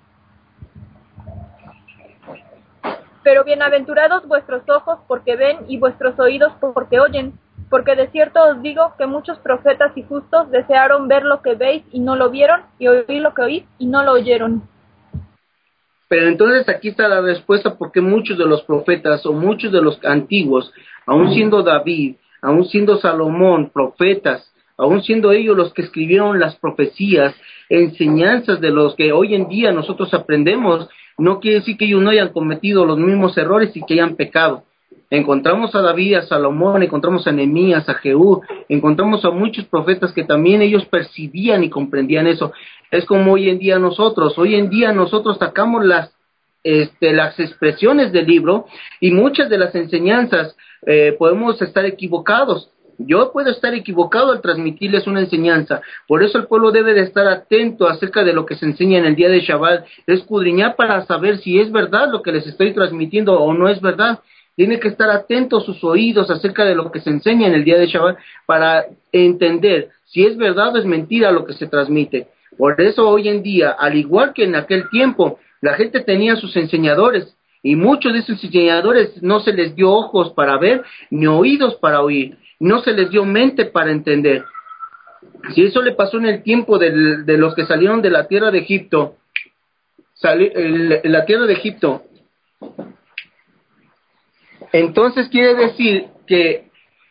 Pero bienaventurados vuestros ojos porque ven, y vuestros oídos porque oyen, porque de cierto os digo que muchos profetas y justos desearon ver lo que veis y no lo vieron, y oír lo que oís y no lo oyeron. Pero entonces aquí está la respuesta, porque muchos de los profetas o muchos de los antiguos, aun siendo David, aun siendo Salomón, profetas, aun siendo ellos los que escribieron las profecías, enseñanzas de los que hoy en día nosotros aprendemos, no quiere decir que ellos no hayan cometido los mismos errores y que hayan pecado. Encontramos a David, a Salomón, encontramos a Nehemías, a Jehú, encontramos a muchos profetas que también ellos percibían y comprendían eso. Es como hoy en día nosotros, hoy en día nosotros sacamos las, este, las expresiones del libro y muchas de las enseñanzas eh, podemos estar equivocados. Yo puedo estar equivocado al transmitirles una enseñanza, por eso el pueblo debe de estar atento acerca de lo que se enseña en el día de Shabbat, escudriñar para saber si es verdad lo que les estoy transmitiendo o no es verdad. Tiene que estar atentos sus oídos acerca de lo que se enseña en el día de Shabbat para entender si es verdad o es mentira lo que se transmite. Por eso hoy en día, al igual que en aquel tiempo, la gente tenía sus enseñadores, Y muchos de esos enseñadores no se les dio ojos para ver, ni oídos para oír, no se les dio mente para entender. Si eso le pasó en el tiempo de, de los que salieron de la tierra de Egipto, sali, el, la tierra de Egipto, entonces quiere decir que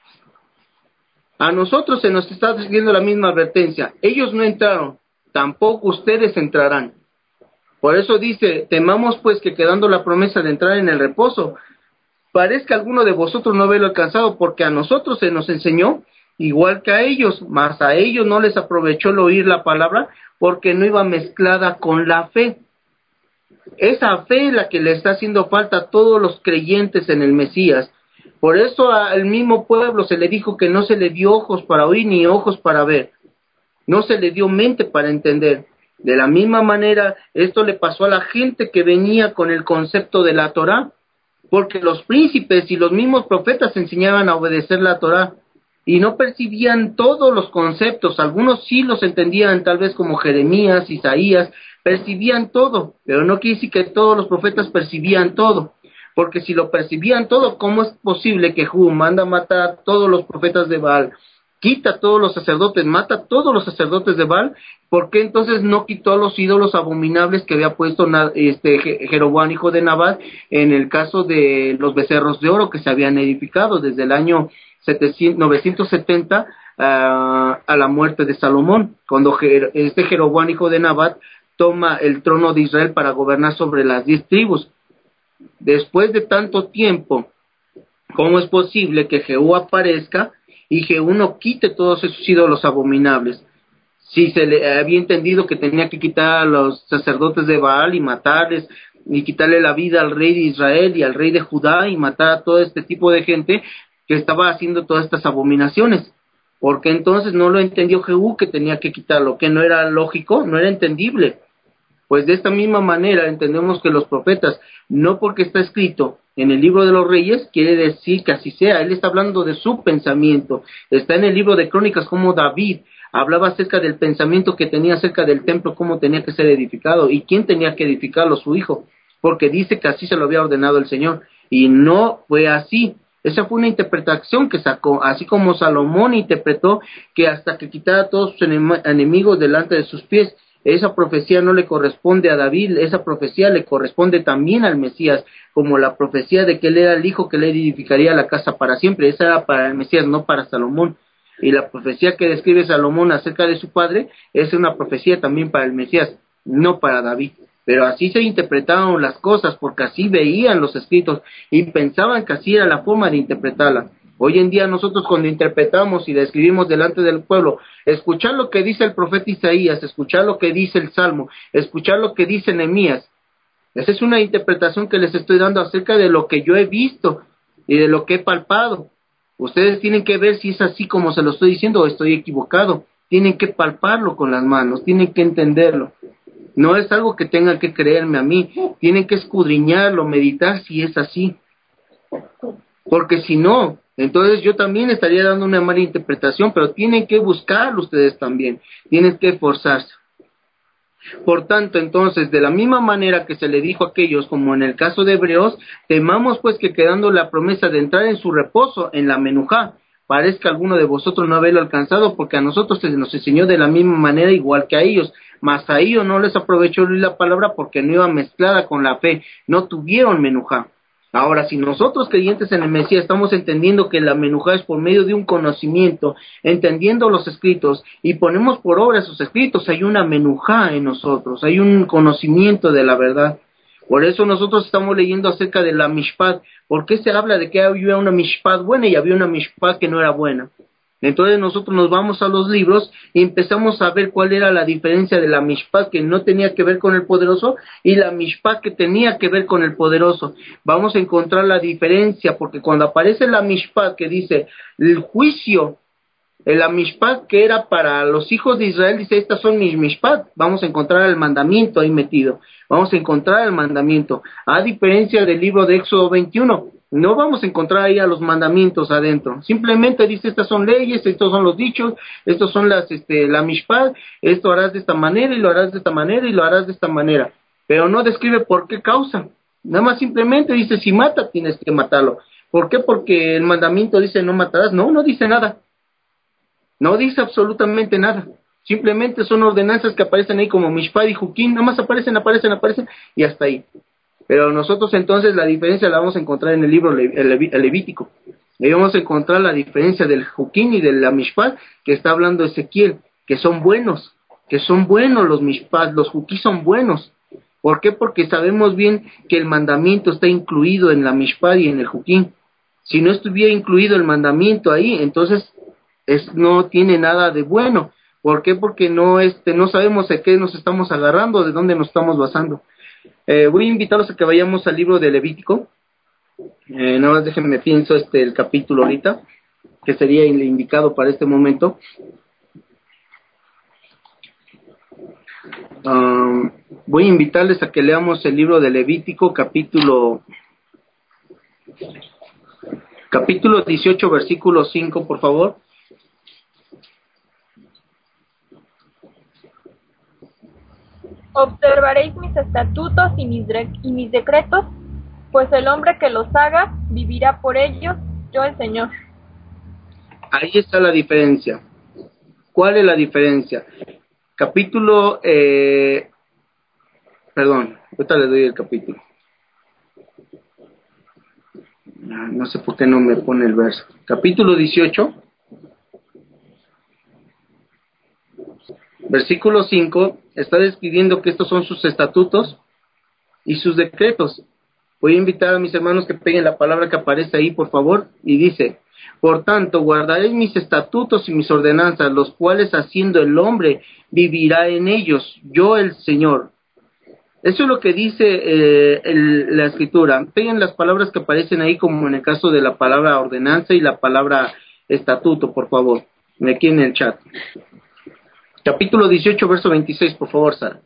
a nosotros se nos está diciendo la misma advertencia. Ellos no entraron, tampoco ustedes entrarán. Por eso dice, temamos pues que quedando la promesa de entrar en el reposo, parezca alguno de vosotros no haberlo alcanzado, porque a nosotros se nos enseñó igual que a ellos, mas a ellos no les aprovechó el oír la palabra, porque no iba mezclada con la fe. Esa fe es la que le está haciendo falta a todos los creyentes en el Mesías. Por eso al mismo pueblo se le dijo que no se le dio ojos para oír ni ojos para ver. No se le dio mente para entender. De la misma manera, esto le pasó a la gente que venía con el concepto de la Torá, porque los príncipes y los mismos profetas enseñaban a obedecer la Torá y no percibían todos los conceptos. Algunos sí los entendían, tal vez como Jeremías, Isaías, percibían todo, pero no quiere decir que todos los profetas percibían todo, porque si lo percibían todo, ¿cómo es posible que Jehú manda matar a todos los profetas de Baal, quita a todos los sacerdotes, mata a todos los sacerdotes de Baal? ¿Por qué entonces no quitó a los ídolos abominables que había puesto este Jeroboam, hijo de Nabat, en el caso de los becerros de oro que se habían edificado desde el año novecientos setenta uh, a la muerte de Salomón, cuando este Jeroboam, hijo de Nabat, toma el trono de Israel para gobernar sobre las diez tribus? Después de tanto tiempo, ¿cómo es posible que Jehú aparezca y Jehú no quite todos esos ídolos abominables? Si se le había entendido que tenía que quitar a los sacerdotes de Baal y matarles, y quitarle la vida al rey de Israel y al rey de Judá y matar a todo este tipo de gente que estaba haciendo todas estas abominaciones. Porque entonces no lo entendió Jehú que tenía que quitarlo, que no era lógico, no era entendible. Pues de esta misma manera entendemos que los profetas, no porque está escrito en el libro de los reyes, quiere decir que así sea. Él está hablando de su pensamiento. Está en el libro de Crónicas como David hablaba acerca del pensamiento que tenía acerca del templo, cómo tenía que ser edificado y quién tenía que edificarlo, su hijo, porque dice que así se lo había ordenado el Señor, y no fue así. Esa fue una interpretación que sacó, así como Salomón interpretó que hasta que quitara a todos sus enemigos delante de sus pies. Esa profecía no le corresponde a David, esa profecía le corresponde también al Mesías, como la profecía de que él era el hijo que le edificaría la casa para siempre. Esa era para el Mesías, no para Salomón. Y la profecía que describe Salomón acerca de su padre es una profecía también para el Mesías, no para David. Pero así se interpretaron las cosas, porque así veían los escritos y pensaban que así era la forma de interpretarla. Hoy en día nosotros cuando interpretamos y describimos delante del pueblo, escuchar lo que dice el profeta Isaías, escuchar lo que dice el Salmo, escuchar lo que dice Nehemías, esa es una interpretación que les estoy dando acerca de lo que yo he visto y de lo que he palpado. Ustedes tienen que ver si es así como se lo estoy diciendo o estoy equivocado. Tienen que palparlo con las manos, tienen que entenderlo. No es algo que tengan que creerme a mí, tienen que escudriñarlo, meditar si es así. Porque si no, entonces yo también estaría dando una mala interpretación, pero tienen que buscarlo ustedes también, tienen que esforzarse. Por tanto, entonces, de la misma manera que se le dijo a aquellos, como en el caso de Hebreos, temamos pues que quedando la promesa de entrar en su reposo, en la menujá, parezca alguno de vosotros no haberlo alcanzado, porque a nosotros se nos enseñó de la misma manera igual que a ellos, mas a ellos no les aprovechó la palabra porque no iba mezclada con la fe, no tuvieron menujá. Ahora, si nosotros creyentes en el Mesías estamos entendiendo que la menujá es por medio de un conocimiento, entendiendo los escritos y ponemos por obra esos escritos, hay una menujá en nosotros, hay un conocimiento de la verdad. Por eso nosotros estamos leyendo acerca de la mishpat. ¿Por qué se habla de que había una mishpat buena y había una mishpat que no era buena? Entonces nosotros nos vamos a los libros y empezamos a ver cuál era la diferencia de la mishpat que no tenía que ver con el poderoso y la mishpat que tenía que ver con el poderoso. Vamos a encontrar la diferencia, porque cuando aparece la mishpat que dice el juicio, la mishpat que era para los hijos de Israel, dice estas son mis mishpat, vamos a encontrar el mandamiento ahí metido, vamos a encontrar el mandamiento, a diferencia del libro de Éxodo veintiuno. No vamos a encontrar ahí a los mandamientos adentro. Simplemente dice, estas son leyes, estos son los dichos, estos son las, este, la mishpat, esto harás de esta manera y lo harás de esta manera y lo harás de esta manera. Pero no describe por qué causa. Nada más simplemente dice, si mata, tienes que matarlo. ¿Por qué? Porque el mandamiento dice no matarás. No, no dice nada. No dice absolutamente nada. Simplemente son ordenanzas que aparecen ahí como Mishpat y Juquín. Nada más aparecen, aparecen, aparecen y hasta ahí. Pero nosotros entonces la diferencia la vamos a encontrar en el libro Le- el, Leví- el Levítico. Ahí vamos a encontrar la diferencia del Juquín y de la Mishpat que está hablando Ezequiel, que son buenos, que son buenos los Mishpat, los Juquí son buenos. ¿Por qué? Porque sabemos bien que el mandamiento está incluido en la Mishpat y en el Juquín. Si no estuviera incluido el mandamiento ahí, entonces es, no tiene nada de bueno. ¿Por qué? Porque no, este, no sabemos de qué nos estamos agarrando, de dónde nos estamos basando. Eh, voy a invitarlos a que vayamos al libro de Levítico. Eh, nada más déjenme pienso este el capítulo ahorita, que sería el indicado para este momento. Um, voy a invitarles a que leamos el libro de Levítico, capítulo capítulo dieciocho, versículo cinco, por favor. Observaréis mis estatutos y mis, dre- y mis decretos, pues el hombre que los haga vivirá por ellos, yo el Señor. Ahí está la diferencia. ¿Cuál es la diferencia? Capítulo, eh, perdón, ahorita le doy el capítulo. No sé por qué no me pone el verso. Capítulo dieciocho, versículo cinco, está describiendo que estos son sus estatutos y sus decretos. Voy a invitar a mis hermanos que peguen la palabra que aparece ahí, por favor, y dice: por tanto, guardaréis mis estatutos y mis ordenanzas, los cuales haciendo el hombre vivirá en ellos, yo el Señor. Eso es lo que dice eh, el, la escritura. Peguen las palabras que aparecen ahí, como en el caso de la palabra ordenanza y la palabra estatuto, por favor, aquí en el chat. Capítulo dieciocho, verso veintiséis, por favor, Sara.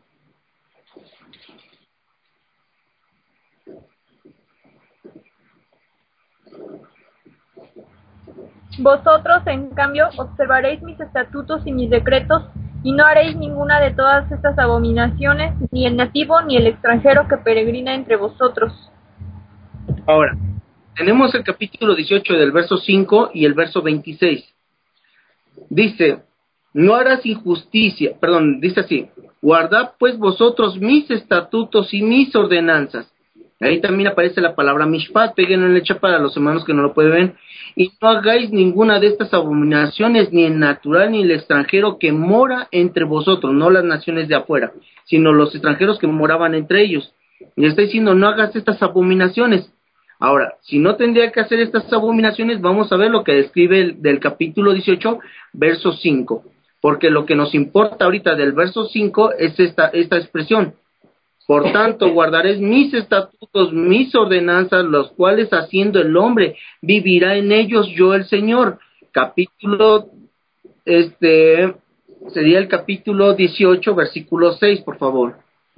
Vosotros, en cambio, observaréis mis estatutos y mis decretos, y no haréis ninguna de todas estas abominaciones, ni el nativo ni el extranjero que peregrina entre vosotros. Ahora, tenemos el capítulo dieciocho del verso cinco y el verso veintiséis. Dice: no harás injusticia, perdón, dice así: guardad pues vosotros mis estatutos y mis ordenanzas. Ahí también aparece la palabra mishpat, péguenlo en el chat para los hermanos que no lo pueden ver. Y no hagáis ninguna de estas abominaciones, ni el natural ni el extranjero que mora entre vosotros, no las naciones de afuera, sino los extranjeros que moraban entre ellos. Y está diciendo: no hagas estas abominaciones. Ahora, si no tendría que hacer estas abominaciones, vamos a ver lo que describe el, del capítulo dieciocho, verso cinco. Porque lo que nos importa ahorita del verso cinco es esta, esta expresión: por tanto, guardaréis mis estatutos, mis ordenanzas, los cuales haciendo el hombre vivirá en ellos, yo el Señor. Capítulo, este, sería el capítulo dieciocho, versículo seis, por favor.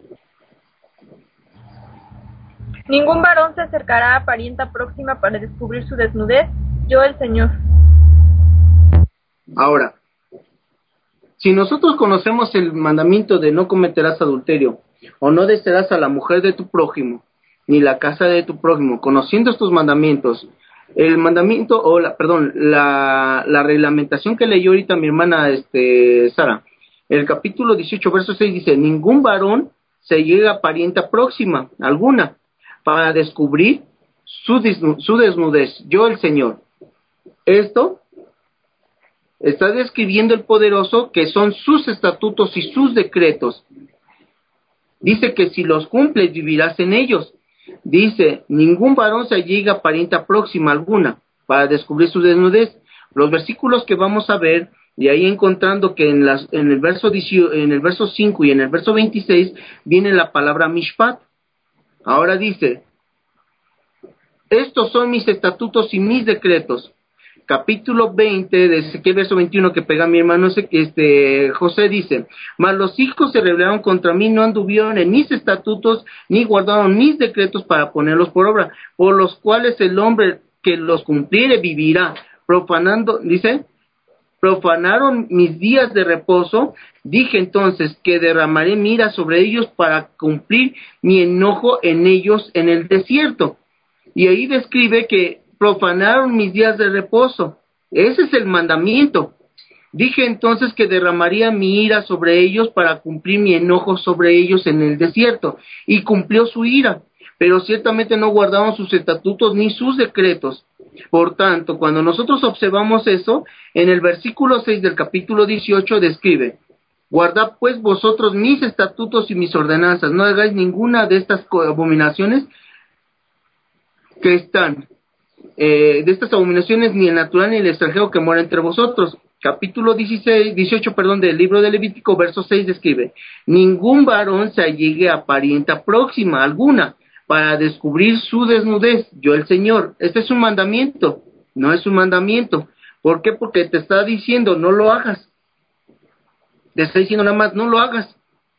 Ningún varón se acercará a parienta próxima para descubrir su desnudez, yo el Señor. Ahora, si nosotros conocemos el mandamiento de no cometerás adulterio, o no desearás a la mujer de tu prójimo, ni la casa de tu prójimo, conociendo estos mandamientos, el mandamiento, o la, perdón, la, la reglamentación que leyó ahorita mi hermana este, Sara, el capítulo dieciocho, verso seis dice: ningún varón se llega a parienta próxima alguna para descubrir su, desnu- su desnudez, yo el Señor. Esto está describiendo el poderoso, que son sus estatutos y sus decretos. Dice que si los cumples vivirás en ellos. Dice: ningún varón se llega a parienta próxima alguna para descubrir su desnudez. Los versículos que vamos a ver, y ahí encontrando que en, las, en, el verso dieciocho, en el verso cinco y en el verso veintiséis viene la palabra mishpat. Ahora dice: estos son mis estatutos y mis decretos. Capítulo veinte de Ezequiel, verso veintiuno, que pega mi hermano este, José, dice: mas los hijos se rebelaron contra mí, no anduvieron en mis estatutos, ni guardaron mis decretos para ponerlos por obra, por los cuales el hombre que los cumpliere vivirá, profanando, dice, profanaron mis días de reposo, dije entonces que derramaré mi ira sobre ellos para cumplir mi enojo en ellos en el desierto. Y ahí describe que profanaron mis días de reposo. Ese es el mandamiento. Dije entonces que derramaría mi ira sobre ellos para cumplir mi enojo sobre ellos en el desierto. Y cumplió su ira, pero ciertamente no guardaron sus estatutos ni sus decretos. Por tanto, cuando nosotros observamos eso, en el versículo seis del capítulo dieciocho describe: guardad pues vosotros mis estatutos y mis ordenanzas, no hagáis ninguna de estas abominaciones que están, eh, de estas abominaciones, ni el natural ni el extranjero que mora entre vosotros. Capítulo dieciséis, dieciocho, perdón, del libro de Levítico, verso seis describe: ningún varón se allegue a parienta próxima alguna para descubrir su desnudez, yo el Señor. Este es un mandamiento, no es un mandamiento. ¿Por qué? Porque te está diciendo, no lo hagas. Te está diciendo nada más, no lo hagas.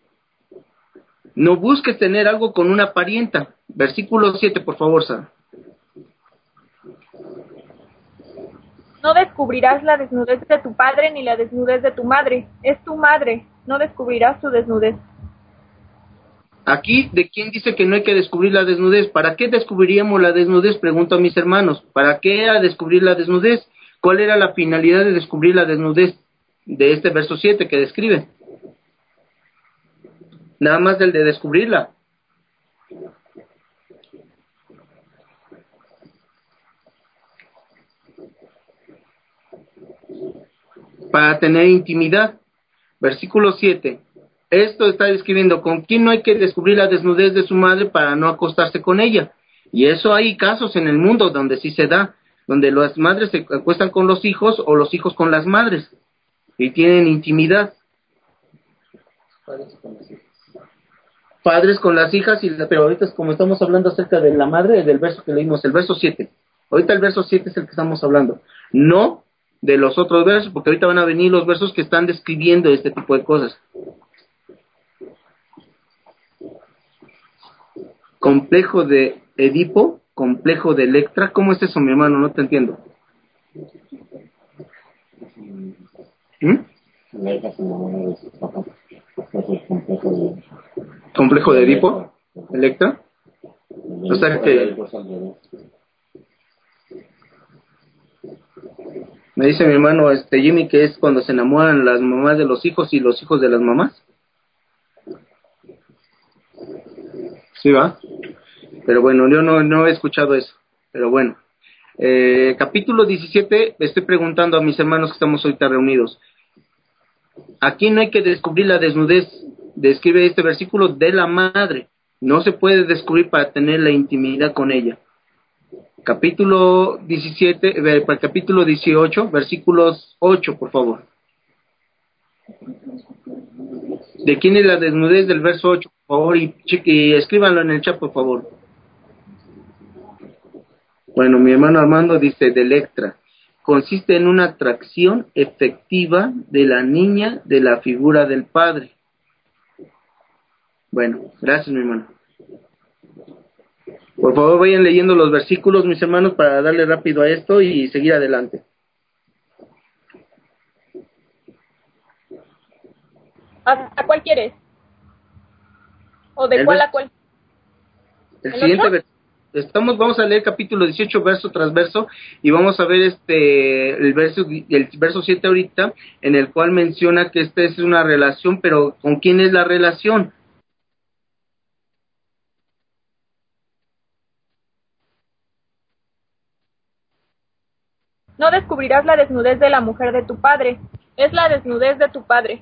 No busques tener algo con una parienta. Versículo siete, por favor, Sara. No descubrirás la desnudez de tu padre ni la desnudez de tu madre. Es tu madre, no descubrirás su desnudez. Aquí, ¿de quién dice que no hay que descubrir la desnudez? ¿Para qué descubriríamos la desnudez? Pregunto a mis hermanos. ¿Para qué era descubrir la desnudez? ¿Cuál era la finalidad de descubrir la desnudez de este verso siete que describe? Nada más del de descubrirla. Para tener intimidad. Versículo siete. Esto está describiendo con quién no hay que descubrir la desnudez de su madre para no acostarse con ella. Y eso hay casos en el mundo donde sí se da, donde las madres se acuestan con los hijos o los hijos con las madres y tienen intimidad. Padres con las hijas, y pero ahorita es como estamos hablando acerca de la madre, del verso que leímos, el verso siete. Ahorita el verso siete es el que estamos hablando. No de los otros versos, porque ahorita van a venir los versos que están describiendo este tipo de cosas. Complejo de Edipo, complejo de Electra. ¿Cómo es eso, mi hermano? No te entiendo. ¿Mm? Complejo de Edipo, Electra. O sea que me dice mi hermano este Jimmy que es cuando se enamoran las mamás de los hijos y los hijos de las mamás. Sí, va. Pero bueno, yo no, no he escuchado eso. Pero bueno. Eh, capítulo diecisiete, estoy preguntando a mis hermanos que estamos ahorita reunidos. Aquí no hay que descubrir la desnudez. Describe este versículo de la madre. No se puede descubrir para tener la intimidad con ella. Capítulo diecisiete, eh, para el capítulo dieciocho, versículos ocho, por favor. ¿De quién es la desnudez del verso ocho, por favor? Y, y escríbanlo en el chat, por favor. Bueno, mi hermano Armando dice de Electra. Consiste en una atracción efectiva de la niña de la figura del padre. Bueno, gracias, mi hermano. Por favor, vayan leyendo los versículos, mis hermanos, para darle rápido a esto y seguir adelante. ¿Hasta cuál quieres? ¿O de El cuál vers- a cuál? El ¿El siguiente otro? vers- estamos vamos a leer capítulo dieciocho verso tras verso y vamos a ver este el verso el verso siete ahorita, en el cual menciona que esta es una relación, pero ¿con quién es la relación? No descubrirás la desnudez de la mujer de tu padre. Es la desnudez de tu padre.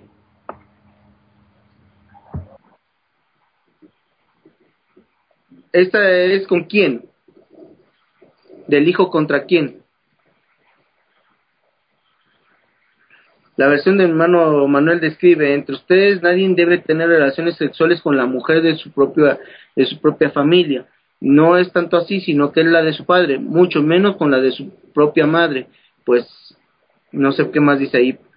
Esta es ¿con quién? Del hijo contra quién. La versión de mi hermano Manuel describe: entre ustedes nadie debe tener relaciones sexuales con la mujer de su propia de su propia familia. No es tanto así, sino que es la de su padre, mucho menos con la de su propia madre. Pues no sé qué más dice ahí.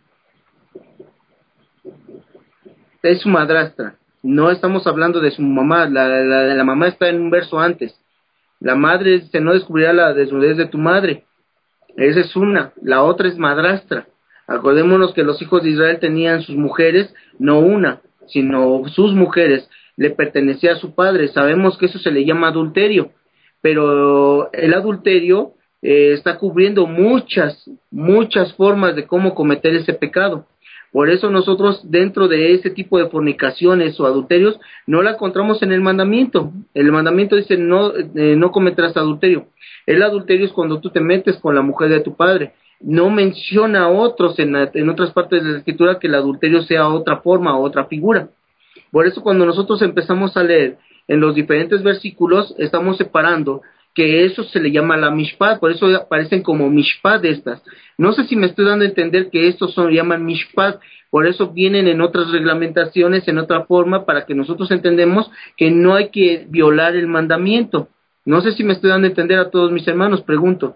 Es su madrastra. No estamos hablando de su mamá. La, la, la mamá está en un verso antes. La madre dice: no descubrirá la desnudez de tu madre. Esa es una. La otra es madrastra. Acordémonos que los hijos de Israel tenían sus mujeres, no una, sino sus mujeres, le pertenecía a su padre. Sabemos que eso se le llama adulterio, pero el adulterio eh, está cubriendo muchas, muchas formas de cómo cometer ese pecado. Por eso nosotros dentro de ese tipo de fornicaciones o adulterios no la encontramos en el mandamiento. El mandamiento dice no, eh, no cometerás adulterio. El adulterio es cuando tú te metes con la mujer de tu padre. No menciona a otros en, en otras partes de la escritura que el adulterio sea otra forma o otra figura. Por eso cuando nosotros empezamos a leer en los diferentes versículos, estamos separando que eso se le llama la mishpat, por eso aparecen como mishpat estas. No sé si me estoy dando a entender que estos son llaman mishpat, por eso vienen en otras reglamentaciones, en otra forma, para que nosotros entendemos que no hay que violar el mandamiento. No sé si me estoy dando a entender a todos mis hermanos, pregunto.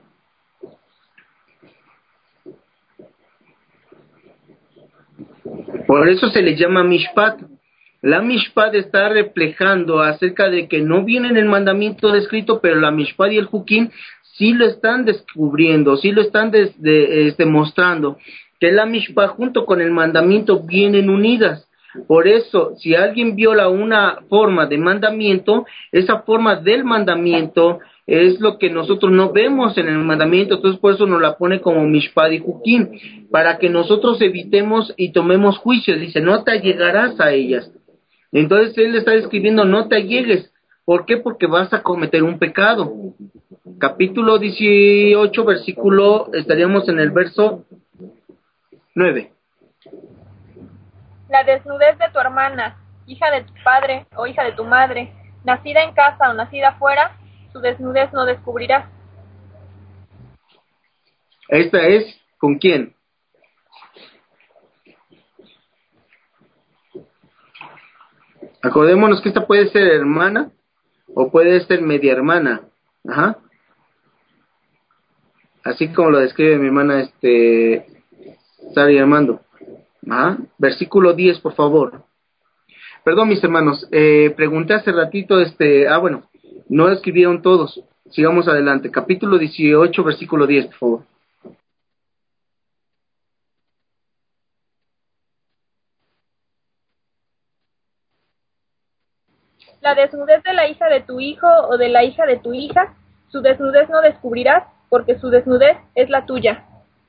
Por eso se le llama mishpat. La mishpat está reflejando acerca de que no viene en el mandamiento descrito, pero la mishpat y el hukim sí lo están descubriendo, sí lo están des, de, este, mostrando, que la mishpat junto con el mandamiento vienen unidas. Por eso, si alguien viola una forma de mandamiento, esa forma del mandamiento es lo que nosotros no vemos en el mandamiento, entonces por eso nos la pone como mishpat y hukim, para que nosotros evitemos y tomemos juicios. Dice, no te allegarás a ellas. Entonces él está describiendo, no te allegues. ¿Por qué? Porque vas a cometer un pecado. Capítulo dieciocho, versículo, estaríamos en el verso nueve. La desnudez de tu hermana, hija de tu padre o hija de tu madre, nacida en casa o nacida fuera, su desnudez no descubrirás. Esta es, ¿con quién? Acordémonos que esta puede ser hermana o puede ser media hermana. Ajá. Así como lo describe mi hermana este Sara y Armando. Ajá. Versículo diez, por favor. Perdón, mis hermanos, eh, pregunté hace ratito, este, ah, bueno, no escribieron todos. Sigamos adelante. Capítulo dieciocho, versículo diez, por favor. La desnudez de la hija de tu hijo o de la hija de tu hija, su desnudez no descubrirás, porque su desnudez es la tuya.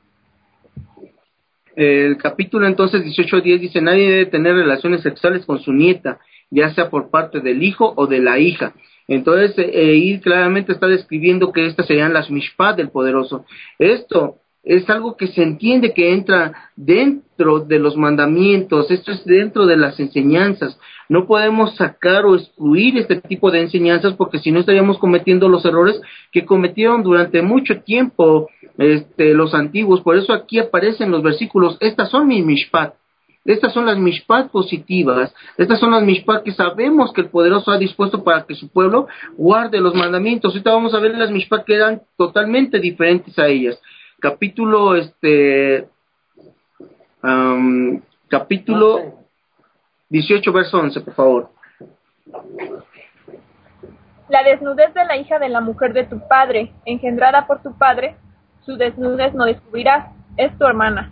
El capítulo entonces dieciocho diez dice, nadie debe tener relaciones sexuales con su nieta, ya sea por parte del hijo o de la hija. Entonces, eh, y claramente está describiendo que estas serían las mishpat del poderoso. Esto es algo que se entiende que entra dentro de los mandamientos, esto es dentro de las enseñanzas. No podemos sacar o excluir este tipo de enseñanzas porque si no estaríamos cometiendo los errores que cometieron durante mucho tiempo este, los antiguos. Por eso aquí aparecen los versículos, estas son mis mishpat. Estas son las mishpat positivas, estas son las mishpat que sabemos que el poderoso ha dispuesto para que su pueblo guarde los mandamientos. Ahorita vamos a ver las mishpat que eran totalmente diferentes a ellas. Capítulo, este, um, capítulo dieciocho, verso once, por favor. La desnudez de la hija de la mujer de tu padre, engendrada por tu padre, su desnudez no descubrirás, es tu hermana.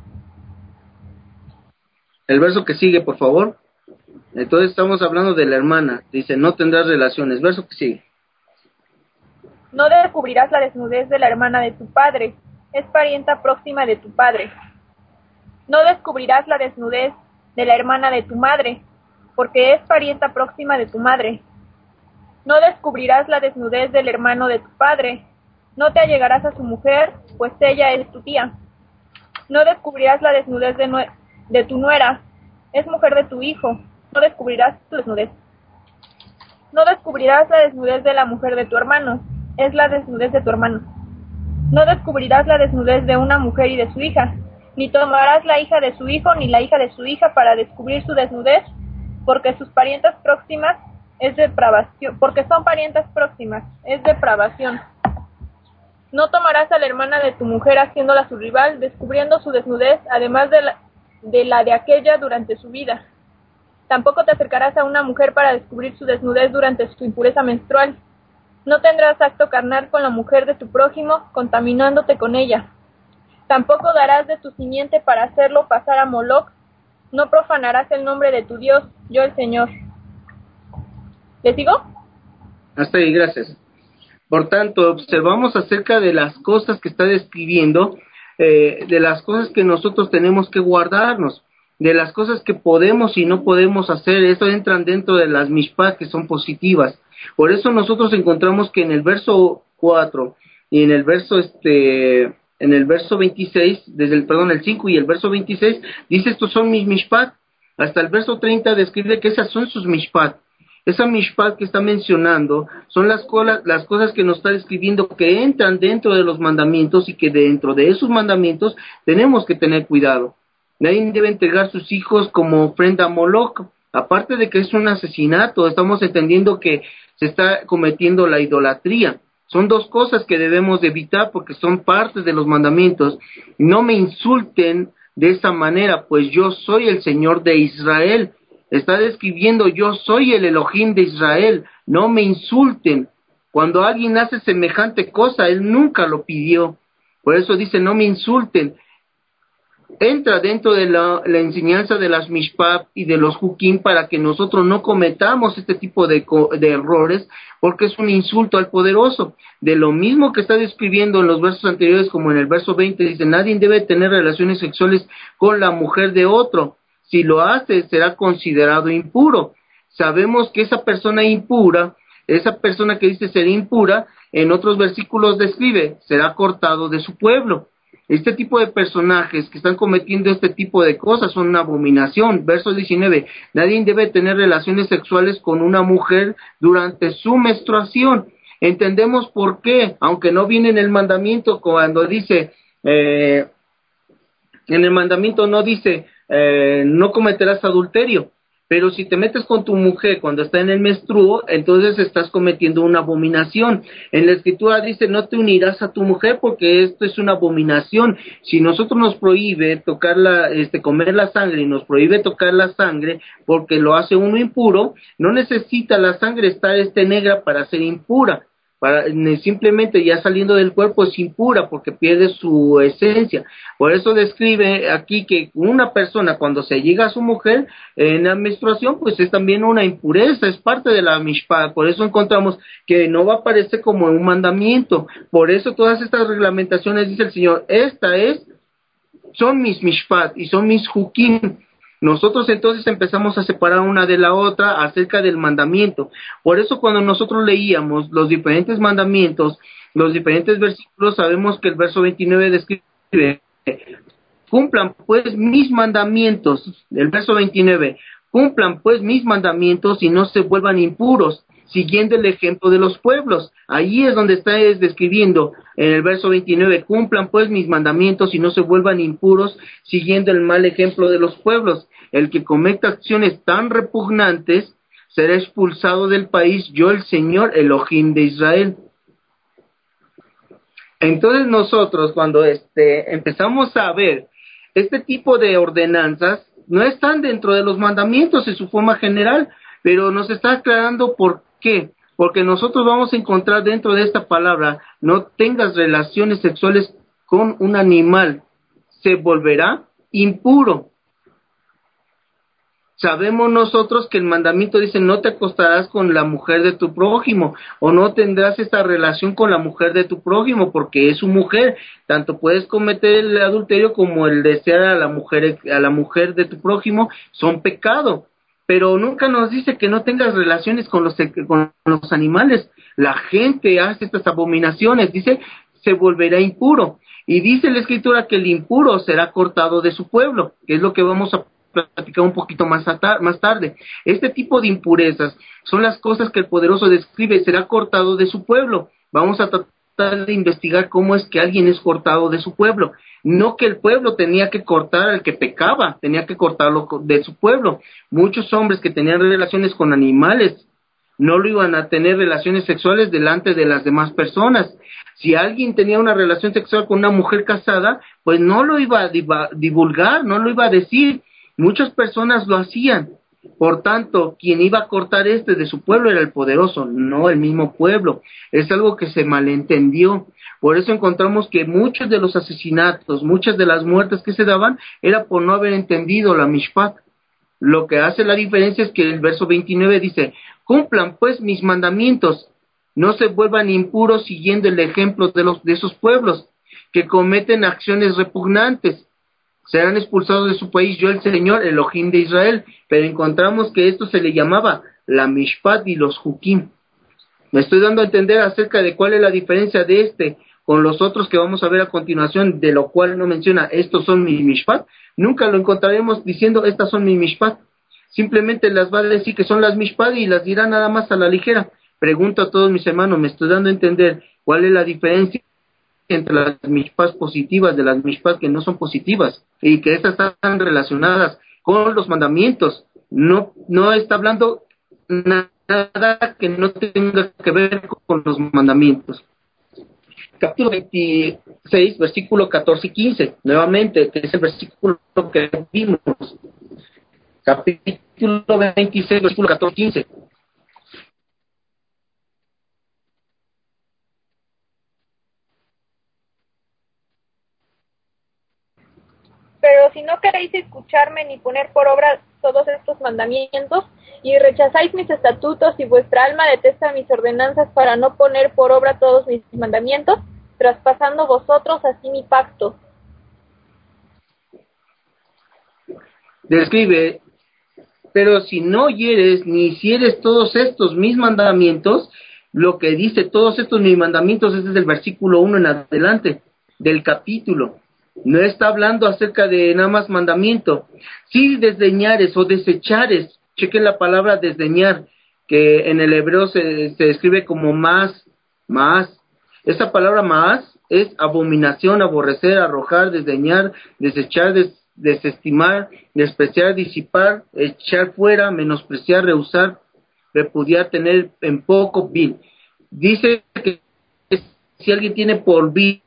El verso que sigue, por favor. Entonces estamos hablando de la hermana. Dice, no tendrás relaciones. Verso que sigue. No descubrirás la desnudez de la hermana de tu padre, es parienta próxima de tu padre. No descubrirás la desnudez de la hermana de tu madre, porque es parienta próxima de tu madre. No descubrirás la desnudez del hermano de tu padre, no te allegarás a su mujer, pues ella es tu tía. No descubrirás la desnudez de, nue- de tu nuera, es mujer de tu hijo, no descubrirás tu desnudez. No descubrirás la desnudez de la mujer de tu hermano, es la desnudez de tu hermano. No descubrirás la desnudez de una mujer y de su hija, ni tomarás la hija de su hijo ni la hija de su hija para descubrir su desnudez, porque sus parientas próximas es depravación, porque son parientas próximas, es depravación. No tomarás a la hermana de tu mujer haciéndola su rival, descubriendo su desnudez, además de la, de la de aquella durante su vida. Tampoco te acercarás a una mujer para descubrir su desnudez durante su impureza menstrual. No tendrás acto carnal con la mujer de tu prójimo, contaminándote con ella. Tampoco darás de tu simiente para hacerlo pasar a Moloc. No profanarás el nombre de tu Dios, yo el Señor. ¿Le sigo? Hasta ahí, gracias. Por tanto, observamos acerca de las cosas que está describiendo, eh, de las cosas que nosotros tenemos que guardarnos, de las cosas que podemos y no podemos hacer. Esto entran dentro de las mishpat, que son positivas. Por eso nosotros encontramos que en el verso cuatro y en el verso este en el verso veintiséis, desde el perdón, el cinco y el verso veintiséis, dice estos son mis mishpat. Hasta el verso treinta describe que esas son sus mishpat. Esa mishpat que está mencionando son las, colas, las cosas que nos está describiendo que entran dentro de los mandamientos y que dentro de esos mandamientos tenemos que tener cuidado. Nadie debe entregar sus hijos como ofrenda a Moloc. Aparte de que es un asesinato, estamos entendiendo que se está cometiendo la idolatría. Son dos cosas que debemos de evitar porque son partes de los mandamientos. No me insulten de esa manera, pues yo soy el Señor de Israel. Está describiendo, yo soy el Elohim de Israel, no me insulten. Cuando alguien hace semejante cosa, él nunca lo pidió. Por eso dice, no me insulten. Entra dentro de la, la enseñanza de las mishpat y de los hukim para que nosotros no cometamos este tipo de, de errores, porque es un insulto al poderoso. De lo mismo que está describiendo en los versos anteriores, como en el verso veinte, dice, nadie debe tener relaciones sexuales con la mujer de otro. Si lo hace, será considerado impuro. Sabemos que esa persona impura, esa persona que dice ser impura, en otros versículos describe, será cortado de su pueblo. Este tipo de personajes que están cometiendo este tipo de cosas son una abominación. Verso diecinueve, nadie debe tener relaciones sexuales con una mujer durante su menstruación. Entendemos por qué, aunque no viene en el mandamiento cuando dice, eh, en el mandamiento no dice, Eh, no cometerás adulterio, pero si te metes con tu mujer cuando está en el menstruo, entonces estás cometiendo una abominación. En la escritura dice, no te unirás a tu mujer porque esto es una abominación. Si nosotros nos prohíbe tocar la, este, comer la sangre y nos prohíbe tocar la sangre porque lo hace uno impuro, no necesita la sangre estar este negra para ser impura. Para, simplemente ya saliendo del cuerpo es impura porque pierde su esencia. Por eso describe aquí que una persona cuando se llega a su mujer en la menstruación, pues es también una impureza, es parte de la mishpat. Por eso encontramos que no va a aparecer como un mandamiento. Por eso todas estas reglamentaciones, dice el Señor, esta es, son mis mishpat y son mis hukim. Nosotros entonces empezamos a separar una de la otra acerca del mandamiento. Por eso cuando nosotros leíamos los diferentes mandamientos, los diferentes versículos, sabemos que el verso veintinueve describe, cumplan pues mis mandamientos, el verso veintinueve, cumplan pues mis mandamientos y no se vuelvan impuros, siguiendo el ejemplo de los pueblos. Ahí es donde está es describiendo en el verso veintinueve, cumplan pues mis mandamientos y no se vuelvan impuros, siguiendo el mal ejemplo de los pueblos. El que cometa acciones tan repugnantes será expulsado del país, yo el Señor Elohim de Israel. Entonces nosotros cuando este empezamos a ver este tipo de ordenanzas, no están dentro de los mandamientos en su forma general, pero nos está aclarando por qué. Porque nosotros vamos a encontrar dentro de esta palabra, no tengas relaciones sexuales con un animal, se volverá impuro. Sabemos nosotros que el mandamiento dice, no te acostarás con la mujer de tu prójimo, o no tendrás esta relación con la mujer de tu prójimo, porque es su mujer. Tanto puedes cometer el adulterio como el desear a la mujer, a la mujer de tu prójimo, son pecado. Pero nunca nos dice que no tengas relaciones con los, con los animales. La gente hace estas abominaciones, dice, se volverá impuro. Y dice la Escritura que el impuro será cortado de su pueblo, que es lo que vamos a platicar un poquito más, tar- más tarde. Este tipo de impurezas son las cosas que el poderoso describe, será cortado de su pueblo. Vamos a tratar de investigar cómo es que alguien es cortado de su pueblo. No que el pueblo tenía que cortar al que pecaba, tenía que cortarlo de su pueblo. Muchos hombres que tenían relaciones con animales no lo iban a tener relaciones sexuales delante de las demás personas. Si alguien tenía una relación sexual con una mujer casada, pues no lo iba a divulgar, no lo iba a decir. Muchas personas lo hacían. Por tanto, quien iba a cortar este de su pueblo era el poderoso, no el mismo pueblo. Es algo que se malentendió. Por eso encontramos que muchos de los asesinatos, muchas de las muertes que se daban, era por no haber entendido la mishpat. Lo que hace la diferencia es que el verso veintinueve dice, cumplan pues mis mandamientos, no se vuelvan impuros siguiendo el ejemplo de, los, de esos pueblos que cometen acciones repugnantes. Serán expulsados de su país, yo el Señor, Elohim de Israel. Pero encontramos que esto se le llamaba la Mishpat y los Jukim. Me estoy dando a entender acerca de cuál es la diferencia de este con los otros que vamos a ver a continuación, de lo cual no menciona, estos son mis Mishpat. Nunca lo encontraremos diciendo, estas son mis Mishpat. Simplemente las va a decir que son las Mishpat y las dirá nada más a la ligera. Pregunto a todos mis hermanos, me estoy dando a entender cuál es la diferencia entre las mishpat positivas de las mishpat que no son positivas, y que estas están relacionadas con los mandamientos. No, no está hablando nada que no tenga que ver con los mandamientos. Capítulo veintiséis, versículo catorce y quince, nuevamente, que es el versículo que vimos. Capítulo veintiséis, versículo catorce y quince. Pero si no queréis escucharme ni poner por obra todos estos mandamientos, y rechazáis mis estatutos, y vuestra alma detesta mis ordenanzas para no poner por obra todos mis mandamientos, traspasando vosotros así mi pacto. Describe, pero si no oyeres ni hicieres todos estos mis mandamientos, lo que dice todos estos mis mandamientos es desde el versículo uno en adelante del capítulo. No está hablando acerca de nada más mandamiento. Si desdeñares o desechares, chequen la palabra desdeñar, que en el hebreo se, se escribe como más, más. Esa palabra más es abominación, aborrecer, arrojar, desdeñar, desechar, des, desestimar, despreciar, disipar, echar fuera, menospreciar, rehusar, repudiar, tener en poco vil. Dice que si alguien tiene por vil,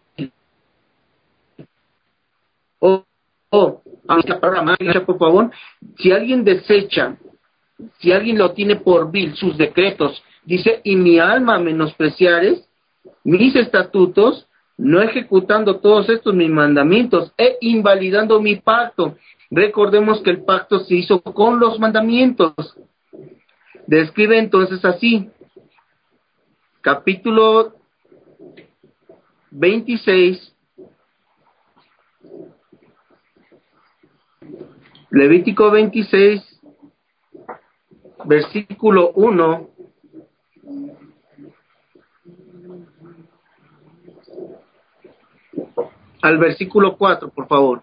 Oh, oh, la palabra más, por favor. Si alguien desecha, si alguien lo tiene por vil, sus decretos, dice, y mi alma menospreciares mis estatutos, no ejecutando todos estos mis mandamientos, e invalidando mi pacto. Recordemos que el pacto se hizo con los mandamientos. Describe entonces así, capítulo veintiséis, Levítico veintiséis, versículo uno, al versículo cuatro, por favor.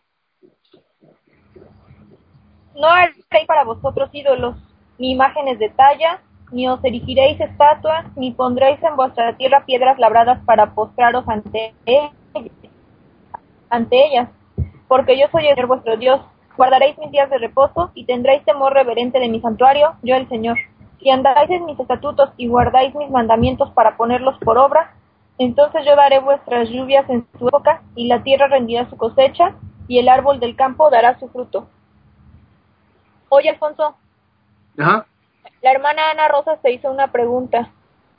No haréis para vosotros ídolos, ni imágenes de talla, ni os erigiréis estatuas, ni pondréis en vuestra tierra piedras labradas para postraros ante ellas, ante ellas, porque yo soy el Señor vuestro Dios. Guardaréis mis días de reposo, y tendréis temor reverente de mi santuario, yo el Señor. Si andáis en mis estatutos y guardáis mis mandamientos para ponerlos por obra, entonces yo daré vuestras lluvias en su época, y la tierra rendirá su cosecha, y el árbol del campo dará su fruto. Oye, Alfonso. Ajá. La hermana Ana Rosa te hizo una pregunta.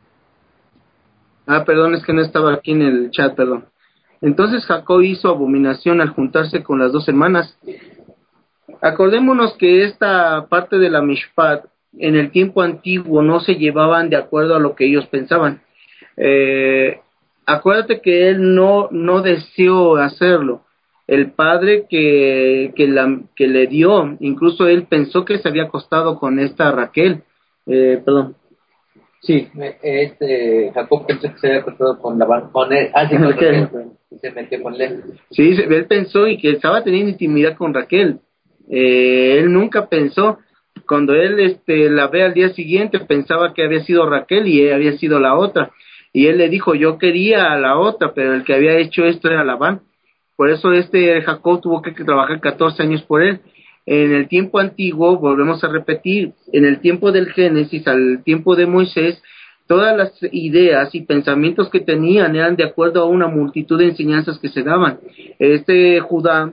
Ah, perdón, es que no estaba aquí en el chat, perdón. Entonces Jacob hizo abominación al juntarse con las dos hermanas. Acordémonos que esta parte de la Mishpat en el tiempo antiguo no se llevaban de acuerdo a lo que ellos pensaban. Eh, acuérdate que él no, no deseó hacerlo. El padre que, que, la, que le dio, incluso él pensó que se había acostado con esta Raquel. Eh, perdón. Sí. Este, Jacob pensó que se había acostado con Labán, con él, ah, sí, con Raquel, y se metió con él. Sí, él pensó y que estaba teniendo intimidad con Raquel. Eh, él nunca pensó, cuando él este, la ve al día siguiente, pensaba que había sido Raquel y había sido la otra. Y él le dijo, yo quería a la otra, pero el que había hecho esto era Labán. Por eso este Jacob tuvo que trabajar catorce años por él. En el tiempo antiguo, volvemos a repetir, en el tiempo del Génesis, al tiempo de Moisés, todas las ideas y pensamientos que tenían eran de acuerdo a una multitud de enseñanzas que se daban. Este Judá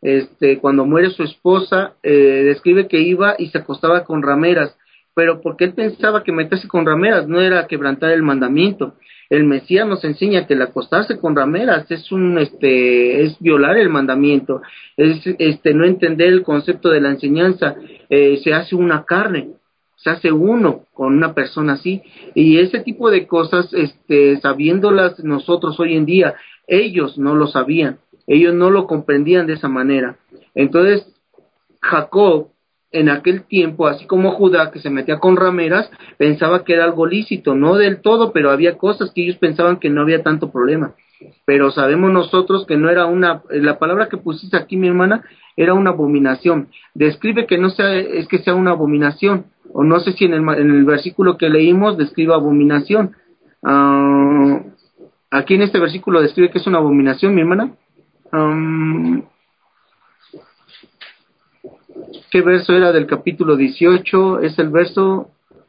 este, cuando muere su esposa, eh, describe que iba y se acostaba con rameras, pero porque él pensaba que meterse con rameras no era quebrantar el mandamiento. El Mesías nos enseña que el acostarse con rameras es un, este, es violar el mandamiento, es, este, no entender el concepto de la enseñanza. Eh, se hace una carne, se hace uno con una persona así, y ese tipo de cosas, este, sabiéndolas nosotros hoy en día, ellos no lo sabían, ellos no lo comprendían de esa manera. Entonces, Jacob, en aquel tiempo, así como Judá, que se metía con rameras, pensaba que era algo lícito, no del todo, pero había cosas que ellos pensaban que no había tanto problema. Pero sabemos nosotros que no era una, la palabra que pusiste aquí, mi hermana, era una abominación. Describe que no sea, es que sea una abominación, o no sé si en el, en el versículo que leímos describe abominación. Uh, aquí en este versículo describe que es una abominación, mi hermana. Um, ¿Qué verso era del capítulo dieciocho? Es el verso...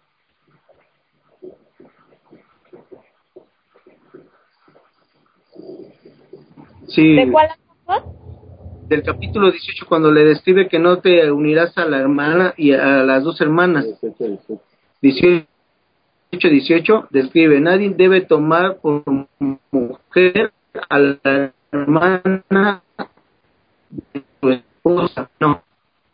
Sí. ¿De cuál año? Del capítulo dieciocho, cuando le describe que no te unirás a la hermana y a las dos hermanas. dieciocho, dieciocho, describe, nadie debe tomar por mujer a la hermana de su esposa. No.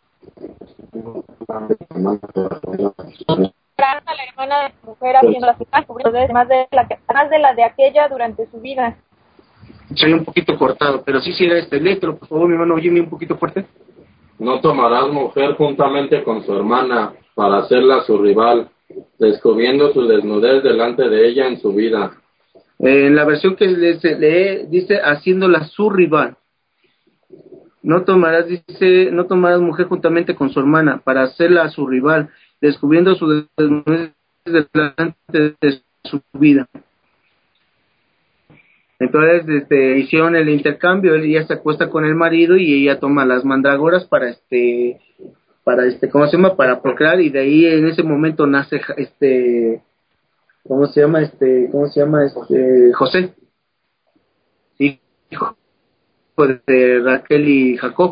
A la hermana de su mujer haciendo las cosas más de la que más de la de aquella durante su vida. Soy un poquito cortado, pero sí, sí era este. Léetelo, por favor, mi hermano Jimmy, un poquito fuerte. No tomarás mujer juntamente con su hermana para hacerla su rival, descubriendo su desnudez delante de ella en su vida. Eh, en la versión que les lee, dice haciéndola su rival. No tomarás, dice, no tomarás mujer juntamente con su hermana para hacerla su rival, descubriendo su desnudez delante de su vida. Entonces, este, hicieron el intercambio, ella se acuesta con el marido y ella toma las mandrágoras para este, para este, ¿cómo se llama? Para procrear, y de ahí en ese momento nace este, ¿cómo se llama? Este, ¿cómo se llama? Este, José, hijo de Raquel y Jacob.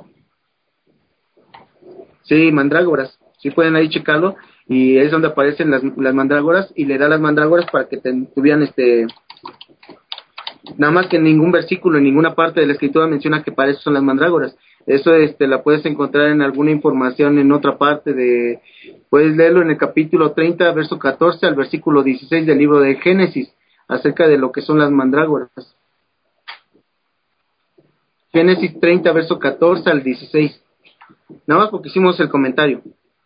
Sí, mandrágoras, sí pueden ahí checarlo, y es donde aparecen las, las mandrágoras, y le da las mandrágoras para que ten, tuvieran este, nada más que en ningún versículo, en ninguna parte de la escritura menciona que para eso son las mandrágoras. Eso este la puedes encontrar en alguna información en otra parte de, puedes leerlo en el capítulo treinta, verso catorce al versículo dieciséis del libro de Génesis, acerca de lo que son las mandrágoras. Génesis treinta, verso catorce al dieciséis. Nada más porque hicimos el comentario.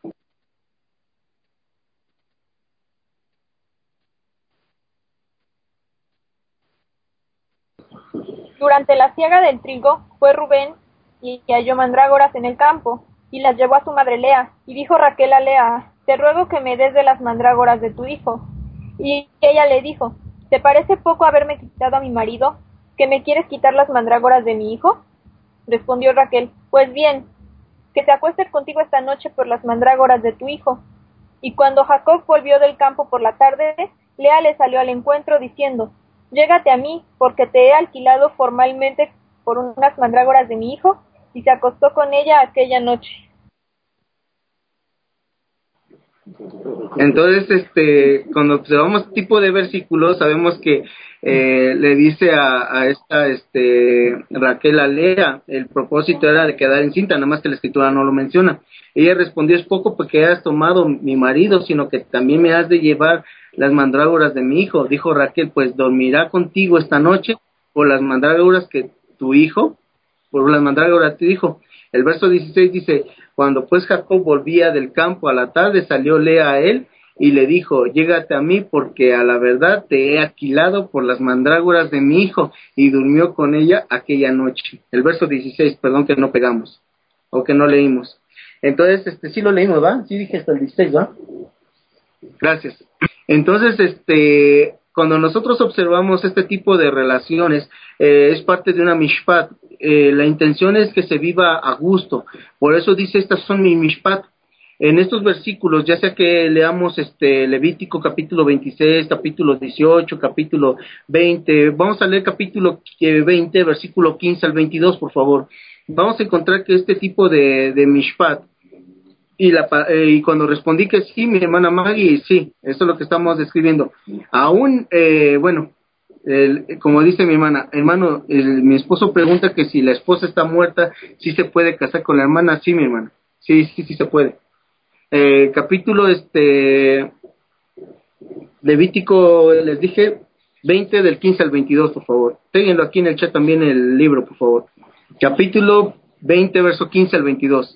Durante la siega del trigo fue Rubén y halló mandrágoras en el campo, y las llevó a su madre Lea, y dijo Raquel a Lea, te ruego que me des de las mandrágoras de tu hijo. Y ella le dijo, ¿te parece poco haberme quitado a mi marido, que me quieres quitar las mandrágoras de mi hijo? Respondió Raquel, pues bien, que te acuestes contigo esta noche por las mandrágoras de tu hijo. Y cuando Jacob volvió del campo por la tarde, Lea le salió al encuentro diciendo, llégate a mí, porque te he alquilado formalmente por unas mandrágoras de mi hijo, y se acostó con ella aquella noche. Entonces, este, cuando observamos este tipo de versículos, sabemos que eh, le dice a, a esta este, Raquel a Lea, el propósito era de quedar encinta, nada más que la escritura no lo menciona. Ella respondió, es poco porque has tomado mi marido, sino que también me has de llevar las mandrágoras de mi hijo. Dijo Raquel, pues dormirá contigo esta noche por las mandrágoras que tu hijo, por las mandrágoras de tu hijo. El verso dieciséis dice, cuando pues Jacob volvía del campo a la tarde, salió Lea a él y le dijo, llégate a mí porque a la verdad te he alquilado por las mandrágoras de mi hijo, y durmió con ella aquella noche. El verso dieciséis, perdón que no pegamos, o que no leímos. Entonces, este, sí lo leímos, ¿va? Sí dije hasta el dieciséis, ¿va? Gracias. Entonces, este, cuando nosotros observamos este tipo de relaciones, eh, es parte de una mishpat. Eh, la intención es que se viva a gusto. Por eso dice, estas son mi mishpat. En estos versículos, ya sea que leamos este Levítico capítulo veintiséis, capítulo dieciocho, capítulo veinte, vamos a leer capítulo veinte, versículo quince al veintidós, por favor. vamos a encontrar que este tipo de, de mishpat, y, la, eh, y cuando respondí que sí, mi hermana Maggie, sí, eso es lo que estamos describiendo. Aún, eh, bueno, el, como dice mi hermana, hermano, el, mi esposo pregunta que si la esposa está muerta, si se puede casar con la hermana. Sí, mi hermana, sí, sí, sí se puede. Eh, capítulo, este, Levítico, les dije, veinte del quince al veintidós, por favor. Ténganlo aquí en el chat también el libro, por favor. Capítulo veinte, verso quince al veintidós.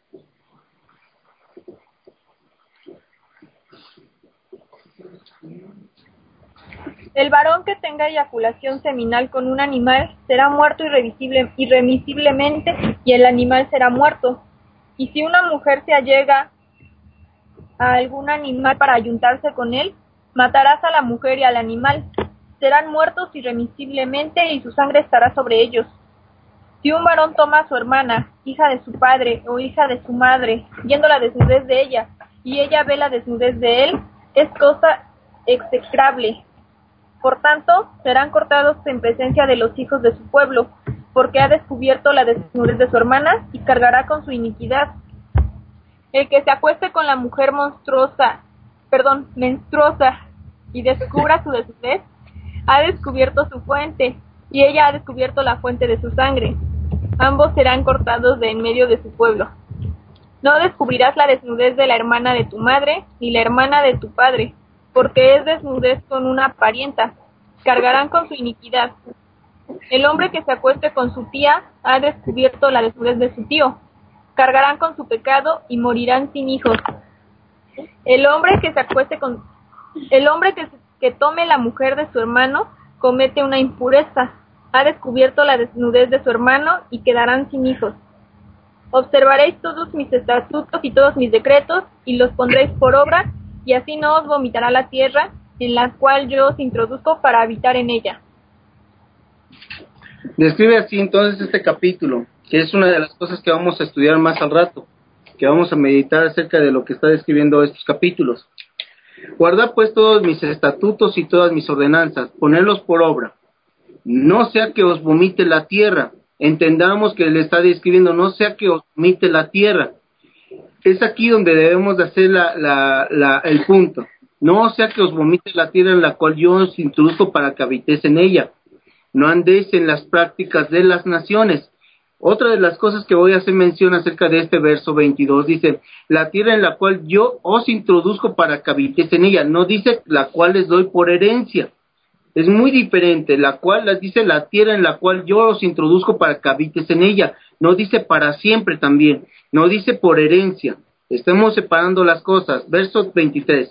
El varón que tenga eyaculación seminal con un animal será muerto irrevisible, irremisiblemente, y el animal será muerto. Y si una mujer se allega a algún animal para ayuntarse con él, matarás a la mujer y al animal. Serán muertos irremisiblemente y su sangre estará sobre ellos. Si un varón toma a su hermana, hija de su padre o hija de su madre, viendo la desnudez de ella, y ella ve la desnudez de él, es cosa execrable. Por tanto, serán cortados en presencia de los hijos de su pueblo, porque ha descubierto la desnudez de su hermana y cargará con su iniquidad. El que se acueste con la mujer monstruosa, perdón, menstruosa, y descubra su desnudez, ha descubierto su fuente, y ella ha descubierto la fuente de su sangre. Ambos serán cortados de en medio de su pueblo. No descubrirás la desnudez de la hermana de tu madre, ni la hermana de tu padre, porque es desnudez con una parienta. Cargarán con su iniquidad. El hombre que se acueste con su tía ha descubierto la desnudez de su tío. Cargarán con su pecado y morirán sin hijos. El hombre que se acueste con el hombre que, que tome la mujer de su hermano comete una impureza. Ha descubierto la desnudez de su hermano y quedarán sin hijos. Observaréis todos mis estatutos y todos mis decretos y los pondréis por obra, y así no os vomitará la tierra en la cual yo os introduzco para habitar en ella. Describe así entonces este capítulo, que es una de las cosas que vamos a estudiar más al rato, que vamos a meditar acerca de lo que está describiendo estos capítulos. Guardad pues todos mis estatutos y todas mis ordenanzas, ponerlos por obra. No sea que os vomite la tierra. Entendamos que le está describiendo, no sea que os vomite la tierra. Es aquí donde debemos de hacer la, la, la, el punto. No sea que os vomite la tierra en la cual yo os introduzco para que habitéis en ella. No andéis en las prácticas de las naciones. Otra de las cosas que voy a hacer mención acerca de este verso veintidós dice, la tierra en la cual yo os introduzco para que habitéis en ella. No dice la cual les doy por herencia. Es muy diferente. La cual las dice la tierra en la cual yo os introduzco para que habites en ella. No dice para siempre también. No dice por herencia. Estamos separando las cosas. Verso veintitrés.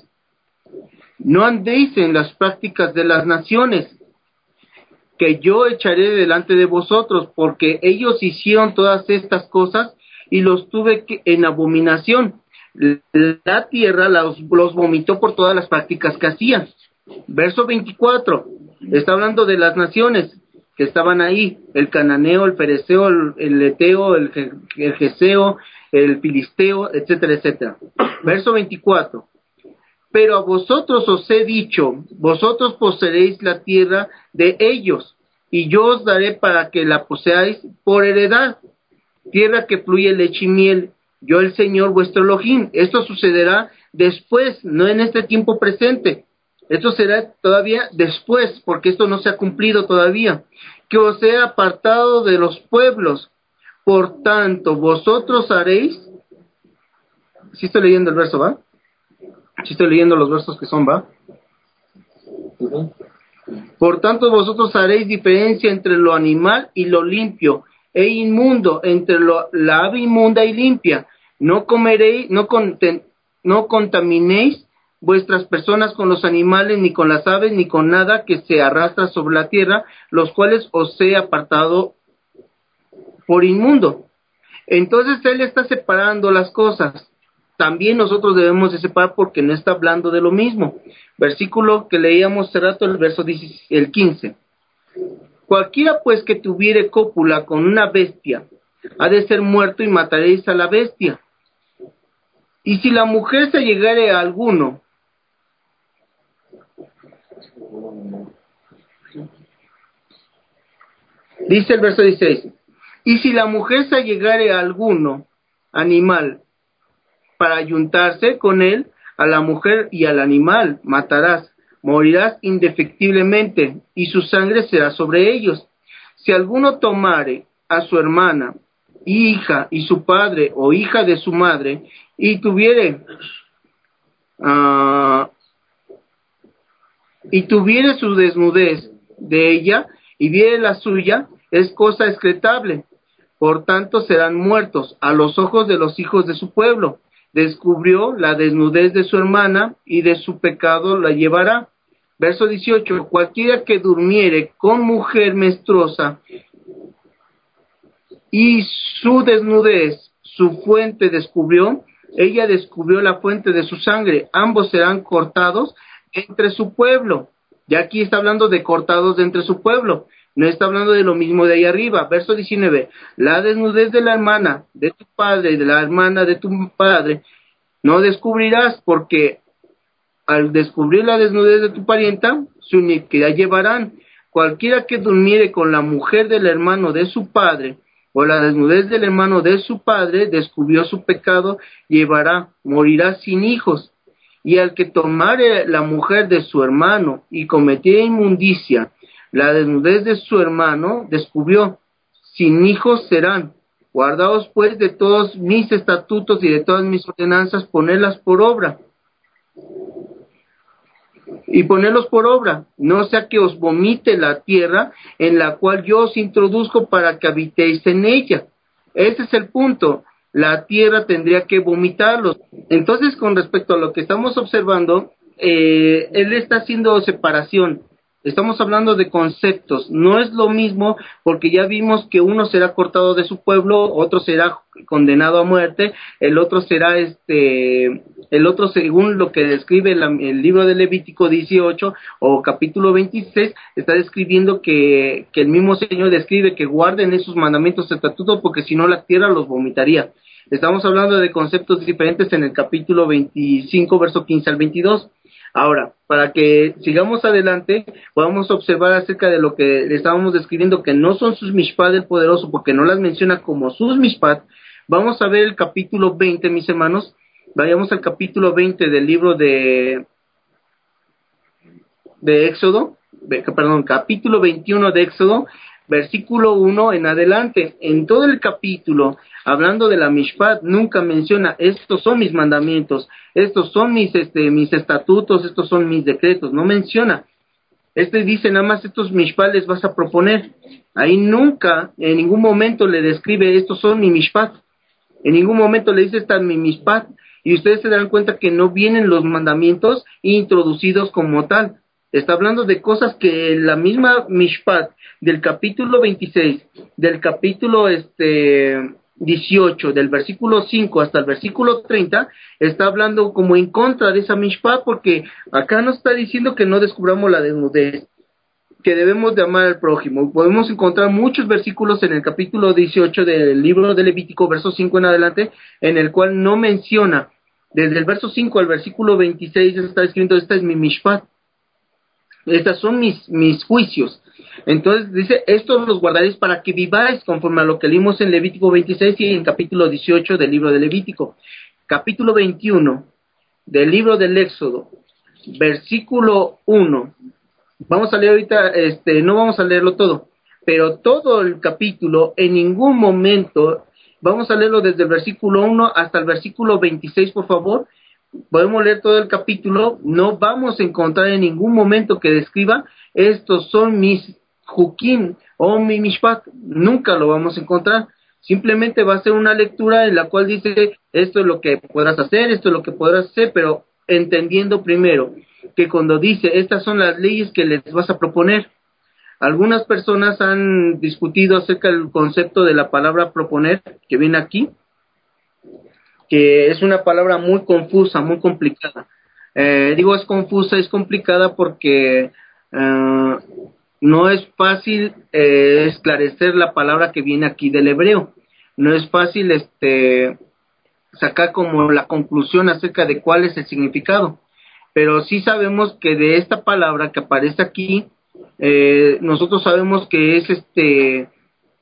No andéis en las prácticas de las naciones, que yo echaré delante de vosotros, porque ellos hicieron todas estas cosas y los tuve que, en abominación. La tierra los, los vomitó por todas las prácticas que hacían. Verso veinticuatro, está hablando de las naciones que estaban ahí, el cananeo, el fereceo, el, el eteo, el, el geseo, el filisteo, etcétera, etcétera. Verso veinticuatro. Pero a vosotros os he dicho, vosotros poseeréis la tierra de ellos, y yo os daré para que la poseáis por heredad, tierra que fluye leche y miel, yo el Señor vuestro Elohim. Esto sucederá después, no en este tiempo presente. Esto será todavía después, porque esto no se ha cumplido todavía. Que os he apartado de los pueblos, por tanto vosotros haréis, si estoy leyendo el verso, ¿va? Si estoy leyendo los versos que son, ¿va? Uh-huh. Por tanto vosotros haréis diferencia entre lo animal y lo limpio, e inmundo entre lo, la ave inmunda y limpia. No comeréis, no, conten, no contaminéis vuestras personas con los animales, ni con las aves, ni con nada que se arrastra sobre la tierra, los cuales os he apartado por inmundo. Entonces él está separando las cosas. También nosotros debemos de separar porque no está hablando de lo mismo. Versículo que leíamos hace rato, el verso el quince. Cualquiera pues que tuviere cópula con una bestia, ha de ser muerto y mataréis a la bestia. Y si la mujer se llegare a alguno, dice el verso dieciséis, Y si la mujer se allegare a alguno animal para ayuntarse con él, a la mujer y al animal matarás, morirás indefectiblemente, y su sangre será sobre ellos. Si alguno tomare a su hermana, hija, y su padre, o hija de su madre, y tuviere, uh, y tuviere su desnudez de ella, y viere la suya, es cosa excretable. Por tanto serán muertos a los ojos de los hijos de su pueblo. Descubrió la desnudez de su hermana, y de su pecado la llevará. Verso dieciocho, cualquiera que durmiere con mujer menstruosa, y su desnudez, su fuente descubrió, ella descubrió la fuente de su sangre, ambos serán cortados entre su pueblo. Ya aquí está hablando de cortados de entre su pueblo, no está hablando de lo mismo de ahí arriba. Verso diecinueve, la desnudez de la hermana de tu padre y de la hermana de tu padre no descubrirás, porque al descubrir la desnudez de tu parienta, su iniquidad llevarán. Cualquiera que durmiere con la mujer del hermano de su padre, o la desnudez del hermano de su padre, descubrió su pecado, llevará, morirá sin hijos. Y al que tomare la mujer de su hermano y cometiera inmundicia, la desnudez de su hermano descubrió, sin hijos serán. Guardaos pues de todos mis estatutos y de todas mis ordenanzas, ponerlas por obra. Y ponerlos por obra, no sea que os vomite la tierra en la cual yo os introduzco para que habitéis en ella. Ese es el punto. La tierra tendría que vomitarlos. Entonces, con respecto a lo que estamos observando, eh, él está haciendo separación. Estamos hablando de conceptos. No es lo mismo, porque ya vimos que uno será cortado de su pueblo, otro será condenado a muerte, el otro será este, el otro según lo que describe la, el libro de Levítico dieciocho o capítulo veintiséis, está describiendo que, que el mismo Señor describe que guarden esos mandamientos y estatutos, porque si no la tierra los vomitaría. Estamos hablando de conceptos diferentes en el capítulo veinticinco, verso quince al veintidós. Ahora, para que sigamos adelante, podamos observar acerca de lo que le estábamos describiendo, que no son sus mishpat del poderoso, porque no las menciona como sus mishpat. Vamos a ver el capítulo veinte, mis hermanos. Vayamos al capítulo veinte del libro de, de Éxodo, de, perdón, capítulo veintiuno de Éxodo, versículo uno en adelante. En todo el capítulo, hablando de la mishpat, nunca menciona, estos son mis mandamientos, estos son mis este mis estatutos, estos son mis decretos, no menciona. Este dice nada más, estos mishpat les vas a proponer. Ahí nunca, en ningún momento le describe, estos son mi mishpat. En ningún momento le dice, esta es mi mishpat. Y ustedes se darán cuenta que no vienen los mandamientos introducidos como tal. Está hablando de cosas que la misma mishpat del capítulo veintiséis, del capítulo este dieciocho, del versículo cinco hasta el versículo treinta, está hablando como en contra de esa mishpat, porque acá nos está diciendo que no descubramos la desnudez, que debemos de amar al prójimo. Podemos encontrar muchos versículos en el capítulo dieciocho del libro de Levítico, verso cinco en adelante, en el cual no menciona, desde el verso cinco al versículo veintiséis está escrito, esta es mi mishpat, estas son mis, mis juicios. Entonces dice, estos los guardaréis para que viváis, conforme a lo que leímos en Levítico veintiséis y en capítulo dieciocho del libro de Levítico. Capítulo veintiuno del libro del Éxodo, versículo uno. Vamos a leer ahorita, este, no vamos a leerlo todo, pero todo el capítulo, en ningún momento, vamos a leerlo desde el versículo uno hasta el versículo veintiséis, por favor. Podemos leer todo el capítulo, no vamos a encontrar en ningún momento que describa, estos son mis Jukim o mi mishpat, nunca lo vamos a encontrar. Simplemente va a ser una lectura en la cual dice, esto es lo que podrás hacer, esto es lo que podrás hacer, pero entendiendo primero que cuando dice, estas son las leyes que les vas a proponer. Algunas personas han discutido acerca del concepto de la palabra proponer, que viene aquí, que es una palabra muy confusa, muy complicada. Eh, digo es confusa, es complicada porque eh, no es fácil eh, esclarecer la palabra que viene aquí del hebreo. No es fácil este sacar como la conclusión acerca de cuál es el significado. Pero sí sabemos que de esta palabra que aparece aquí, eh, nosotros sabemos que es este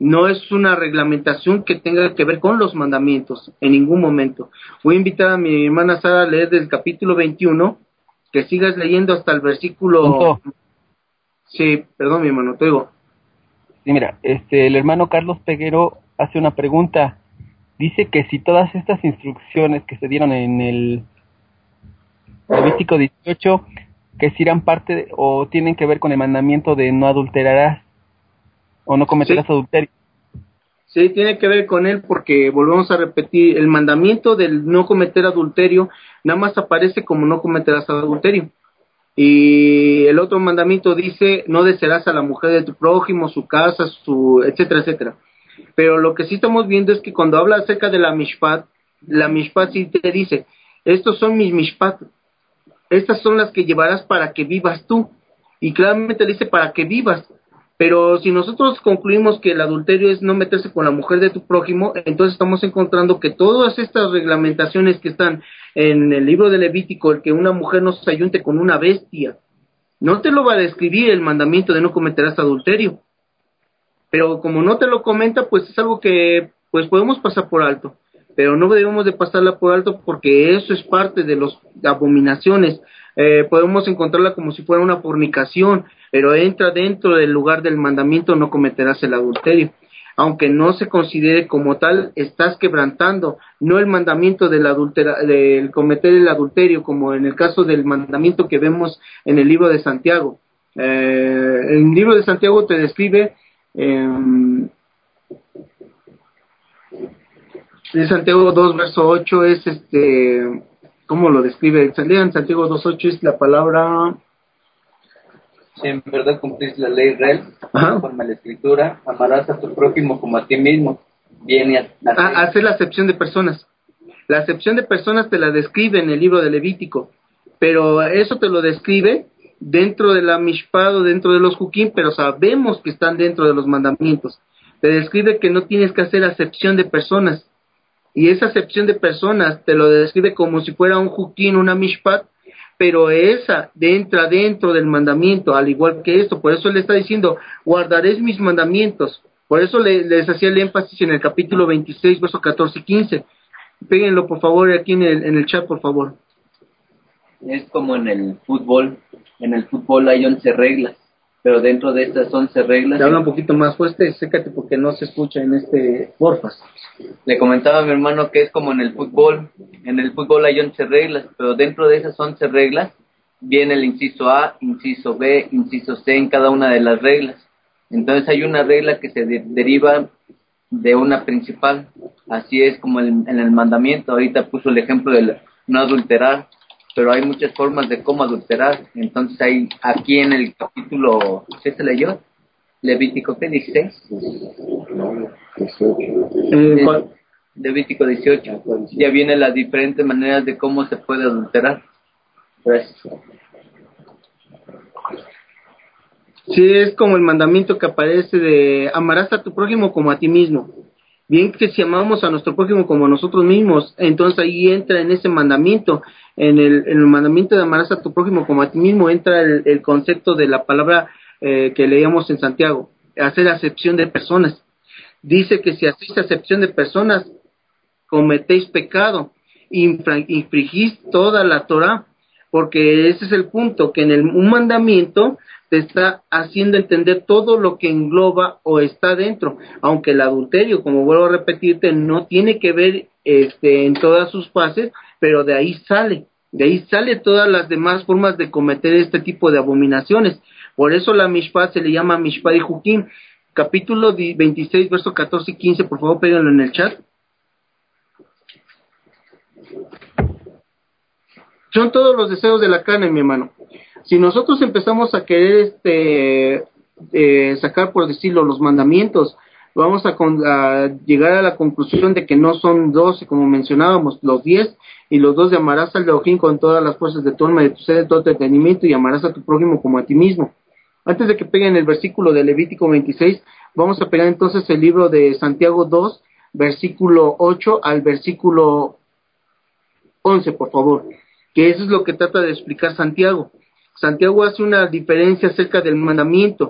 No es una reglamentación que tenga que ver con los mandamientos, en ningún momento. Voy a invitar a mi hermana Sara a leer del capítulo veintiuno, que sigas leyendo hasta el versículo... Punto. Sí, perdón, mi hermano, te digo. Sí, mira, este, el hermano Carlos Peguero hace una pregunta. Dice que si todas estas instrucciones que se dieron en el Levítico dieciocho, que si eran parte de, o tienen que ver con el mandamiento de no adulterarás o no cometerás Sí. adulterio. Sí, tiene que ver con él porque volvemos a repetir, el mandamiento del no cometer adulterio nada más aparece como no cometerás adulterio. Y el otro mandamiento dice, no desearás a la mujer de tu prójimo, su casa, su etcétera, etcétera. Pero lo que sí estamos viendo es que cuando habla acerca de la mishpat, la mishpat sí te dice, estos son mis mishpat, estas son las que llevarás para que vivas tú. Y claramente dice para que vivas. Pero si nosotros concluimos que el adulterio es no meterse con la mujer de tu prójimo, entonces estamos encontrando que todas estas reglamentaciones que están en el libro de Levítico, el que una mujer no se ayunte con una bestia, no te lo va a describir el mandamiento de no cometerás adulterio. Pero como no te lo comenta, pues es algo que pues podemos pasar por alto. Pero no debemos de pasarla por alto porque eso es parte de las abominaciones. Eh, podemos encontrarla como si fuera una fornicación, pero entra dentro del lugar del mandamiento, no cometerás el adulterio. Aunque no se considere como tal, estás quebrantando, no el mandamiento del, adultera, del cometer el adulterio, como en el caso del mandamiento que vemos en el libro de Santiago. Eh, el libro de Santiago te describe... Eh, de Santiago dos, verso ocho es este, ¿cómo lo describe? En Santiago dos, ocho es la palabra... Si en verdad cumplís la ley real, Ajá. conforme a la escritura, amarás a tu prójimo como a ti mismo. Viene a, a Ah, hacer la acepción de personas. La acepción de personas te la describe en el libro de Levítico, pero eso te lo describe dentro de la Mishpad o dentro de los Jukim, pero sabemos que están dentro de los mandamientos. Te describe que no tienes que hacer acepción de personas. Y esa acepción de personas te lo describe como si fuera un juquín, una mishpat, pero esa entra dentro del mandamiento, al igual que esto. Por eso le está diciendo, guardaréis mis mandamientos. Por eso le, les hacía el énfasis en el capítulo veintiséis, versos catorce y quince. Péguenlo, por favor, aquí en el, en el chat, por favor. Es como en el fútbol. En el fútbol hay once reglas, pero dentro de estas once reglas... Te habla un poquito más fuerte, sécate porque no se escucha en este, porfas. Le comentaba a mi hermano que es como en el fútbol. En el fútbol hay once reglas, pero dentro de esas once reglas viene el inciso A, inciso B, inciso C en cada una de las reglas. Entonces hay una regla que se de- deriva de una principal. Así es como el, en el mandamiento. Ahorita puso el ejemplo del no adulterar, pero hay muchas formas de cómo adulterar. Entonces hay aquí en el capítulo, ¿qué se leyó? Levítico, ¿qué? dieciséis. Eh, ¿cuál? Levítico dieciocho. Ya vienen las diferentes maneras de cómo se puede adulterar. Gracias. Sí, es como el mandamiento que aparece de amarás a tu prójimo como a ti mismo. Bien que si amamos a nuestro prójimo como a nosotros mismos, entonces ahí entra en ese mandamiento, en el, en el mandamiento de amarás a tu prójimo como a ti mismo, entra el, el concepto de la palabra eh, que leíamos en Santiago, hacer acepción de personas. Dice que si hacéis acepción de personas, cometéis pecado, infra- infringís toda la Torah, porque ese es el punto, que en el, un mandamiento te está haciendo entender todo lo que engloba o está dentro, aunque el adulterio, como vuelvo a repetirte, no tiene que ver este, en todas sus fases, pero de ahí sale, de ahí sale todas las demás formas de cometer este tipo de abominaciones. Por eso la Mishpat se le llama Mishpat y Jukim. Capítulo veintiséis, versos catorce y quince, por favor, péganlo en el chat. Son todos los deseos de la carne, mi hermano. Si nosotros empezamos a querer este eh, sacar, por decirlo, los mandamientos, vamos a, con, a llegar a la conclusión de que no son doce, como mencionábamos, los diez, y los dos de amarás al Elohim con todas las fuerzas de tu alma, de tu ser, de todo tu entendimiento, y amarás a tu prójimo como a ti mismo. Antes de que peguen el versículo de Levítico veintiséis, vamos a pegar entonces el libro de Santiago dos, versículo ocho al versículo once, por favor, que eso es lo que trata de explicar Santiago. Santiago hace una diferencia acerca del mandamiento.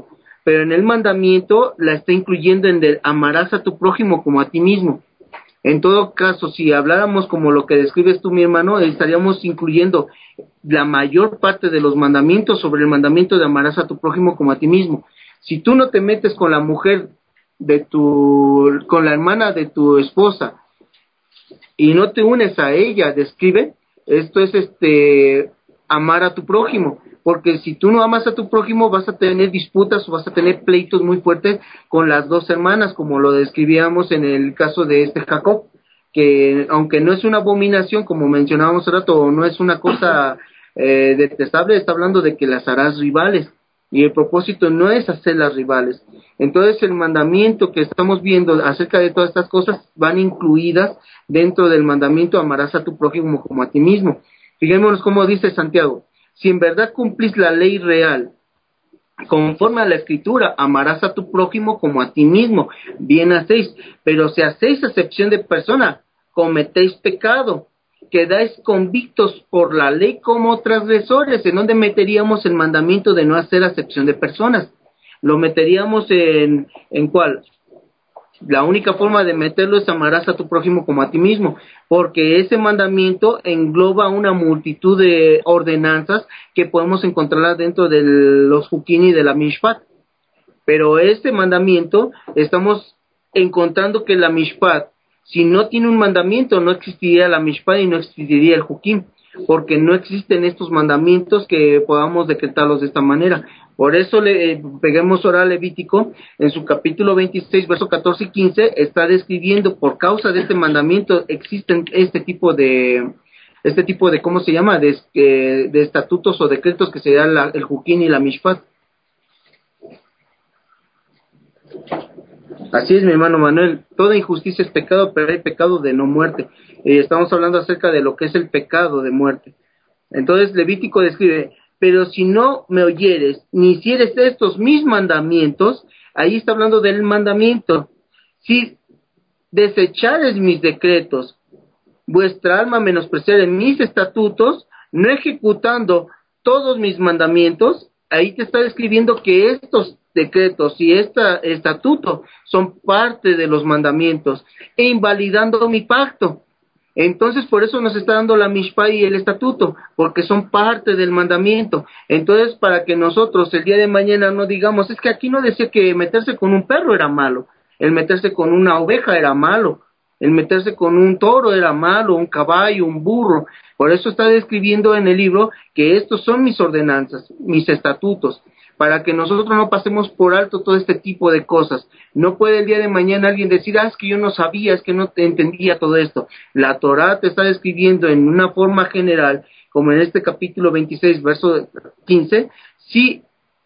pero en el mandamiento la está incluyendo en el amarás a tu prójimo como a ti mismo. En todo caso, si habláramos como lo que describes tú, mi hermano, estaríamos incluyendo la mayor parte de los mandamientos sobre el mandamiento de amarás a tu prójimo como a ti mismo. Si tú no te metes con la mujer de tu, con la hermana de tu esposa y no te unes a ella, describe, esto es este amar a tu prójimo, porque si tú no amas a tu prójimo vas a tener disputas o vas a tener pleitos muy fuertes con las dos hermanas, como lo describíamos en el caso de este Jacob, que aunque no es una abominación, como mencionábamos hace rato, o no es una cosa eh, detestable, está hablando de que las harás rivales, y el propósito no es hacerlas rivales. Entonces el mandamiento que estamos viendo acerca de todas estas cosas van incluidas dentro del mandamiento amarás a tu prójimo como a ti mismo. Fijémonos cómo dice Santiago: si en verdad cumplís la ley real, conforme a la escritura, amarás a tu prójimo como a ti mismo, bien hacéis, pero si hacéis acepción de persona, cometéis pecado, quedáis convictos por la ley como transgresores. ¿En dónde meteríamos el mandamiento de no hacer acepción de personas? Lo meteríamos en, ¿en cuál? La única forma de meterlo es amarás a tu prójimo como a ti mismo, porque ese mandamiento engloba una multitud de ordenanzas que podemos encontrar dentro de los Juquín y de la Mishpat. Pero este mandamiento, estamos encontrando que la Mishpat, si no tiene un mandamiento, no existiría la Mishpat y no existiría el Juquín, porque no existen estos mandamientos que podamos decretarlos de esta manera. Por eso le eh, peguemos ahora a Levítico, en su capítulo veintiséis, verso catorce y quince, está describiendo, por causa de este mandamiento, existen este tipo de, este tipo de, ¿cómo se llama?, de, eh, de estatutos o decretos que se dan el Juquín y la Mishpat. Así es, mi hermano Manuel, toda injusticia es pecado, pero hay pecado de no muerte. Eh, estamos hablando acerca de lo que es el pecado de muerte. Entonces Levítico describe: pero si no me oyeres, ni hicieres estos mis mandamientos, ahí está hablando del mandamiento. Si desechares mis decretos, vuestra alma menospreciare mis estatutos, no ejecutando todos mis mandamientos, ahí te está describiendo que estos decretos y este estatuto son parte de los mandamientos, e invalidando mi pacto. Entonces, por eso nos está dando la Mishpah y el estatuto, porque son parte del mandamiento. Entonces, para que nosotros el día de mañana no digamos, es que aquí no decía que meterse con un perro era malo, el meterse con una oveja era malo, el meterse con un toro era malo, un caballo, un burro. Por eso está describiendo en el libro que estos son mis ordenanzas, mis estatutos, para que nosotros no pasemos por alto todo este tipo de cosas. No puede el día de mañana alguien decir, ah, es que yo no sabía, es que no te entendía todo esto. La Torá te está describiendo en una forma general, como en este capítulo veintiséis, verso quince, si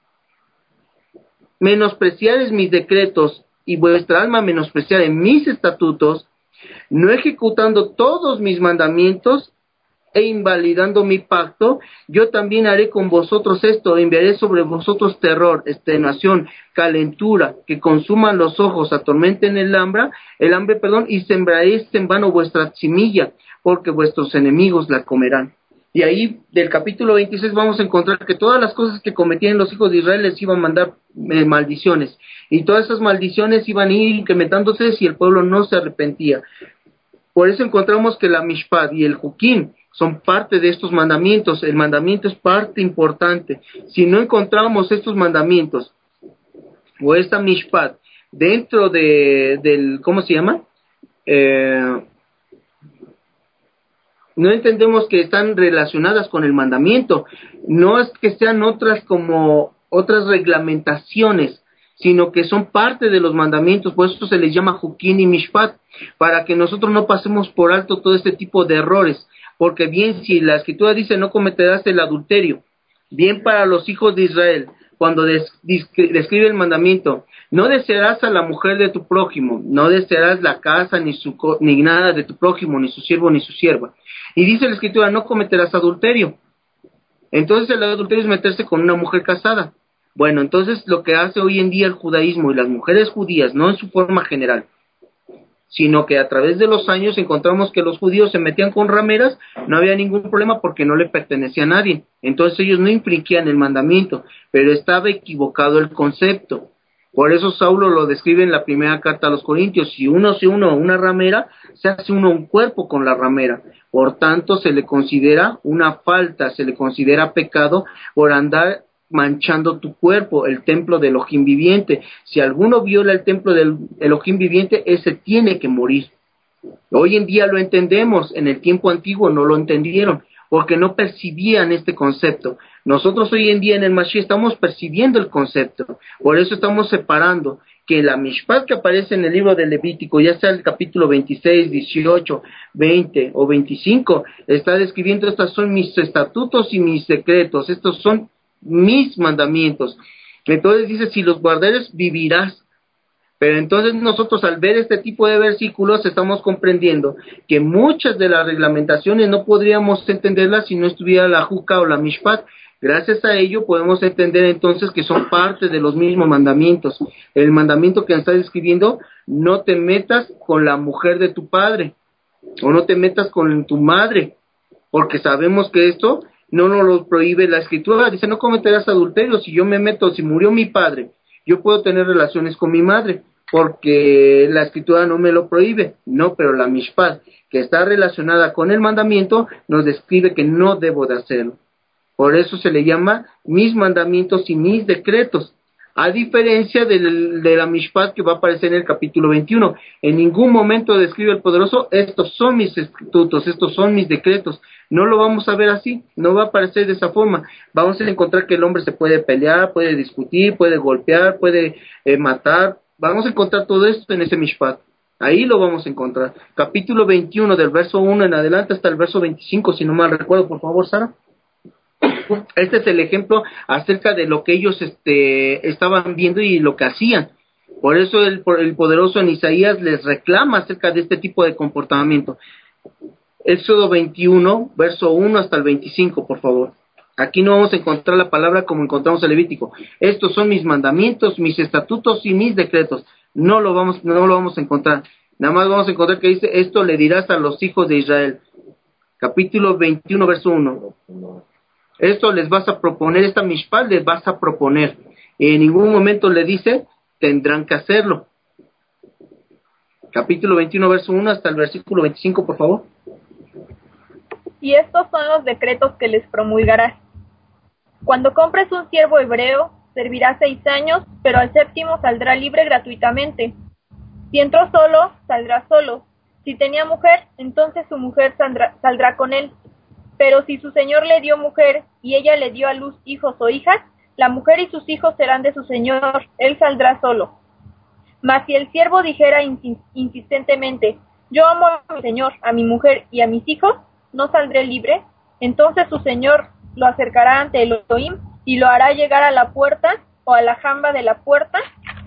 menospreciares mis decretos y vuestra alma menospreciare mis estatutos, no ejecutando todos mis mandamientos, e invalidando mi pacto, yo también haré con vosotros esto: enviaré sobre vosotros terror, extenuación, calentura, que consuman los ojos, atormenten el hambre, el hambre, perdón, y sembraréis en vano vuestra semilla, porque vuestros enemigos la comerán. Y ahí, del capítulo veintiséis, vamos a encontrar que todas las cosas que cometían los hijos de Israel les iban a mandar eh, maldiciones, y todas esas maldiciones iban a ir incrementándose si el pueblo no se arrepentía. Por eso encontramos que la Mishpat y el Juquín son parte de estos mandamientos. El mandamiento es parte importante. Si no encontramos estos mandamientos o esta Mishpat dentro de, del, ¿cómo se llama? Eh, no entendemos que están relacionadas con el mandamiento. No es que sean otras como otras reglamentaciones, sino que son parte de los mandamientos. Por eso se les llama Juquín y Mishpat, para que nosotros no pasemos por alto todo este tipo de errores. Porque bien, si la escritura dice no cometerás el adulterio, bien para los hijos de Israel, cuando des, describe el mandamiento, no desearás a la mujer de tu prójimo, no desearás la casa, ni su ni nada de tu prójimo, ni su siervo, ni su sierva. Y dice la escritura, no cometerás adulterio. Entonces el adulterio es meterse con una mujer casada. Bueno, entonces lo que hace hoy en día el judaísmo y las mujeres judías, no en su forma general, sino que a través de los años encontramos que los judíos se metían con rameras, no había ningún problema porque no le pertenecía a nadie, entonces ellos no infringían el mandamiento, pero estaba equivocado el concepto. Por eso Saulo lo describe en la primera carta a los Corintios: si uno se une a una ramera, se hace uno un cuerpo con la ramera, por tanto se le considera una falta, se le considera pecado por andar manchando tu cuerpo, el templo del Elohim viviente. Si alguno viola el templo del Elohim viviente, ese tiene que morir. Hoy en día lo entendemos, en el tiempo antiguo no lo entendieron, porque no percibían este concepto. Nosotros hoy en día en el Mashiach estamos percibiendo el concepto, por eso estamos separando que la Mishpat que aparece en el libro de Levítico, ya sea el capítulo veintiséis, dieciocho, veinte o veinticinco, está describiendo: estos son mis estatutos y mis decretos, estos son mis mandamientos. Entonces dice: si los guardares vivirás. Pero entonces nosotros, al ver este tipo de versículos, estamos comprendiendo que muchas de las reglamentaciones no podríamos entenderlas si no estuviera la Juca o la Mishpat. Gracias a ello podemos entender entonces que son parte de los mismos mandamientos. El mandamiento que está describiendo: no te metas con la mujer de tu padre, o no te metas con tu madre, porque sabemos que esto no nos lo prohíbe la Escritura. Dice: no cometerás adulterio. Si yo me meto, si murió mi padre, yo puedo tener relaciones con mi madre, porque la Escritura no me lo prohíbe. No, pero la Mishpat, que está relacionada con el mandamiento, nos describe que no debo de hacerlo. Por eso se le llama mis mandamientos y mis decretos, a diferencia del, de la Mishpat que va a aparecer en el capítulo veintiuno. En ningún momento describe el Poderoso: estos son mis estatutos, estos son mis decretos. No lo vamos a ver así, no va a aparecer de esa forma. Vamos a encontrar que el hombre se puede pelear, puede discutir, puede golpear, puede eh, matar. Vamos a encontrar todo esto en ese Mishpat. Ahí lo vamos a encontrar. Capítulo veintiuno, del verso uno en adelante hasta el verso veinticinco, si no mal recuerdo, por favor, Sara. Este es el ejemplo acerca de lo que ellos este, estaban viendo y lo que hacían. Por eso el, el Poderoso en Isaías les reclama acerca de este tipo de comportamiento. Éxodo veintiuno, verso uno hasta el veinticinco, por favor. Aquí no vamos a encontrar la palabra como encontramos en Levítico: estos son mis mandamientos, mis estatutos y mis decretos. No lo vamos, no lo vamos a encontrar. Nada más vamos a encontrar que dice: esto le dirás a los hijos de Israel. Capítulo veintiuno, verso uno. Esto les vas a proponer, esta mishpat les vas a proponer. En ningún momento le dice: tendrán que hacerlo. Capítulo veintiuno, verso uno hasta el versículo veinticinco, por favor. Y estos son los decretos que les promulgarás. Cuando compres un siervo hebreo, servirá seis años, pero al séptimo saldrá libre gratuitamente. Si entró solo, saldrá solo. Si tenía mujer, entonces su mujer saldrá, saldrá con él. Pero si su señor le dio mujer y ella le dio a luz hijos o hijas, la mujer y sus hijos serán de su señor, él saldrá solo. Mas si el siervo dijera insistentemente: yo amo a mi señor, a mi mujer y a mis hijos, no saldré libre, entonces su señor lo acercará ante el Elohim y lo hará llegar a la puerta o a la jamba de la puerta,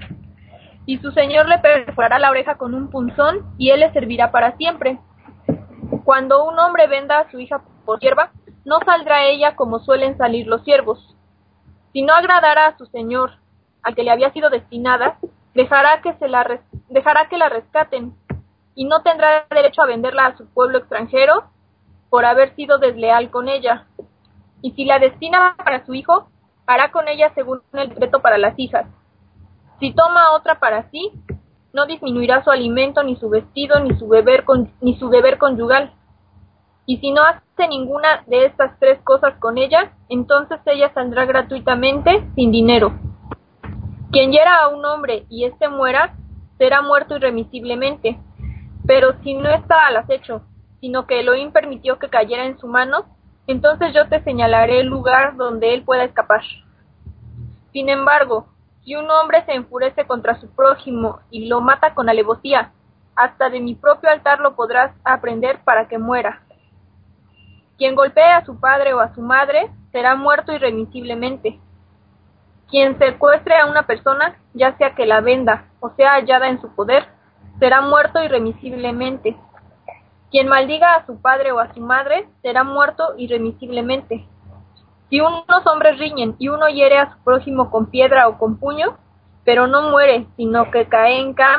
y su señor le perforará la oreja con un punzón y él le servirá para siempre. Cuando un hombre venda a su hija por sierva, no saldrá ella como suelen salir los siervos. Si no agradara a su señor, al que le había sido destinada, dejará que, se la res- dejará que la rescaten, y no tendrá derecho a venderla a su pueblo extranjero por haber sido desleal con ella. Y si la destina para su hijo, hará con ella según el decreto para las hijas. Si toma otra para sí, no disminuirá su alimento, ni su vestido, ni su beber, con, ni su deber conyugal. Y si no hace ninguna de estas tres cosas con ella, entonces ella saldrá gratuitamente, sin dinero. Quien hiera a un hombre y éste muera, será muerto irremisiblemente. Pero si no está al acecho, sino que Elohim permitió que cayera en su mano, entonces yo te señalaré el lugar donde él pueda escapar. Sin embargo, si un hombre se enfurece contra su prójimo y lo mata con alevosía, hasta de mi propio altar lo podrás aprender para que muera. Quien golpee a su padre o a su madre será muerto irremisiblemente. Quien secuestre a una persona, ya sea que la venda o sea hallada en su poder, será muerto irremisiblemente. Quien maldiga a su padre o a su madre será muerto irremisiblemente. Si unos hombres riñen y uno hiere a su prójimo con piedra o con puño, pero no muere, sino que cae en cama,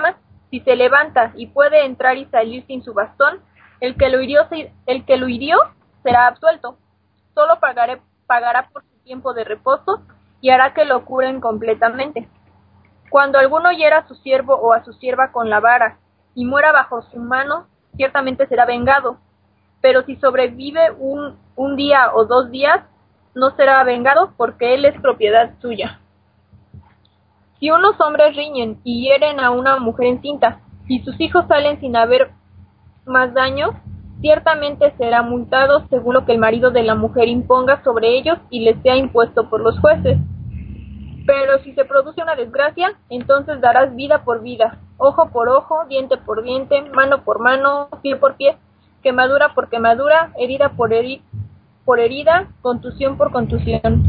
Si se levanta y puede entrar y salir sin su bastón, el que lo hirió, el que lo hirió será absuelto. Solo pagaré, pagará por su tiempo de reposo y hará que lo curen completamente. Cuando alguno hiera a su siervo o a su sierva con la vara y muera bajo su mano, ciertamente será vengado. Pero si sobrevive un, un día o dos días, no será vengado porque él es propiedad suya. Si unos hombres riñen y hieren a una mujer encinta, y sus hijos salen sin haber más daño, ciertamente será multado según lo que el marido de la mujer imponga sobre ellos y les sea impuesto por los jueces. Pero si se produce una desgracia, entonces darás vida por vida, ojo por ojo, diente por diente, mano por mano, pie por pie, quemadura por quemadura, herida por, heri- por herida, contusión por contusión.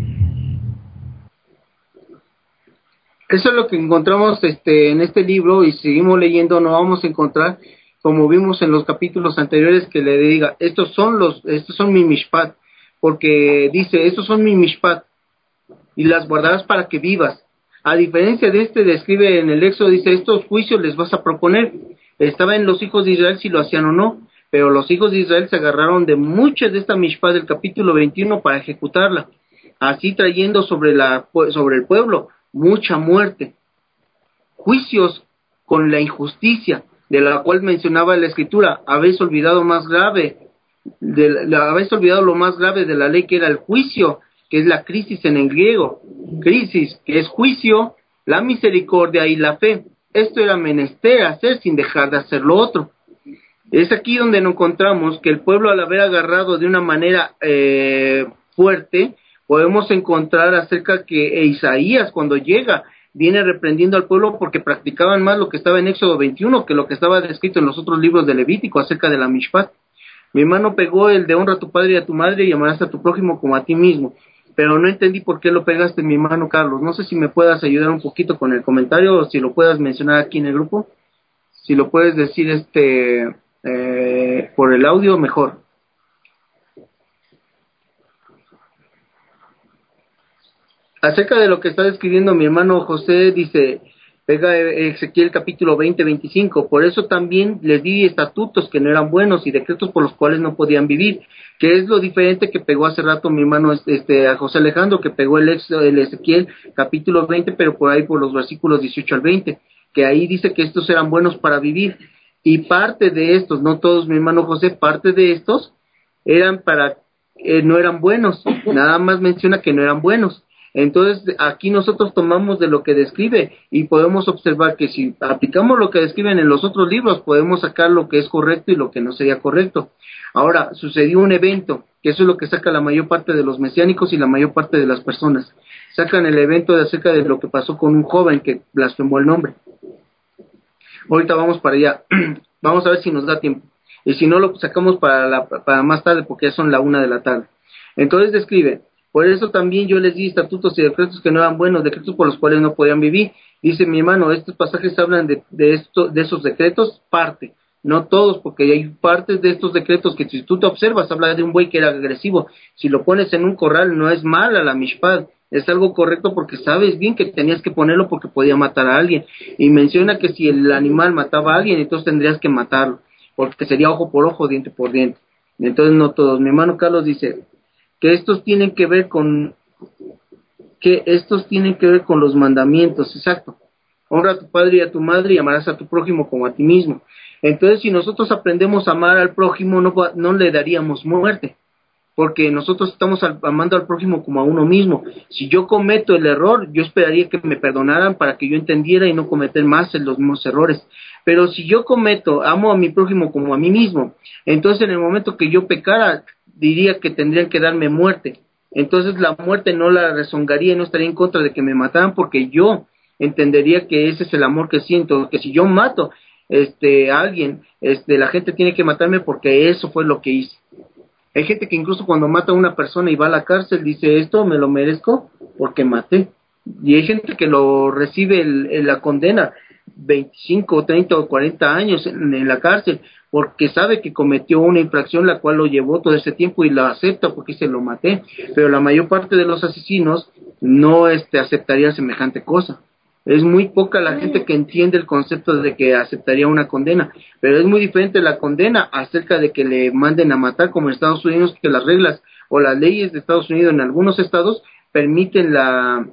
Eso es lo que encontramos este en este libro, y si seguimos leyendo no vamos a encontrar, como vimos en los capítulos anteriores, que le diga, estos son los, estos son mi mishpat, porque dice, estos son mi mishpat, y las guardarás para que vivas. A diferencia de este, describe en el Éxodo, dice, estos juicios les vas a proponer. Estaba en los hijos de Israel si lo hacían o no, pero los hijos de Israel se agarraron de muchas de esta mishpat del capítulo veintiuno para ejecutarla, así trayendo sobre la sobre el pueblo mucha muerte, juicios con la injusticia, de la cual mencionaba la Escritura. Habéis olvidado más grave, de la, habéis olvidado lo más grave de la ley, que era el juicio, que es la crisis en el griego, crisis, que es juicio, la misericordia y la fe. Esto era menester hacer sin dejar de hacer lo otro. Es aquí donde nos encontramos que el pueblo, al haber agarrado de una manera eh, fuerte, podemos encontrar acerca que Isaías, cuando llega, viene reprendiendo al pueblo porque practicaban más lo que estaba en Éxodo veintiuno que lo que estaba descrito en los otros libros de Levítico acerca de la mishpat. Mi hermano pegó el de honra a tu padre y a tu madre y amarás a tu prójimo como a ti mismo, pero no entendí por qué lo pegaste, mi hermano Carlos. No sé si me puedas ayudar un poquito con el comentario, o si lo puedas mencionar aquí en el grupo, si lo puedes decir este eh, por el audio, mejor. Acerca de lo que está describiendo mi hermano José, dice, pega Ezequiel capítulo veinte, veinticinco, por eso también les di estatutos que no eran buenos y decretos por los cuales no podían vivir, que es lo diferente que pegó hace rato mi hermano este a José Alejandro, que pegó el, ex, el Ezequiel capítulo veinte, pero por ahí por los versículos dieciocho al veinte, que ahí dice que estos eran buenos para vivir, y parte de estos, no todos mi hermano José, parte de estos eran para, eh, no eran buenos, nada más menciona que no eran buenos. Entonces aquí nosotros tomamos de lo que describe y podemos observar que si aplicamos lo que describen en los otros libros, podemos sacar lo que es correcto y lo que no sería correcto. Ahora, sucedió un evento, que eso es lo que saca la mayor parte de los mesiánicos y la mayor parte de las personas. Sacan el evento de acerca de lo que pasó con un joven que blasfemó el nombre. Ahorita vamos para allá. Vamos a ver si nos da tiempo. Y si no, lo sacamos para, la, para más tarde, porque ya son la una de la tarde. Entonces describe, por eso también yo les di estatutos y decretos que no eran buenos, decretos por los cuales no podían vivir. Dice mi hermano, estos pasajes hablan de, de, esto, de esos decretos, parte, no todos, porque hay partes de estos decretos que si tú te observas, habla de un buey que era agresivo. Si lo pones en un corral, no es mala la mishpat, es algo correcto porque sabes bien que tenías que ponerlo porque podía matar a alguien. Y menciona que si el animal mataba a alguien, entonces tendrías que matarlo, porque sería ojo por ojo, diente por diente. Entonces no todos. Mi hermano Carlos dice que estos tienen que ver con que estos tienen que ver con los mandamientos, exacto. Honra a tu padre y a tu madre y amarás a tu prójimo como a ti mismo. Entonces, si nosotros aprendemos a amar al prójimo, no, no le daríamos muerte, porque nosotros estamos amando al prójimo como a uno mismo. Si yo cometo el error, yo esperaría que me perdonaran para que yo entendiera y no cometer más los mismos errores. Pero si yo cometo, amo a mi prójimo como a mí mismo, entonces en el momento que yo pecara, diría que tendrían que darme muerte. Entonces la muerte no la rezongaría y no estaría en contra de que me mataran, porque yo entendería que ese es el amor que siento, que si yo mato este a alguien, este la gente tiene que matarme porque eso fue lo que hice. Hay gente que incluso cuando mata a una persona y va a la cárcel dice, esto me lo merezco porque maté. Y hay gente que lo recibe el, el, la condena veinticinco, treinta o cuarenta años en, en la cárcel porque sabe que cometió una infracción la cual lo llevó todo ese tiempo y la acepta porque se lo maté. Pero la mayor parte de los asesinos no este, aceptaría semejante cosa. Es muy poca la gente que entiende el concepto de que aceptaría una condena, pero es muy diferente la condena acerca de que le manden a matar, como en Estados Unidos, que las reglas o las leyes de Estados Unidos en algunos estados permiten la,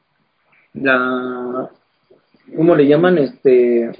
la ¿cómo le llaman? Este...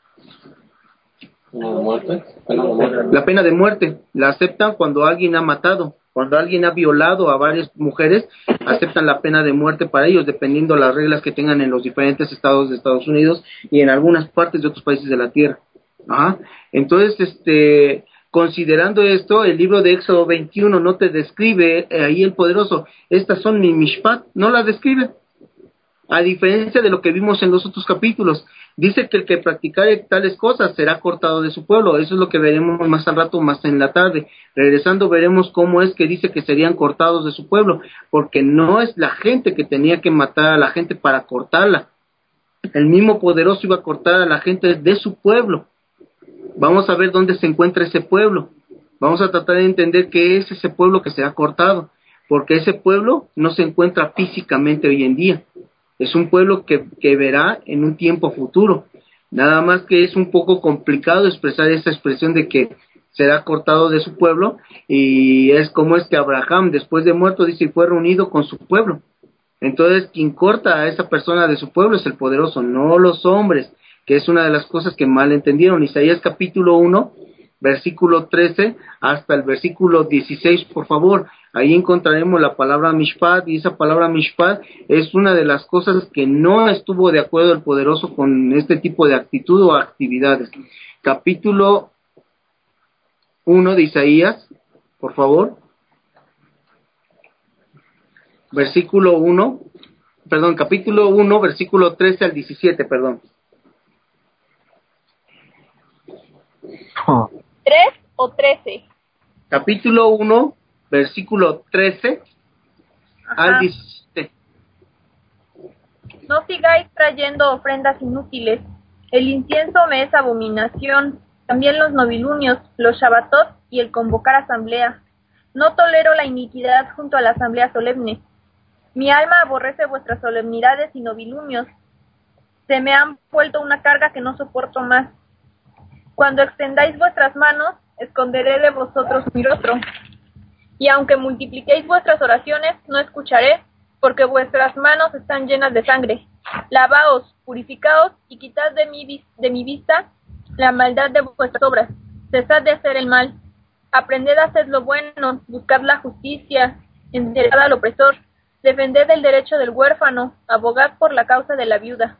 ¿La muerte? ¿Pena de muerte? La pena de muerte, la aceptan cuando alguien ha matado. Cuando alguien ha violado a varias mujeres, aceptan la pena de muerte para ellos, dependiendo las reglas que tengan en los diferentes estados de Estados Unidos y en algunas partes de otros países de la tierra. Ajá. Entonces, este, considerando esto, el libro de Éxodo veintiuno no te describe eh, ahí el poderoso. Estas son mi mishpat, no las describe. A diferencia de lo que vimos en los otros capítulos, dice que el que practicare tales cosas será cortado de su pueblo. Eso es lo que veremos más al rato, más en la tarde. Regresando veremos cómo es que dice que serían cortados de su pueblo, porque no es la gente que tenía que matar a la gente para cortarla. El mismo poderoso iba a cortar a la gente de su pueblo. Vamos a ver dónde se encuentra ese pueblo. Vamos a tratar de entender qué es ese pueblo que será cortado, porque ese pueblo no se encuentra físicamente hoy en día. Es un pueblo que, que verá en un tiempo futuro. Nada más que es un poco complicado expresar esa expresión de que será cortado de su pueblo, y es como es que Abraham, después de muerto, dice, fue reunido con su pueblo. Entonces, quien corta a esa persona de su pueblo es el poderoso, no los hombres, que es una de las cosas que mal entendieron. Isaías capítulo uno, versículo trece hasta el versículo dieciséis, por favor. Ahí encontraremos la palabra mishpat, y esa palabra mishpat es una de las cosas que no estuvo de acuerdo el poderoso con este tipo de actitud o actividades. Capítulo uno de Isaías, por favor. Versículo uno, perdón, capítulo uno, versículo trece al diecisiete, perdón. ¿Tres o trece? Capítulo uno, versículo trece al diecisiete. No sigáis trayendo ofrendas inútiles. El incienso me es abominación. También los novilunios, los shabbatot y el convocar asamblea. No tolero la iniquidad junto a la asamblea solemne. Mi alma aborrece vuestras solemnidades y novilunios. Se me han vuelto una carga que no soporto más. Cuando extendáis vuestras manos, esconderé de vosotros mi rostro. Y aunque multipliquéis vuestras oraciones, no escucharé, porque vuestras manos están llenas de sangre. Lavaos, purificaos y quitad de mi, de mi vista la maldad de vuestras obras. Cesad de hacer el mal. Aprended a hacer lo bueno, buscad la justicia, enderezad al opresor, defended el derecho del huérfano, abogad por la causa de la viuda.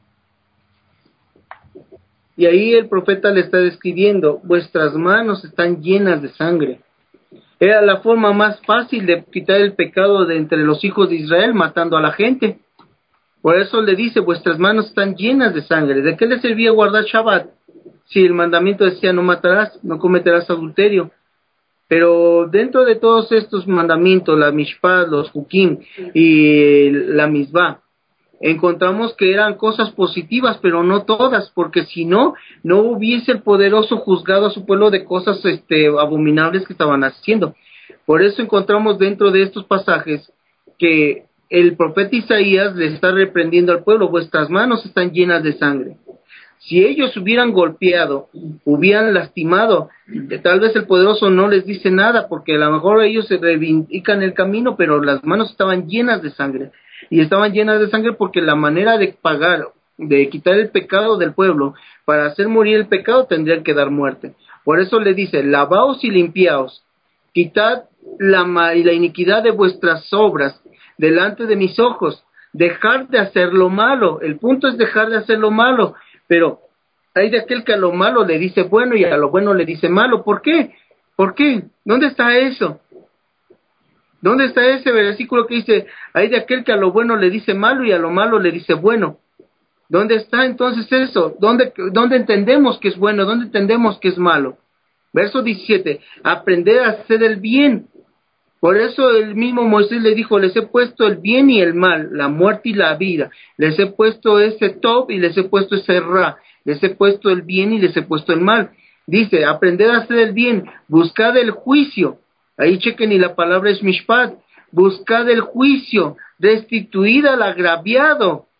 Y ahí el profeta le está describiendo, vuestras manos están llenas de sangre. Era la forma más fácil de quitar el pecado de entre los hijos de Israel, matando a la gente. Por eso le dice, vuestras manos están llenas de sangre. ¿De qué le servía guardar Shabbat? Si el mandamiento decía, no matarás, no cometerás adulterio. Pero dentro de todos estos mandamientos, la mishpat, los hukim y la misbah, encontramos que eran cosas positivas, pero no todas, porque si no, no hubiese el poderoso juzgado a su pueblo de cosas este, abominables que estaban haciendo. Por eso encontramos dentro de estos pasajes que el profeta Isaías le está reprendiendo al pueblo, vuestras manos están llenas de sangre. Si ellos hubieran golpeado, hubieran lastimado, tal vez el poderoso no les dice nada, porque a lo mejor ellos se reivindican el camino, pero las manos estaban llenas de sangre. Y estaban llenas de sangre porque la manera de pagar, de quitar el pecado del pueblo, para hacer morir el pecado tendrían que dar muerte. Por eso le dice, lavaos y limpiaos, quitad la, la iniquidad de vuestras obras delante de mis ojos, dejar de hacer lo malo. El punto es dejar de hacer lo malo, pero hay de aquel que a lo malo le dice bueno y a lo bueno le dice malo. ¿Por qué? ¿Por qué? ¿Dónde está eso? ¿Dónde está ese versículo que dice, hay de aquel que a lo bueno le dice malo y a lo malo le dice bueno? ¿Dónde está entonces eso? ¿Dónde, dónde entendemos que es bueno? ¿Dónde entendemos que es malo? Verso diecisiete, aprender a hacer el bien. Por eso el mismo Moisés le dijo, les he puesto el bien y el mal, la muerte y la vida. Les he puesto ese top y les he puesto ese ra. Les he puesto el bien y les he puesto el mal. Dice, aprender a hacer el bien, buscad el juicio. Ahí chequen, y la palabra es mishpat. Buscad el juicio, restituid al agraviado.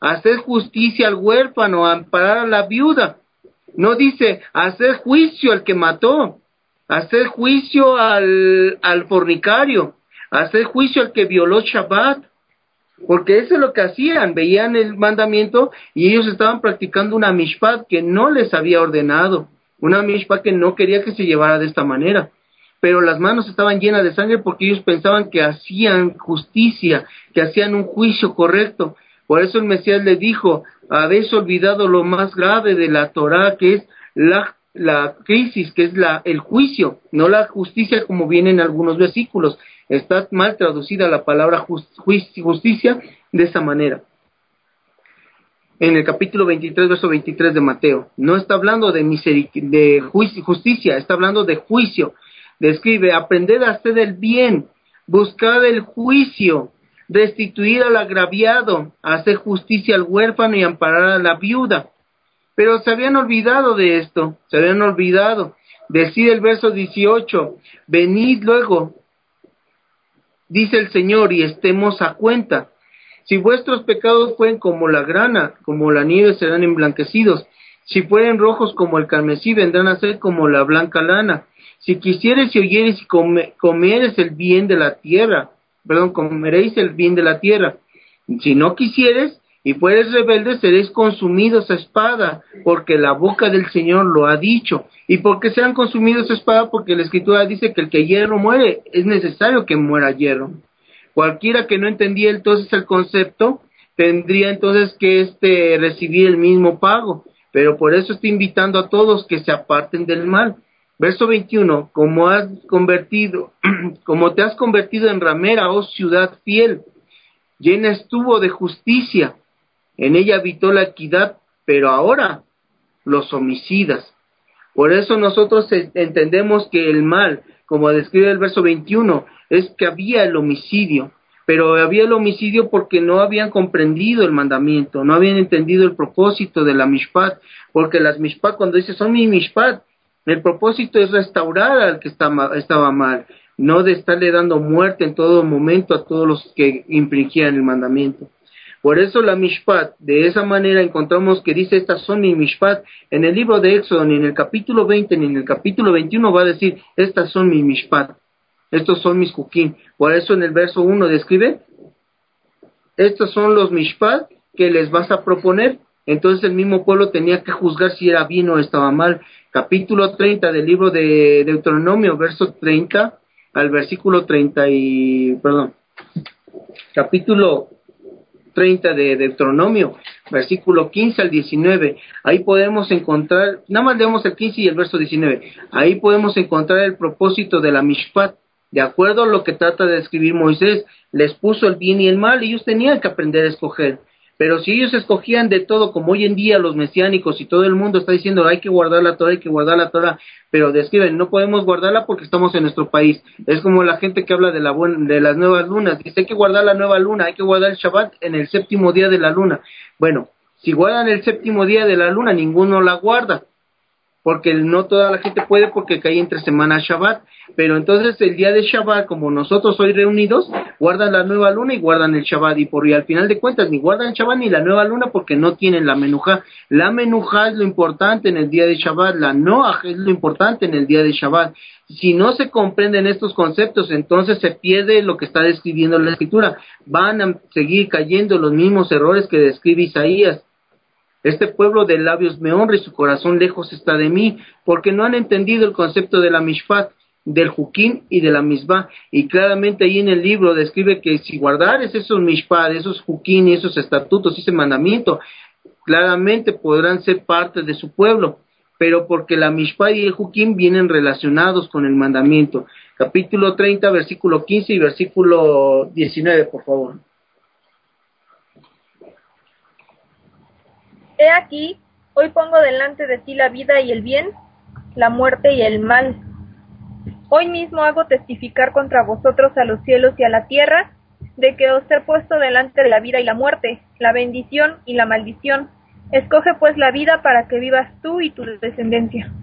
hacer justicia al huérfano, amparar a la viuda. No dice hacer juicio al que mató, hacer juicio al, al fornicario, hacer juicio al que violó Shabbat. Porque eso es lo que hacían, veían el mandamiento y ellos estaban practicando una mishpat que no les había ordenado, una mishpat que no quería que se llevara de esta manera. Pero las manos estaban llenas de sangre porque ellos pensaban que hacían justicia, que hacían un juicio correcto. Por eso el Mesías les dijo, habéis olvidado lo más grave de la Torá, que es la, la crisis, que es la, el juicio, no la justicia como viene en algunos versículos. Está mal traducida la palabra justicia de esa manera. En el capítulo veintitrés, verso veintitrés de Mateo, no está hablando de, miseric- de juicio, justicia, está hablando de juicio. Describe, aprended a hacer el bien, buscad el juicio, restituir al agraviado, hacer justicia al huérfano y amparar a la viuda. Pero se habían olvidado de esto, se habían olvidado. Decide el verso dieciocho, venid luego, dice el Señor, y estemos a cuenta. Si vuestros pecados fueren como la grana, como la nieve serán emblanquecidos. Si fueren rojos como el carmesí, vendrán a ser como la blanca lana. Si quisieres y oyeres y come, comieres el bien de la tierra, perdón, comeréis el bien de la tierra. Si no quisieres y fueres rebelde, seréis consumidos a espada, porque la boca del Señor lo ha dicho. ¿Y por qué serán consumidos a espada? Porque la Escritura dice que el que hierro muere, es necesario que muera hierro. Cualquiera que no entendía entonces el concepto, tendría entonces que este recibir el mismo pago. Pero por eso estoy invitando a todos que se aparten del mal. Verso veintiuno, como has convertido, como te has convertido en ramera, oh ciudad fiel, llena estuvo de justicia, en ella habitó la equidad, pero ahora los homicidas. Por eso nosotros entendemos que el mal, como describe el verso veintiuno, es que había el homicidio, pero había el homicidio porque no habían comprendido el mandamiento, no habían entendido el propósito de la mishpat, porque las mishpat, cuando dice son mi mishpat, el propósito es restaurar al que estaba, estaba mal, no de estarle dando muerte en todo momento a todos los que infringían el mandamiento. Por eso la mishpat, de esa manera encontramos que dice, estas son mi mishpat. En el libro de Éxodo, ni en el capítulo veinte, ni en el capítulo veintiuno va a decir, estas son mi mishpat, estos son mis jukim. Por eso en el verso uno describe, estos son los mishpat que les vas a proponer. Entonces el mismo pueblo tenía que juzgar si era bien o estaba mal. Capítulo treinta del libro de Deuteronomio, verso treinta al versículo treinta y, perdón, capítulo treinta de Deuteronomio, versículo quince al diecinueve, ahí podemos encontrar, nada más leemos el quince y el verso diecinueve, ahí podemos encontrar el propósito de la mishpat, de acuerdo a lo que trata de escribir Moisés, les puso el bien y el mal, y ellos tenían que aprender a escoger. Pero si ellos escogían de todo, como hoy en día los mesiánicos y todo el mundo está diciendo hay que guardar la Torah, hay que guardar la Torah, pero describen, no podemos guardarla porque estamos en nuestro país. Es como la gente que habla de, la buen, de las nuevas lunas, dice hay que guardar la nueva luna, hay que guardar el Shabbat en el séptimo día de la luna. Bueno, si guardan el séptimo día de la luna, ninguno la guarda, porque no toda la gente puede porque cae entre semana Shabbat, pero entonces el día de Shabbat, como nosotros hoy reunidos, guardan la nueva luna y guardan el Shabbat, y por y al final de cuentas ni guardan el Shabbat ni la nueva luna porque no tienen la menujá. La menujá es lo importante en el día de Shabbat, la Noaj es lo importante en el día de Shabbat. Si no se comprenden estos conceptos, entonces se pierde lo que está describiendo la Escritura, van a seguir cayendo los mismos errores que describe Isaías. Este pueblo de labios me honra y su corazón lejos está de mí, porque no han entendido el concepto de la mishpat, del jukim y de la misbah. Y claramente ahí en el libro describe que si guardares esos mishpat, esos jukim y esos estatutos, ese mandamiento, claramente podrán ser parte de su pueblo, pero porque la mishpat y el jukim vienen relacionados con el mandamiento. Capítulo treinta, versículo quince y versículo diecinueve, por favor. He aquí, hoy pongo delante de ti la vida y el bien, la muerte y el mal. Hoy mismo hago testificar contra vosotros a los cielos y a la tierra, de que os he puesto delante de la vida y la muerte, la bendición y la maldición. Escoge pues la vida para que vivas tú y tu descendencia.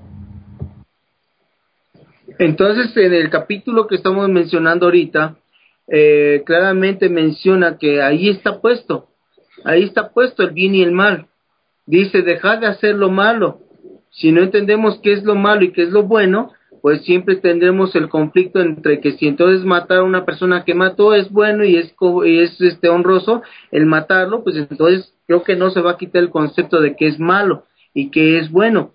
Entonces, en el capítulo que estamos mencionando ahorita, eh, claramente menciona que ahí está puesto ahí está puesto el bien y el mal. Dice, dejad de hacer lo malo. Si no entendemos qué es lo malo y qué es lo bueno, pues siempre tendremos el conflicto entre que si entonces matar a una persona que mató es bueno y es, y es este honroso el matarlo, pues entonces creo que no se va a quitar el concepto de que es malo y que es bueno.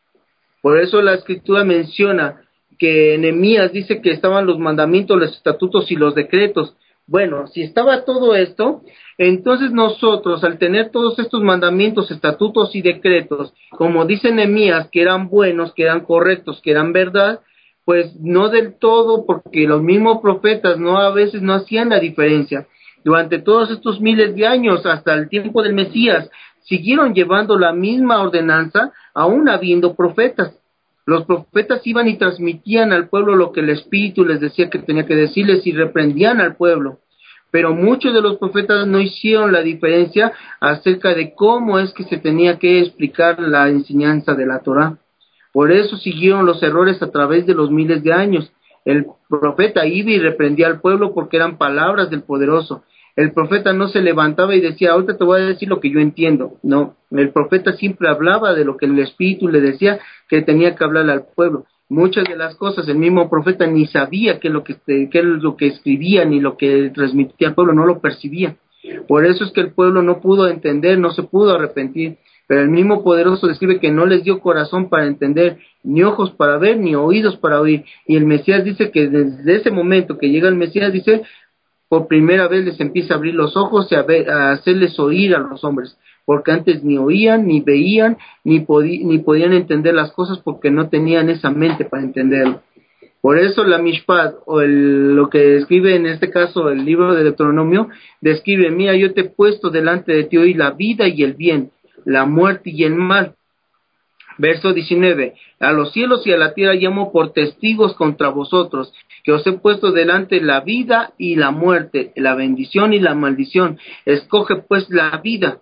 Por eso la escritura menciona que Nehemías dice que estaban los mandamientos, los estatutos y los decretos. Bueno, si estaba todo esto, entonces nosotros, al tener todos estos mandamientos, estatutos y decretos, como dice Nehemías, que eran buenos, que eran correctos, que eran verdad, pues no del todo, porque los mismos profetas no a veces no hacían la diferencia. Durante todos estos miles de años, hasta el tiempo del Mesías, siguieron llevando la misma ordenanza, aún habiendo profetas. Los profetas iban y transmitían al pueblo lo que el Espíritu les decía que tenía que decirles y reprendían al pueblo. Pero muchos de los profetas no hicieron la diferencia acerca de cómo es que se tenía que explicar la enseñanza de la Torá. Por eso siguieron los errores a través de los miles de años. El profeta iba y reprendía al pueblo porque eran palabras del Poderoso. El profeta no se levantaba y decía, ahorita te voy a decir lo que yo entiendo. No, el profeta siempre hablaba de lo que el Espíritu le decía que tenía que hablar al pueblo. Muchas de las cosas el mismo profeta ni sabía qué es lo que, qué es lo que escribía ni lo que transmitía al pueblo, no lo percibía. Por eso es que el pueblo no pudo entender, no se pudo arrepentir. Pero el mismo Poderoso describe que no les dio corazón para entender, ni ojos para ver, ni oídos para oír. Y el Mesías dice que desde ese momento que llega el Mesías, dice, por primera vez les empieza a abrir los ojos y a, ver, a hacerles oír a los hombres, porque antes ni oían, ni veían, ni, podí, ni podían entender las cosas porque no tenían esa mente para entenderlo. Por eso la Mishpat, o el, lo que describe en este caso el libro de Deuteronomio, describe, mira, yo te he puesto delante de ti hoy la vida y el bien, la muerte y el mal. Verso diecinueve, a los cielos y a la tierra llamo por testigos contra vosotros, que os he puesto delante la vida y la muerte, la bendición y la maldición. Escoge pues la vida.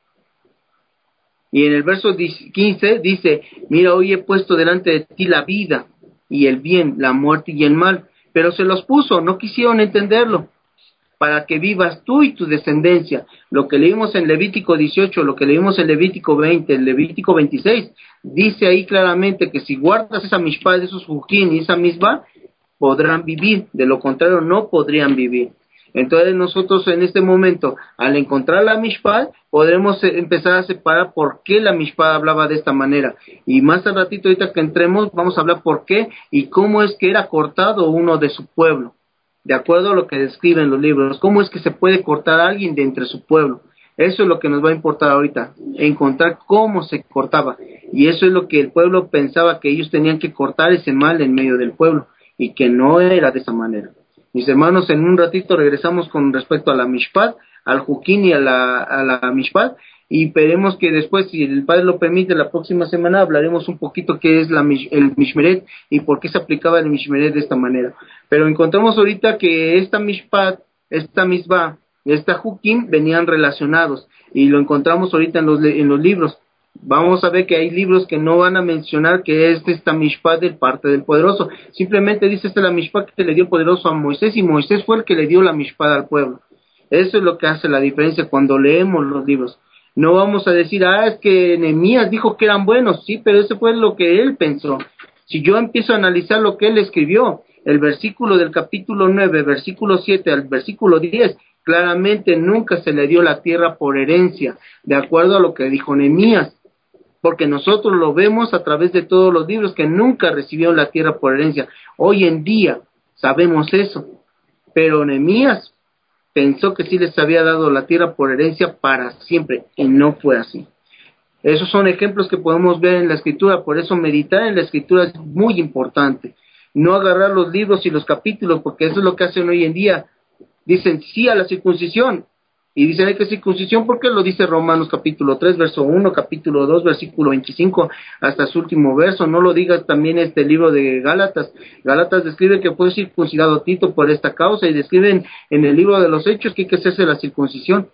Y en el verso quince dice, mira, hoy he puesto delante de ti la vida y el bien, la muerte y el mal. Pero se los puso, no quisieron entenderlo, para que vivas tú y tu descendencia. Lo que leímos en Levítico dieciocho, lo que leímos en Levítico veinte, en Levítico veintiséis, dice ahí claramente que si guardas esa mishpah, esos juquín y esa misma, podrán vivir, de lo contrario no podrían vivir. Entonces nosotros en este momento, al encontrar la mishpah, podremos empezar a separar por qué la mishpah hablaba de esta manera. Y más al ratito, ahorita que entremos, vamos a hablar por qué y cómo es que era cortado uno de su pueblo. De acuerdo a lo que describen los libros, cómo es que se puede cortar a alguien de entre su pueblo. Eso es lo que nos va a importar ahorita, encontrar cómo se cortaba. Y eso es lo que el pueblo pensaba, que ellos tenían que cortar ese mal en medio del pueblo, y que no era de esa manera. Mis hermanos, en un ratito regresamos con respecto a la mishpat, al juquín y a la, a la mishpat, y esperemos que después, si el Padre lo permite, la próxima semana hablaremos un poquito qué es la, el mishmeret y por qué se aplicaba el mishmeret de esta manera. Pero encontramos ahorita que esta mishpat, esta misbah, esta juquín venían relacionados, y lo encontramos ahorita en los, en los libros. Vamos a ver que hay libros que no van a mencionar que es esta mishpat del parte del Poderoso. Simplemente dice esta la mishpat que le dio el Poderoso a Moisés, y Moisés fue el que le dio la mishpat al pueblo. Eso es lo que hace la diferencia cuando leemos los libros. No vamos a decir, ah, es que Nehemías dijo que eran buenos, sí, pero eso fue lo que él pensó. Si yo empiezo a analizar lo que él escribió, el versículo del capítulo nueve, versículo siete al versículo diez, claramente nunca se le dio la tierra por herencia, de acuerdo a lo que dijo Nehemías, porque nosotros lo vemos a través de todos los libros que nunca recibieron la tierra por herencia. Hoy en día sabemos eso, pero Nehemías pensó que sí les había dado la tierra por herencia para siempre, y no fue así. Esos son ejemplos que podemos ver en la Escritura, por eso meditar en la Escritura es muy importante. No agarrar los libros y los capítulos, porque eso es lo que hacen hoy en día. Dicen sí a la circuncisión, y dicen hay que circuncisión porque lo dice Romanos capítulo tres, verso uno, capítulo dos, versículo veinticinco, hasta su último verso. No lo diga también este libro de Gálatas. Gálatas describe que fue circuncidado Tito por esta causa, y describen en el libro de los Hechos que hay que hacerse la circuncisión.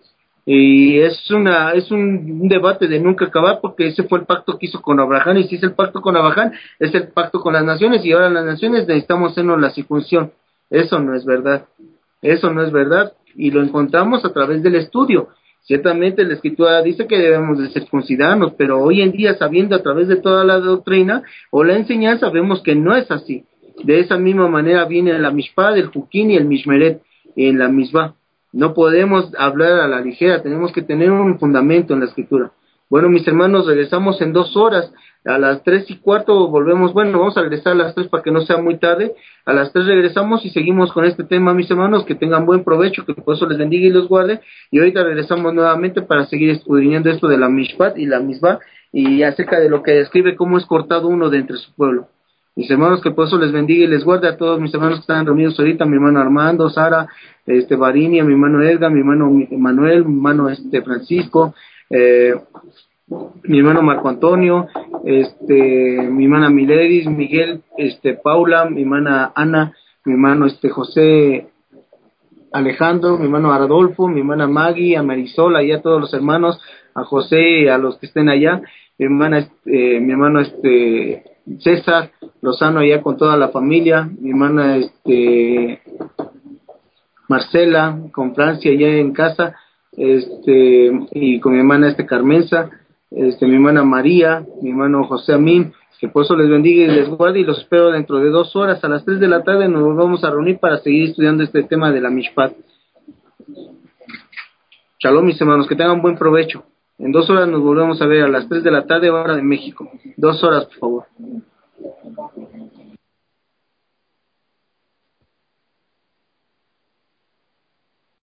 Y es una es un, un debate de nunca acabar, porque ese fue el pacto que hizo con Abraham, y si es el pacto con Abraham, es el pacto con las naciones, y ahora las naciones necesitamos hacernos la circuncisión. Eso no es verdad. Eso no es verdad, y lo encontramos a través del estudio. Ciertamente la Escritura dice que debemos de circuncidarnos, pero hoy en día, sabiendo a través de toda la doctrina o la enseñanza, vemos que no es así. De esa misma manera viene la Mishpat, el Juquín y el Mishmeret en la Mishvah. No podemos hablar a la ligera, tenemos que tener un fundamento en la Escritura. Bueno, mis hermanos, regresamos en dos horas. A las tres y cuarto volvemos, bueno, vamos a regresar a las tres para que no sea muy tarde. A las tres regresamos y seguimos con este tema, mis hermanos, que tengan buen provecho, que por eso les bendiga y los guarde. Y ahorita regresamos nuevamente para seguir escudriñando esto de la Mishpat y la Mishvah, y acerca de lo que describe cómo es cortado uno de entre su pueblo. Mis hermanos, que por eso les bendiga y les guarde a todos mis hermanos que están reunidos ahorita, mi hermano Armando, Sara, este Varinia, mi hermano Edgar, mi hermano Manuel, mi hermano este Francisco, eh, mi hermano Marco Antonio, este, mi hermana Miledis, Miguel, este, Paula, mi hermana Ana, mi hermano este José Alejandro, mi hermano Adolfo, mi hermana Maggie, a Marisol, y a todos los hermanos, a José y a los que estén allá, mi hermana, este, mi hermano este César Lozano allá con toda la familia, mi hermana este Marcela con Francia allá en casa, este, y con mi hermana este Carmenza, este, mi hermana María, mi hermano José Amín, que por eso les bendiga y les guarde, y los espero dentro de dos horas, a las tres de la tarde nos vamos a reunir para seguir estudiando este tema de la Mishpat. Shalom, mis hermanos, que tengan buen provecho. En dos horas nos volvemos a ver a las tres de la tarde, hora de México. Dos horas, por favor.